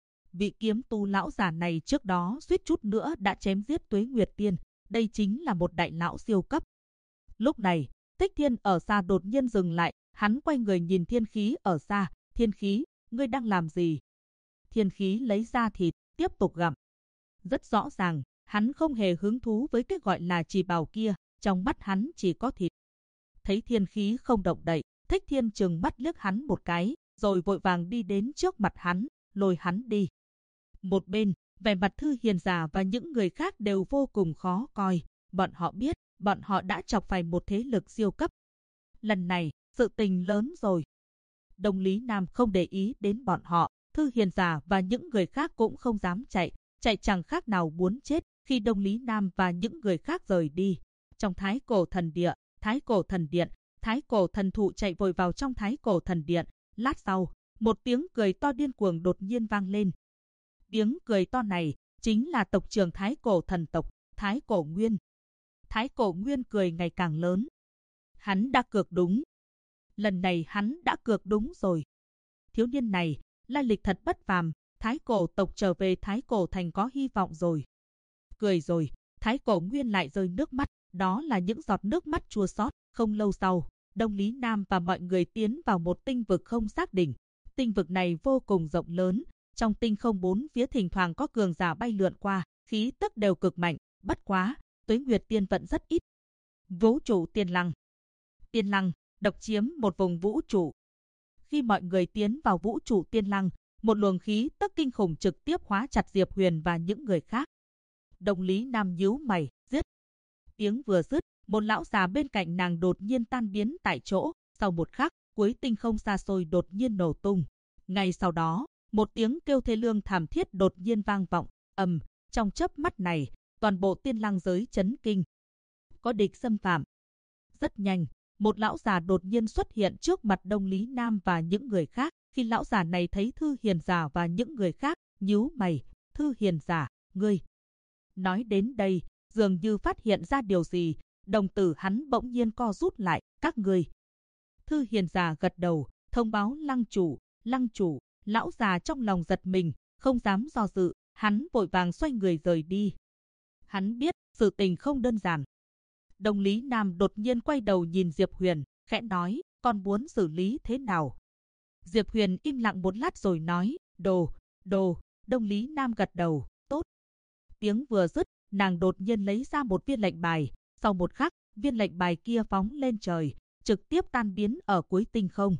Vị kiếm tu lão già này trước đó suýt chút nữa đã chém giết Tuế Nguyệt Tiên, đây chính là một đại lão siêu cấp. Lúc này, Thích Thiên ở xa đột nhiên dừng lại, hắn quay người nhìn Thiên Khí ở xa, Thiên Khí, ngươi đang làm gì? Thiên Khí lấy ra thịt, tiếp tục gặm. Rất rõ ràng, hắn không hề hứng thú với cái gọi là trì bào kia, trong mắt hắn chỉ có thịt. Thấy Thiên Khí không động đậy, Thích Thiên trừng mắt liếc hắn một cái, rồi vội vàng đi đến trước mặt hắn, lôi hắn đi. Một bên, vẻ mặt Thư Hiền giả và những người khác đều vô cùng khó coi, bọn họ biết, bọn họ đã chọc phải một thế lực siêu cấp. Lần này, sự tình lớn rồi. Đông Lý Nam không để ý đến bọn họ, Thư Hiền giả và những người khác cũng không dám chạy, chạy chẳng khác nào muốn chết khi Đông Lý Nam và những người khác rời đi. Trong Thái Cổ Thần Địa, Thái Cổ Thần Điện, Thái Cổ Thần Thụ chạy vội vào trong Thái Cổ Thần Điện, lát sau, một tiếng cười to điên cuồng đột nhiên vang lên. Tiếng cười to này chính là tộc trưởng Thái Cổ Thần tộc, Thái Cổ Nguyên. Thái Cổ Nguyên cười ngày càng lớn. Hắn đã cược đúng. Lần này hắn đã cược đúng rồi. Thiếu niên này, lai lịch thật bất phàm, Thái Cổ tộc trở về Thái Cổ thành có hy vọng rồi. Cười rồi, Thái Cổ Nguyên lại rơi nước mắt, đó là những giọt nước mắt chua xót. Không lâu sau, Đông Lý Nam và mọi người tiến vào một tinh vực không xác định. Tinh vực này vô cùng rộng lớn, trong tinh không bốn phía thỉnh thoảng có cường giả bay lượn qua, khí tức đều cực mạnh, bất quá, Tuế Nguyệt Tiên vẫn rất ít. Vũ trụ Tiên Lăng. Tiên Lăng, độc chiếm một vùng vũ trụ. Khi mọi người tiến vào vũ trụ Tiên Lăng, một luồng khí tức kinh khủng trực tiếp khóa chặt Diệp Huyền và những người khác. Đông Lý Nam nhíu mày, giết. Tiếng vừa dứt, một lão già bên cạnh nàng đột nhiên tan biến tại chỗ, sau một khắc, cuối tinh không xa xôi đột nhiên nổ tung. Ngay sau đó, một tiếng kêu thê lương thảm thiết đột nhiên vang vọng, trong chớp mắt này, toàn bộ Tiên Lăng giới chấn kinh. Có địch xâm phạm. Rất nhanh, một lão già đột nhiên xuất hiện trước mặt Đông Lý Nam và những người khác. Khi lão già này thấy Thư Hiền giả và những người khác, nhíu mày, Thư Hiền giả, ngươi. Nói đến đây, dường như phát hiện ra điều gì, đồng tử hắn bỗng nhiên co rút lại, các ngươi. Thư Hiền giả gật đầu, thông báo Lăng chủ, lão già trong lòng giật mình, không dám do dự, hắn vội vàng xoay người rời đi. Hắn biết, sự tình không đơn giản. Đông Lý Nam đột nhiên quay đầu nhìn Diệp Huyền, khẽ nói, con muốn xử lý thế nào? Diệp Huyền im lặng một lát rồi nói, đồ. Đông Lý Nam gật đầu, tốt. Tiếng vừa dứt, nàng đột nhiên lấy ra một viên lệnh bài. Sau một khắc, viên lệnh bài kia phóng lên trời, trực tiếp tan biến ở cuối tinh không.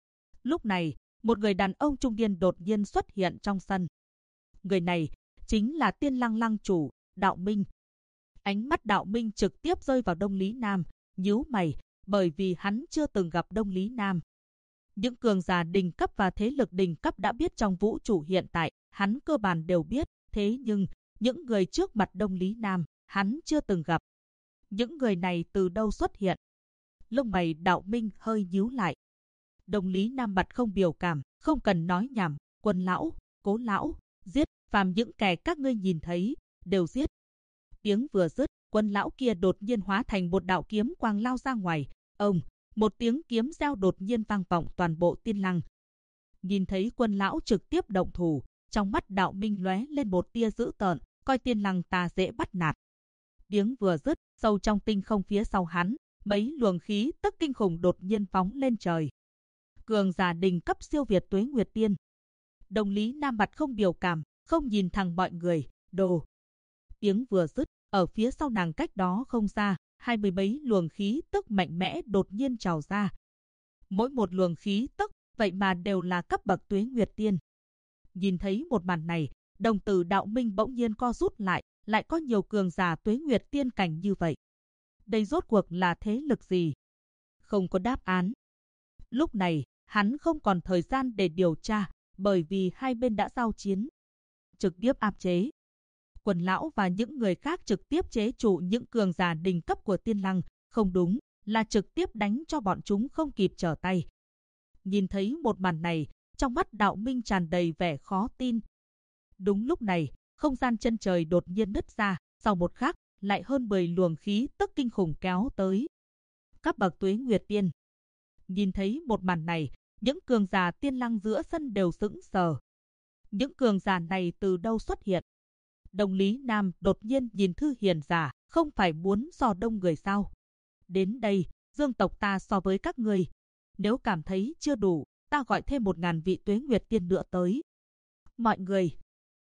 Lúc này, một người đàn ông trung niên đột nhiên xuất hiện trong sân. Người này chính là Tiên Lăng Lăng chủ, Đạo Minh. Ánh mắt Đạo Minh trực tiếp rơi vào Đông Lý Nam, nhíu mày, bởi vì hắn chưa từng gặp Đông Lý Nam. Những cường giả đỉnh cấp và thế lực đỉnh cấp đã biết trong vũ trụ hiện tại, hắn cơ bản đều biết, thế nhưng những người trước mặt Đông Lý Nam, hắn chưa từng gặp. Những người này từ đâu xuất hiện? Lông mày Đạo Minh hơi nhíu lại. Đông Lý Nam mặt không biểu cảm, không cần nói nhảm, Quân lão, Cố lão, giết, phàm những kẻ các ngươi nhìn thấy, đều giết. Tiếng vừa dứt, Quân lão kia đột nhiên hóa thành một đạo kiếm quang lao ra ngoài. Ông, một tiếng kiếm reo đột nhiên vang vọng toàn bộ Tiên Lăng. Nhìn thấy Quân lão trực tiếp động thủ, trong mắt Đạo Minh lóe lên một tia dữ tợn, coi Tiên Lăng ta dễ bắt nạt. Tiếng vừa dứt, sâu trong tinh không phía sau hắn, mấy luồng khí tức kinh khủng đột nhiên phóng lên trời. Cường giả đỉnh cấp siêu việt Tuế Nguyệt Tiên. Đông Lý Nam mặt không biểu cảm, không nhìn thẳng mọi người, đồ. Tiếng vừa dứt, ở phía sau nàng cách đó không xa, 20 mấy luồng khí tức mạnh mẽ đột nhiên trào ra. Mỗi một luồng khí tức, vậy mà đều là cấp bậc Tuế Nguyệt Tiên. Nhìn thấy một màn này, đồng tử Đạo Minh bỗng nhiên co rút lại có nhiều cường giả Tuế Nguyệt Tiên cảnh như vậy. Đây rốt cuộc là thế lực gì? Không có đáp án. Lúc này, hắn không còn thời gian để điều tra, bởi vì hai bên đã giao chiến. Trực tiếp áp chế. Quần lão và những người khác trực tiếp chế trụ những cường giả đỉnh cấp của Tiên Lăng, không đúng, là trực tiếp đánh cho bọn chúng không kịp trở tay. Nhìn thấy một màn này, trong mắt Đạo Minh tràn đầy vẻ khó tin. Đúng lúc này, không gian chân trời đột nhiên nứt ra, sau một khắc, lại hơn 10 luồng khí tức kinh khủng kéo tới. Cấp bậc Tuế Nguyệt Tiên. Nhìn thấy một màn này, những cường giả Tiên Lăng giữa sân đều sững sờ. Những cường giả này từ đâu xuất hiện? Đông Lý Nam đột nhiên nhìn Thư Hiền giả, không phải muốn so đông người sao? Đến đây, Dương tộc ta so với các người. Nếu cảm thấy chưa đủ, ta gọi thêm 1000 vị Tuế Nguyệt Tiên nữa tới. Mọi người,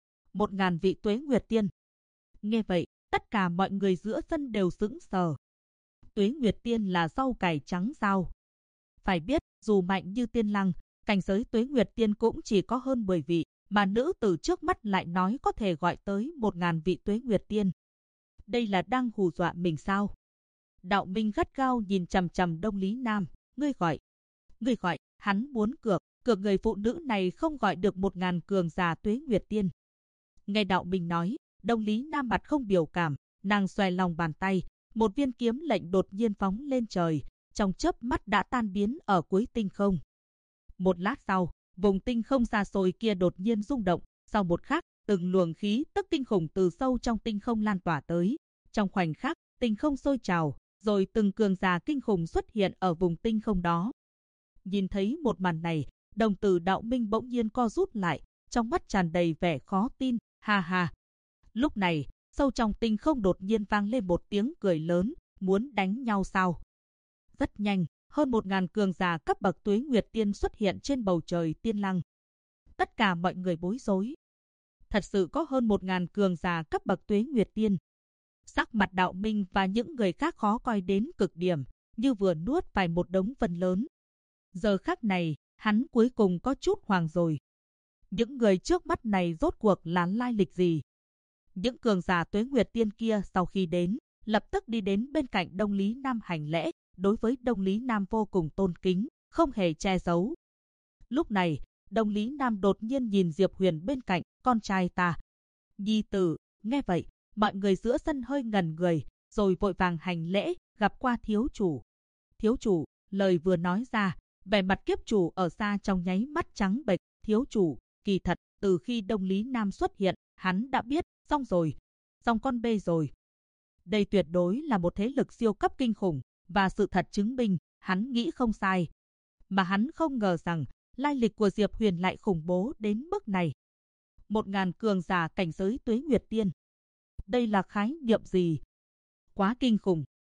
1000 vị Tuế Nguyệt Tiên. Nghe vậy, tất cả mọi người giữa sân đều sững sờ. Tuế Nguyệt Tiên là rau cải trắng sao? Phải biết, dù mạnh như Tiên Lăng, cảnh giới Tuế Nguyệt Tiên cũng chỉ có hơn 10 vị, mà nữ tử trước mắt lại nói có thể gọi tới 1000 vị Tuế Nguyệt Tiên. Đây là đang hù dọa mình sao? Đạo Minh gắt gao nhìn chằm chằm Đông Lý Nam, ngươi gọi, hắn muốn cược người phụ nữ này không gọi được 1000 cường giả Tuế Nguyệt Tiên. Nghe Đạo Minh nói, Đông Lý Nam mặt không biểu cảm, nàng xoay lòng bàn tay, một viên kiếm lệnh đột nhiên phóng lên trời, trong chớp mắt đã tan biến ở cuối tinh không. Một lát sau, vùng tinh không xa xôi kia đột nhiên rung động, sau một khắc, từng luồng khí tức kinh khủng từ sâu trong tinh không lan tỏa tới. Trong khoảnh khắc, tinh không sôi trào, rồi từng cường giả kinh khủng xuất hiện ở vùng tinh không đó. Nhìn thấy một màn này, đồng tử Đạo Minh bỗng nhiên co rút lại, trong mắt tràn đầy vẻ khó tin, ha ha. Lúc này, sâu trong tinh không đột nhiên vang lên một tiếng cười lớn, muốn đánh nhau sao? Rất nhanh, hơn 1000 cường giả cấp bậc Tuế Nguyệt Tiên xuất hiện trên bầu trời Tiên Lăng. Tất cả mọi người bối rối. Thật sự có hơn 1000 cường giả cấp bậc Tuế Nguyệt Tiên. Sắc mặt Đạo Minh và những người khác khó coi đến cực điểm, như vừa nuốt phải một đống phân lớn. Giờ khắc này, hắn cuối cùng có chút hoảng rồi. Những người trước mắt này rốt cuộc là lai lịch gì? Những cường giả Tuế Nguyệt Tiên kia sau khi đến, lập tức đi đến bên cạnh Đông Lý Nam hành lễ, đối với Đông Lý Nam vô cùng tôn kính, không hề che giấu. Lúc này, Đông Lý Nam đột nhiên nhìn Diệp Huyền bên cạnh, con trai ta. Nhi tử, nghe vậy, mọi người giữa sân hơi ngẩn người, rồi vội vàng hành lễ, gặp qua thiếu chủ. Thiếu chủ, lời vừa nói ra, vẻ mặt kiếp chủ ở xa trong nháy mắt trắng bệch. Thiếu chủ, kỳ thật, từ khi Đông Lý Nam xuất hiện, hắn đã biết, xong rồi, xong con bê rồi. Đây tuyệt đối là một thế lực siêu cấp kinh khủng, và sự thật chứng minh, hắn nghĩ không sai. Mà hắn không ngờ rằng, lai lịch của Diệp Huyền lại khủng bố đến mức này. 1000 cường giả cảnh giới Tuế Nguyệt Tiên. Đây là khái niệm gì? Quá kinh khủng.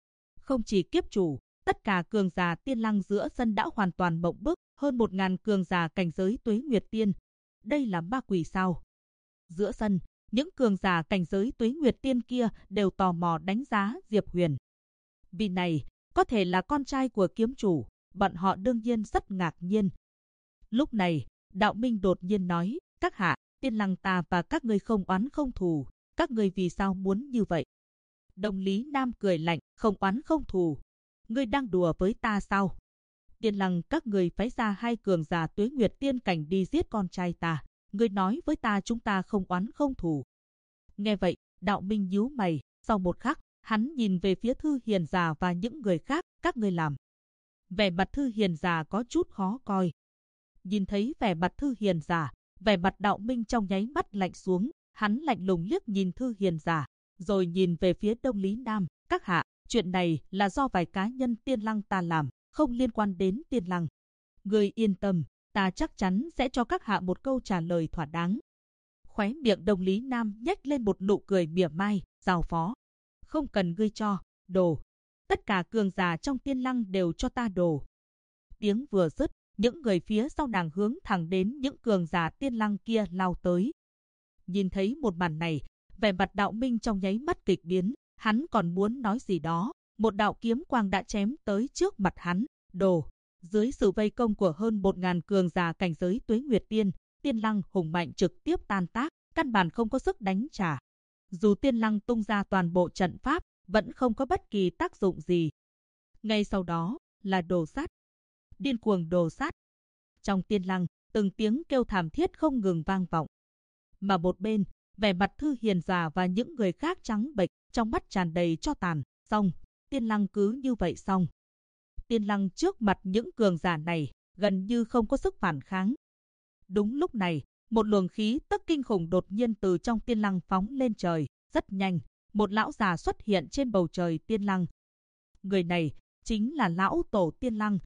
Không chỉ kiếp chủ, tất cả cường giả tiên lăng giữa sân đã hoàn toàn mộng bức, hơn 1000 cường giả cảnh giới Tuế Nguyệt Tiên. Đây là ma quỷ sao? Giữa sân, những cường giả cảnh giới Tuế Nguyệt Tiên kia đều tò mò đánh giá Diệp Huyền. Vì này, có thể là con trai của kiếm chủ, bọn họ đương nhiên rất ngạc nhiên. Lúc này, Đạo Minh đột nhiên nói, các hạ, tiên lăng ta và các ngươi không oán không thù, các ngươi vì sao muốn như vậy? Đồng Lý Nam cười lạnh, không oán không thù. Ngươi đang đùa với ta sao? Tiên lăng các ngươi phái ra 2 cường giả Tuế Nguyệt Tiên cảnh đi giết con trai ta. Ngươi nói với ta chúng ta không oán không thù. Nghe vậy, Đạo Minh nhíu mày, sau một khắc, hắn nhìn về phía Thư Hiền Giả và những người khác, các ngươi làm. Vẻ mặt Thư Hiền Giả có chút khó coi. Nhìn thấy vẻ mặt Thư Hiền Giả, vẻ mặt Đạo Minh trong nháy mắt lạnh xuống, hắn lạnh lùng liếc nhìn Thư Hiền Giả, rồi nhìn về phía Đông Lý Nam, các hạ, chuyện này là do vài cá nhân Tiên Lăng ta làm, không liên quan đến Tiên Lăng. Ngươi yên tâm, ta chắc chắn sẽ cho các hạ một câu trả lời thỏa đáng. Khóe miệng Đông Lý Nam nhếch lên một nụ cười mỉa mai, giao phó. Không cần ngươi cho, đồ. Tất cả cường giả trong Tiên Lăng đều cho ta đồ. Tiếng vừa dứt, những người phía sau nàng hướng thẳng đến những cường giả Tiên Lăng kia lao tới. Nhìn thấy một màn này, vẻ mặt Đạo Minh trong nháy mắt kịch biến, hắn còn muốn nói gì đó, một đạo kiếm quang đã chém tới trước mặt hắn, đồ. Dưới sự vây công của hơn 1000 cường giả cảnh giới Tuế Nguyệt Tiên, Tiên Lăng hùng mạnh trực tiếp tan tác, căn bản không có sức đánh trả. Dù Tiên Lăng tung ra toàn bộ trận pháp, vẫn không có bất kỳ tác dụng gì. Ngay sau đó là đồ sát. Điên cuồng đồ sát. Trong Tiên Lăng, từng tiếng kêu thảm thiết không ngừng vang vọng. Mà một bên, vẻ mặt Thư Hiền Giả và những người khác trắng bệch, trong mắt tràn đầy tro tàn. Xong, Tiên Lăng cứ như vậy xong. Tiên Lăng trước mặt những cường giả này, gần như không có sức phản kháng. Đúng lúc này, một luồng khí tức kinh khủng đột nhiên từ trong Tiên Lăng phóng lên trời, rất nhanh, một lão già xuất hiện trên bầu trời Tiên Lăng. Người này chính là lão tổ Tiên Lăng.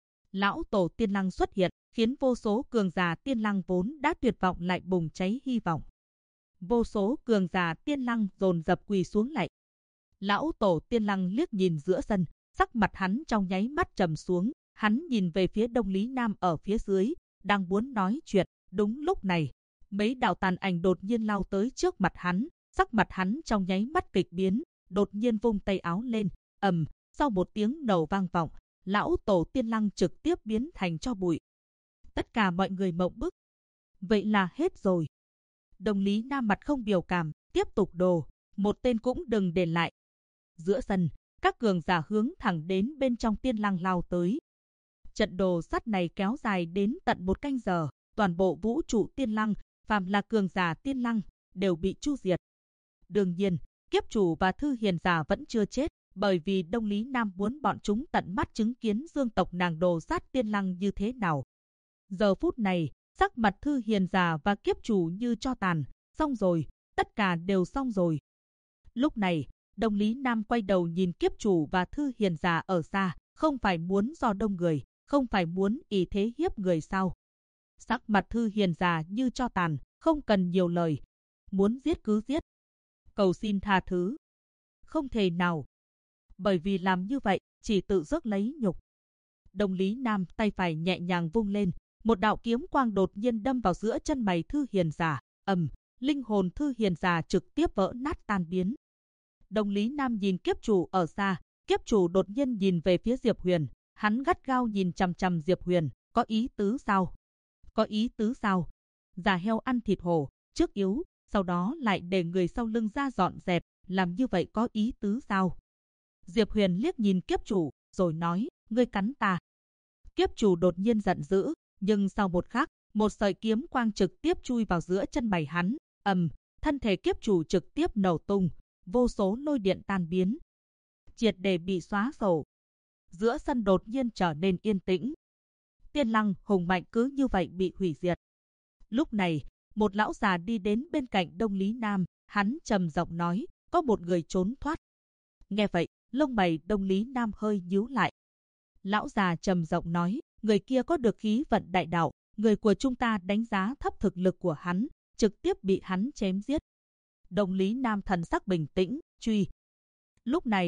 Lão tổ Tiên Lăng xuất hiện, khiến vô số cường giả Tiên Lăng vốn đã tuyệt vọng lại bùng cháy hy vọng. Vô số cường giả Tiên Lăng dồn dập quỳ xuống lạy. Lão tổ Tiên Lăng liếc nhìn giữa sân, sắc mặt hắn trong nháy mắt trầm xuống, hắn nhìn về phía Đông Lý Nam ở phía dưới, đang muốn nói chuyện. Đúng lúc này, mấy đạo tàn ảnh đột nhiên lao tới trước mặt hắn, sắc mặt hắn trong nháy mắt kịch biến, đột nhiên vung tay áo lên, sau một tiếng nổ vang vọng, lão tổ Tiên Lăng trực tiếp biến thành tro bụi. Tất cả mọi người mộng bức. Vậy là hết rồi. Đông Lý Nam mặt không biểu cảm, tiếp tục đồ, một tên cũng đừng để lại. Giữa sân, các cường giả hướng thẳng đến bên trong Tiên Lăng lao tới. Trận đồ sắt này kéo dài đến tận 1 canh giờ, toàn bộ vũ trụ Tiên Lăng, phàm là cường giả Tiên Lăng, đều bị chu diệt. Đương nhiên, kiếp chủ và Thư Hiền Giả vẫn chưa chết, bởi vì Đông Lý Nam muốn bọn chúng tận mắt chứng kiến dương tộc nàng đồ sát Tiên Lăng như thế nào. Giờ phút này, sắc mặt Thư Hiền Giả và kiếp chủ như tro tàn, xong rồi, tất cả đều xong rồi. Lúc này, Đông Lý Nam quay đầu nhìn kiếp chủ và Thư Hiền Giả ở xa, không phải muốn do đông người, không phải muốn ỷ thế hiếp người sao? Sắc mặt Thư Hiền Giả như tro tàn, không cần nhiều lời, muốn giết cứ giết. Cầu xin tha thứ. Không thể nào. Bởi vì làm như vậy, chỉ tự rước lấy nhục. Đông Lý Nam tay phải nhẹ nhàng vung lên, một đạo kiếm quang đột nhiên đâm vào giữa chân mày Thư Hiền Giả, linh hồn Thư Hiền Giả trực tiếp vỡ nát tan biến. Đông Lý Nam nhìn kiếp chủ ở xa, kiếp chủ đột nhiên nhìn về phía Diệp Huyền, hắn gắt gao nhìn chằm chằm Diệp Huyền, có ý tứ sao? Có ý tứ sao? Già heo ăn thịt hổ, trước yếu, sau đó lại để người sau lưng ra dọn dẹp, làm như vậy có ý tứ sao? Diệp Huyền liếc nhìn kiếp chủ, rồi nói, ngươi cắn ta. Kiếp chủ đột nhiên giận dữ, nhưng sau một khắc, một sợi kiếm quang trực tiếp chui vào giữa chân mày hắn, thân thể kiếp chủ trực tiếp nổ tung, vô số lôi điện tan biến, triệt để bị xóa sổ. Giữa sân đột nhiên trở nên yên tĩnh. Tiên Lăng hùng mạnh cứ như vậy bị hủy diệt. Lúc này, một lão già đi đến bên cạnh Đông Lý Nam, hắn trầm giọng nói, có một người trốn thoát. Nghe vậy, lông mày Đông Lý Nam hơi nhíu lại. Lão già trầm giọng nói, người kia có được khí vận đại đạo, người của chúng ta đánh giá thấp thực lực của hắn, trực tiếp bị hắn chém giết. Đông Lý Nam thần sắc bình tĩnh, truy. Lúc này,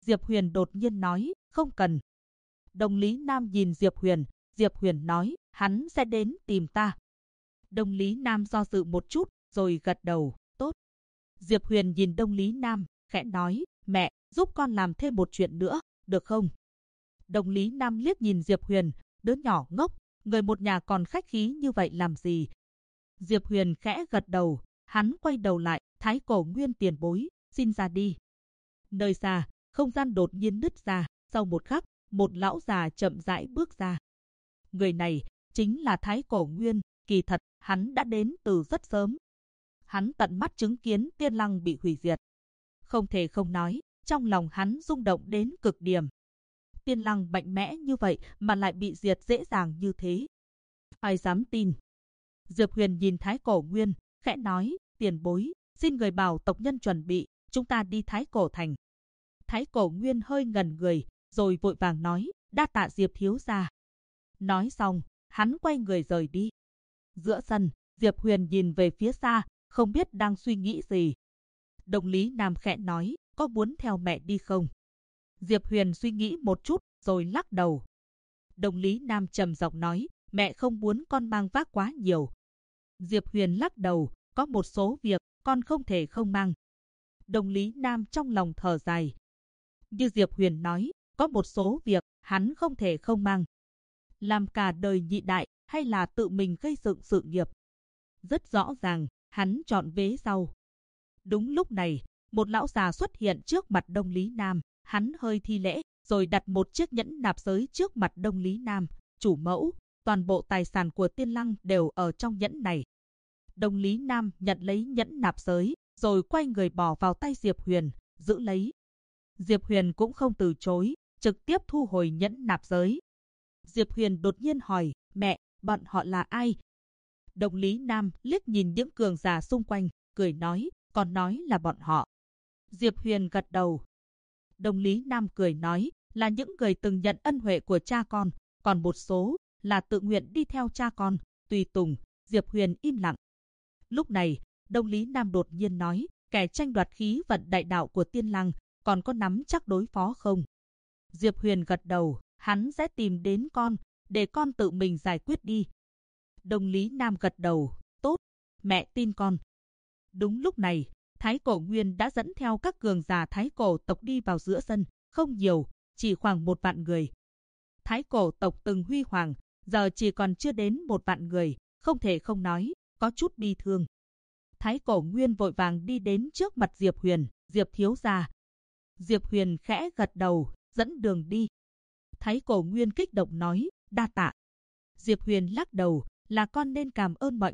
Diệp Huyền đột nhiên nói, không cần. Đồng Lý Nam nhìn Diệp Huyền nói, hắn sẽ đến tìm ta. Đồng Lý Nam do dự một chút, rồi gật đầu, tốt. Diệp Huyền nhìn Đồng Lý Nam, khẽ nói, mẹ, giúp con làm thêm một chuyện nữa, được không? Đồng Lý Nam liếc nhìn Diệp Huyền, đứa nhỏ ngốc, người một nhà còn khách khí như vậy làm gì? Diệp Huyền khẽ gật đầu, hắn quay đầu lại, Thái Cổ Nguyên tiền bối, xin ra đi. Nơi xa, không gian đột nhiên nứt ra, sau một khắc, một lão già chậm rãi bước ra. Người này chính là Thái Cổ Nguyên, kỳ thật, hắn đã đến từ rất sớm. Hắn tận mắt chứng kiến Tiên Lăng bị hủy diệt. Không thể không nói, trong lòng hắn rung động đến cực điểm. Tiên Lăng mạnh mẽ như vậy mà lại bị diệt dễ dàng như thế. Ai dám tin? Diệp Huyền nhìn Thái Cổ Nguyên, khẽ nói, tiền bối, xin người bảo tộc nhân chuẩn bị, chúng ta đi Thái Cổ Thành. Thái Cổ Nguyên hơi ngẩn người, rồi vội vàng nói, đa tạ Diệp thiếu gia. Nói xong, hắn quay người rời đi. Giữa sân, Diệp Huyền nhìn về phía xa, không biết đang suy nghĩ gì. Đồng Lý Nam khẽ nói, có muốn theo mẹ đi không? Diệp Huyền suy nghĩ một chút, rồi lắc đầu. Đồng Lý Nam trầm giọng nói, mẹ không muốn con mang vác quá nhiều. Diệp Huyền lắc đầu, có một số việc con không thể không mang. Đồng Lý Nam trong lòng thở dài. Như Diệp Huyền nói, có một số việc hắn không thể không mang. Làm cả đời nhị đại hay là tự mình gây dựng sự nghiệp? Rất rõ ràng, hắn chọn vế sau. Đúng lúc này, một lão già xuất hiện trước mặt Đồng Lý Nam. Hắn hơi thi lễ, rồi đặt một chiếc nhẫn nạp giới trước mặt Đồng Lý Nam. Chủ mẫu, toàn bộ tài sản của Tiên Lăng đều ở trong nhẫn này. Đồng Lý Nam nhận lấy nhẫn nạp giới, rồi quay người bỏ vào tay Diệp Huyền, giữ lấy. Diệp Huyền cũng không từ chối, trực tiếp thu hồi nhẫn nạp giới. Diệp Huyền đột nhiên hỏi, mẹ, bọn họ là ai? Đồng Lý Nam liếc nhìn những cường giả xung quanh, cười nói, còn nói là bọn họ. Diệp Huyền gật đầu. Đồng Lý Nam cười nói, là những người từng nhận ân huệ của cha con, còn một số là tự nguyện đi theo cha con, tùy tùng. Diệp Huyền im lặng. Lúc này, Đồng Lý Nam đột nhiên nói, kẻ tranh đoạt khí vận đại đạo của Tiên Lăng, còn có nắm chắc đối phó không? Diệp Huyền gật đầu, hắn sẽ tìm đến con, để con tự mình giải quyết đi. Đồng Lý Nam gật đầu, tốt, mẹ tin con. Đúng lúc này, Thái Cổ Nguyên đã dẫn theo các cường giả Thái Cổ tộc đi vào giữa sân, không nhiều, chỉ khoảng 1 vạn người. Thái Cổ tộc từng huy hoàng, giờ chỉ còn chưa đến 1 vạn người, không thể không nói, có chút bi thương. Thái Cổ Nguyên vội vàng đi đến trước mặt Diệp Huyền, Diệp thiếu gia. Diệp Huyền khẽ gật đầu, dẫn đường đi. Thái Cổ Nguyên kích động nói, đa tạ. Diệp Huyền lắc đầu, là con nên cảm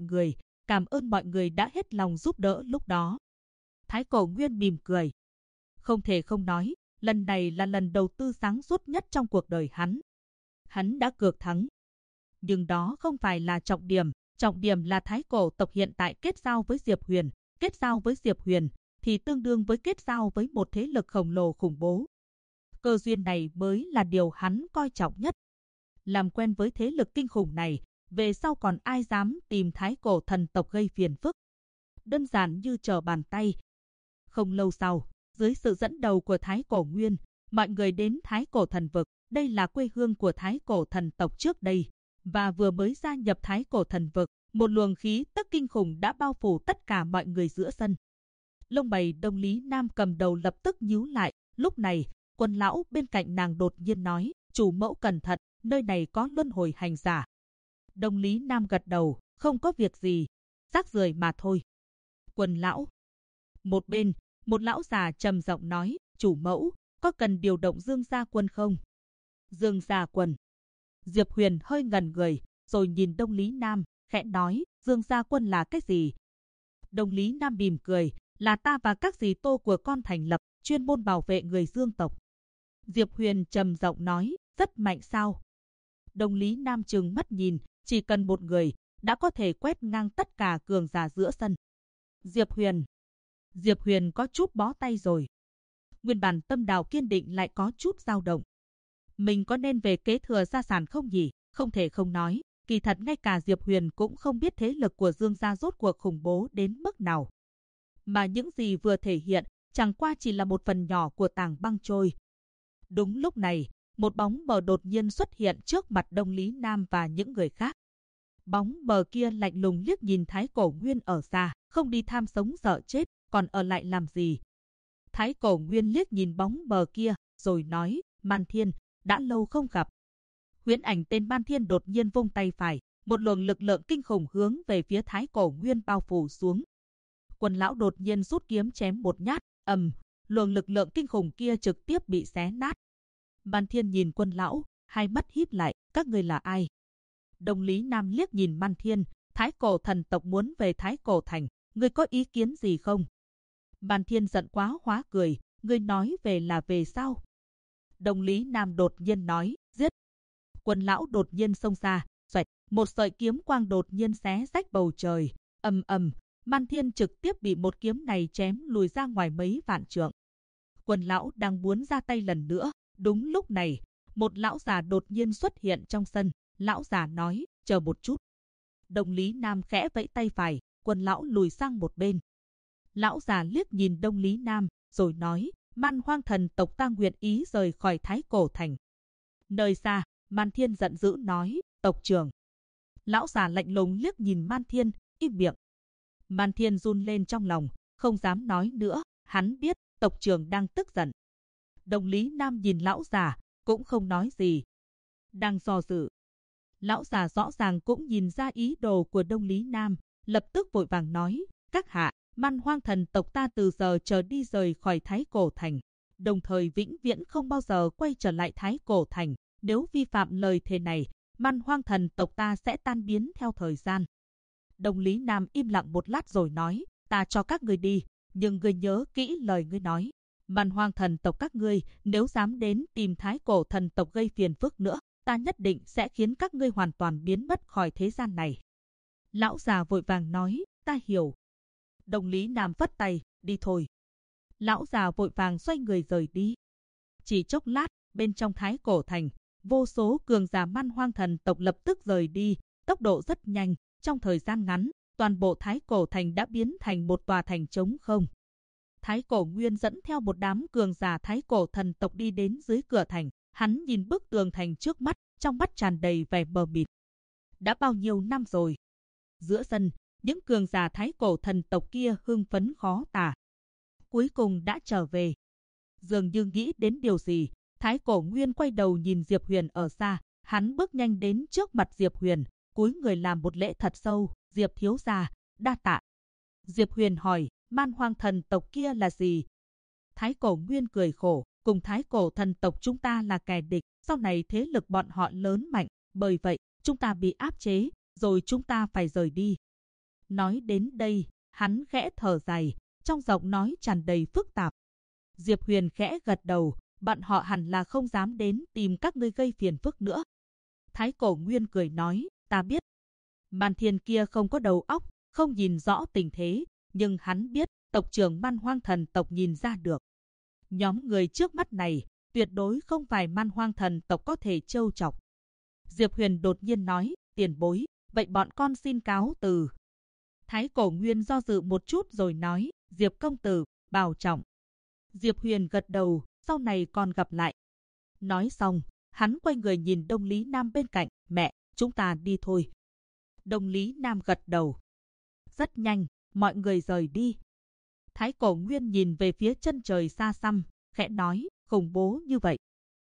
ơn mọi người đã hết lòng giúp đỡ lúc đó. Thái Cổ Nguyên mỉm cười. Không thể không nói, lần này là lần đầu tư sáng suốt nhất trong cuộc đời hắn. Hắn đã cược thắng. Nhưng đó không phải là trọng điểm là Thái Cổ tộc hiện tại kết giao với Diệp Huyền. Kết giao với Diệp Huyền thì tương đương với kết giao với một thế lực khổng lồ khủng bố. Cơ duyên này mới là điều hắn coi trọng nhất. Làm quen với thế lực kinh khủng này, về sau còn ai dám tìm Thái Cổ thần tộc gây phiền phức. Đơn giản như trở bàn tay. Không lâu sau, dưới sự dẫn đầu của Thái Cổ Nguyên, mọi người đến Thái Cổ thần vực. Đây là quê hương của Thái Cổ thần tộc trước đây. Và vừa mới gia nhập Thái Cổ thần vực, một luồng khí tức kinh khủng đã bao phủ tất cả mọi người giữa sân. Lông mày Đồng Lý Nam cầm đầu lập tức nhíu lại. Lúc này, Quân lão bên cạnh nàng đột nhiên nói, chủ mẫu cẩn thận, nơi này có luân hồi hành giả. Đồng Lý Nam gật đầu, không có việc gì, rác rưởi mà thôi. Quân lão. Một bên, một lão già trầm giọng nói, chủ mẫu, có cần điều động Dương Gia Quân không? Dương Gia Quân. Diệp Huyền hơi ngẩn người, rồi nhìn Đồng Lý Nam, khẽ nói, Dương Gia Quân là cái gì? Đồng Lý Nam mỉm cười, là ta và các dì tô của con thành lập, chuyên môn bảo vệ người Dương tộc. Diệp Huyền trầm giọng nói, rất mạnh sao? Đồng Lý Nam trừng mắt nhìn, chỉ cần một người, đã có thể quét ngang tất cả cường giả giữa sân. Diệp Huyền có chút bó tay rồi. Nguyên bản tâm đạo kiên định lại có chút dao động. Mình có nên về kế thừa gia sản không nhỉ? Không thể không nói, kỳ thật ngay cả Diệp Huyền cũng không biết thế lực của Dương gia rốt cuộc khủng bố đến mức nào. Mà những gì vừa thể hiện, chẳng qua chỉ là một phần nhỏ của tảng băng trôi. Đúng lúc này, một bóng mờ đột nhiên xuất hiện trước mặt Đông Lý Nam và những người khác. Bóng mờ kia lạnh lùng liếc nhìn Thái Cổ Nguyên ở xa, không đi tham sống sợ chết, còn ở lại làm gì? Thái Cổ Nguyên liếc nhìn bóng mờ kia, rồi nói, Man Thiên, đã lâu không gặp. Huyễn ảnh tên Man Thiên đột nhiên vung tay phải, một luồng lực lượng kinh khủng hướng về phía Thái Cổ Nguyên bao phủ xuống. Quần lão đột nhiên rút kiếm chém một nhát, luồng lực lượng kinh khủng kia trực tiếp bị xé nát. Man Thiên nhìn Quân lão, hai mắt híp lại, các ngươi là ai? Đông Lý Nam liếc nhìn Man Thiên, Thái Cổ thần tộc muốn về Thái Cổ thành, ngươi có ý kiến gì không? Man Thiên giận quá hóa cười, ngươi nói về là về sao? Đông Lý Nam đột nhiên nói, giết. Quân lão đột nhiên xông ra, xoẹt, một sợi kiếm quang đột nhiên xé rách bầu trời, Man Thiên trực tiếp bị một kiếm này chém lùi ra ngoài mấy vạn trượng. Quân lão đang muốn ra tay lần nữa, đúng lúc này, một lão già đột nhiên xuất hiện trong sân, lão già nói, chờ một chút. Đông Lý Nam khẽ vẫy tay phải, Quân lão lùi sang một bên. Lão già liếc nhìn Đông Lý Nam, rồi nói, Man Hoang thần tộc ta nguyện ý rời khỏi Thái Cổ thành. Nơi xa, Man Thiên giận dữ nói, tộc trưởng. Lão già lạnh lùng liếc nhìn Man Thiên, im miệng. Man Thiên run lên trong lòng, không dám nói nữa, hắn biết tộc trưởng đang tức giận. Đông Lý Nam nhìn lão già, cũng không nói gì. Đang do dự. Lão già rõ ràng cũng nhìn ra ý đồ của Đông Lý Nam, lập tức vội vàng nói, các hạ, Man Hoang thần tộc ta từ giờ trở đi rời khỏi Thái Cổ thành, đồng thời vĩnh viễn không bao giờ quay trở lại Thái Cổ thành. Nếu vi phạm lời thề này, Man Hoang thần tộc ta sẽ tan biến theo thời gian. Đông Lý Nam im lặng một lát rồi nói, ta cho các ngươi đi, nhưng ngươi nhớ kỹ lời ngươi nói. Man Hoang thần tộc các ngươi, nếu dám đến tìm Thái Cổ thần tộc gây phiền phức nữa, ta nhất định sẽ khiến các ngươi hoàn toàn biến mất khỏi thế gian này. Lão già vội vàng nói, ta hiểu. Đông Lý Nam vất tay, đi thôi. Lão già vội vàng xoay người rời đi. Chỉ chốc lát, bên trong Thái Cổ thành, vô số cường giả Man Hoang thần tộc lập tức rời đi, tốc độ rất nhanh, trong thời gian ngắn, toàn bộ Thái Cổ thành đã biến thành một tòa thành trống không. Thái Cổ Nguyên dẫn theo một đám cường giả Thái Cổ thần tộc đi đến dưới cửa thành, hắn nhìn bức tường thành trước mắt, trong mắt tràn đầy vẻ mờ mịt. Đã bao nhiêu năm rồi? Giữa sân, những cường giả Thái Cổ thần tộc kia hưng phấn khó tả. Cuối cùng đã trở về. Dường như nghĩ đến điều gì, Thái Cổ Nguyên quay đầu nhìn Diệp Huyền ở xa, hắn bước nhanh đến trước mặt Diệp Huyền, cúi người làm một lễ thật sâu, Diệp thiếu gia, đa tạ. Diệp Huyền hỏi, Man Hoang thần tộc kia là gì? Thái Cổ Nguyên cười khổ, cùng Thái Cổ thần tộc chúng ta là kẻ địch, sau này thế lực bọn họ lớn mạnh, bởi vậy chúng ta bị áp chế, rồi chúng ta phải rời đi. Nói đến đây, hắn khẽ thở dài, trong giọng nói tràn đầy phức tạp. Diệp Huyền khẽ gật đầu, bọn họ hẳn là không dám đến tìm các ngươi gây phiền phức nữa. Thái Cổ Nguyên cười nói, ta biết. Man Thiên kia không có đầu óc, không nhìn rõ tình thế, nhưng hắn biết tộc trưởng Man Hoang thần tộc nhìn ra được. Nhóm người trước mắt này tuyệt đối không phải Man Hoang thần tộc có thể trêu chọc. Diệp Huyền đột nhiên nói, tiền bối, vậy bọn con xin cáo từ. Thái Cổ Nguyên do dự một chút rồi nói, Diệp công tử, bảo trọng. Diệp Huyền gật đầu, sau này còn gặp lại. Nói xong, hắn quay người nhìn Đông Lý Nam bên cạnh, mẹ, chúng ta đi thôi. Đông Lý Nam gật đầu. Rất nhanh, mọi người rời đi. Thái Cổ Nguyên nhìn về phía chân trời xa xăm, khẽ nói, khủng bố như vậy,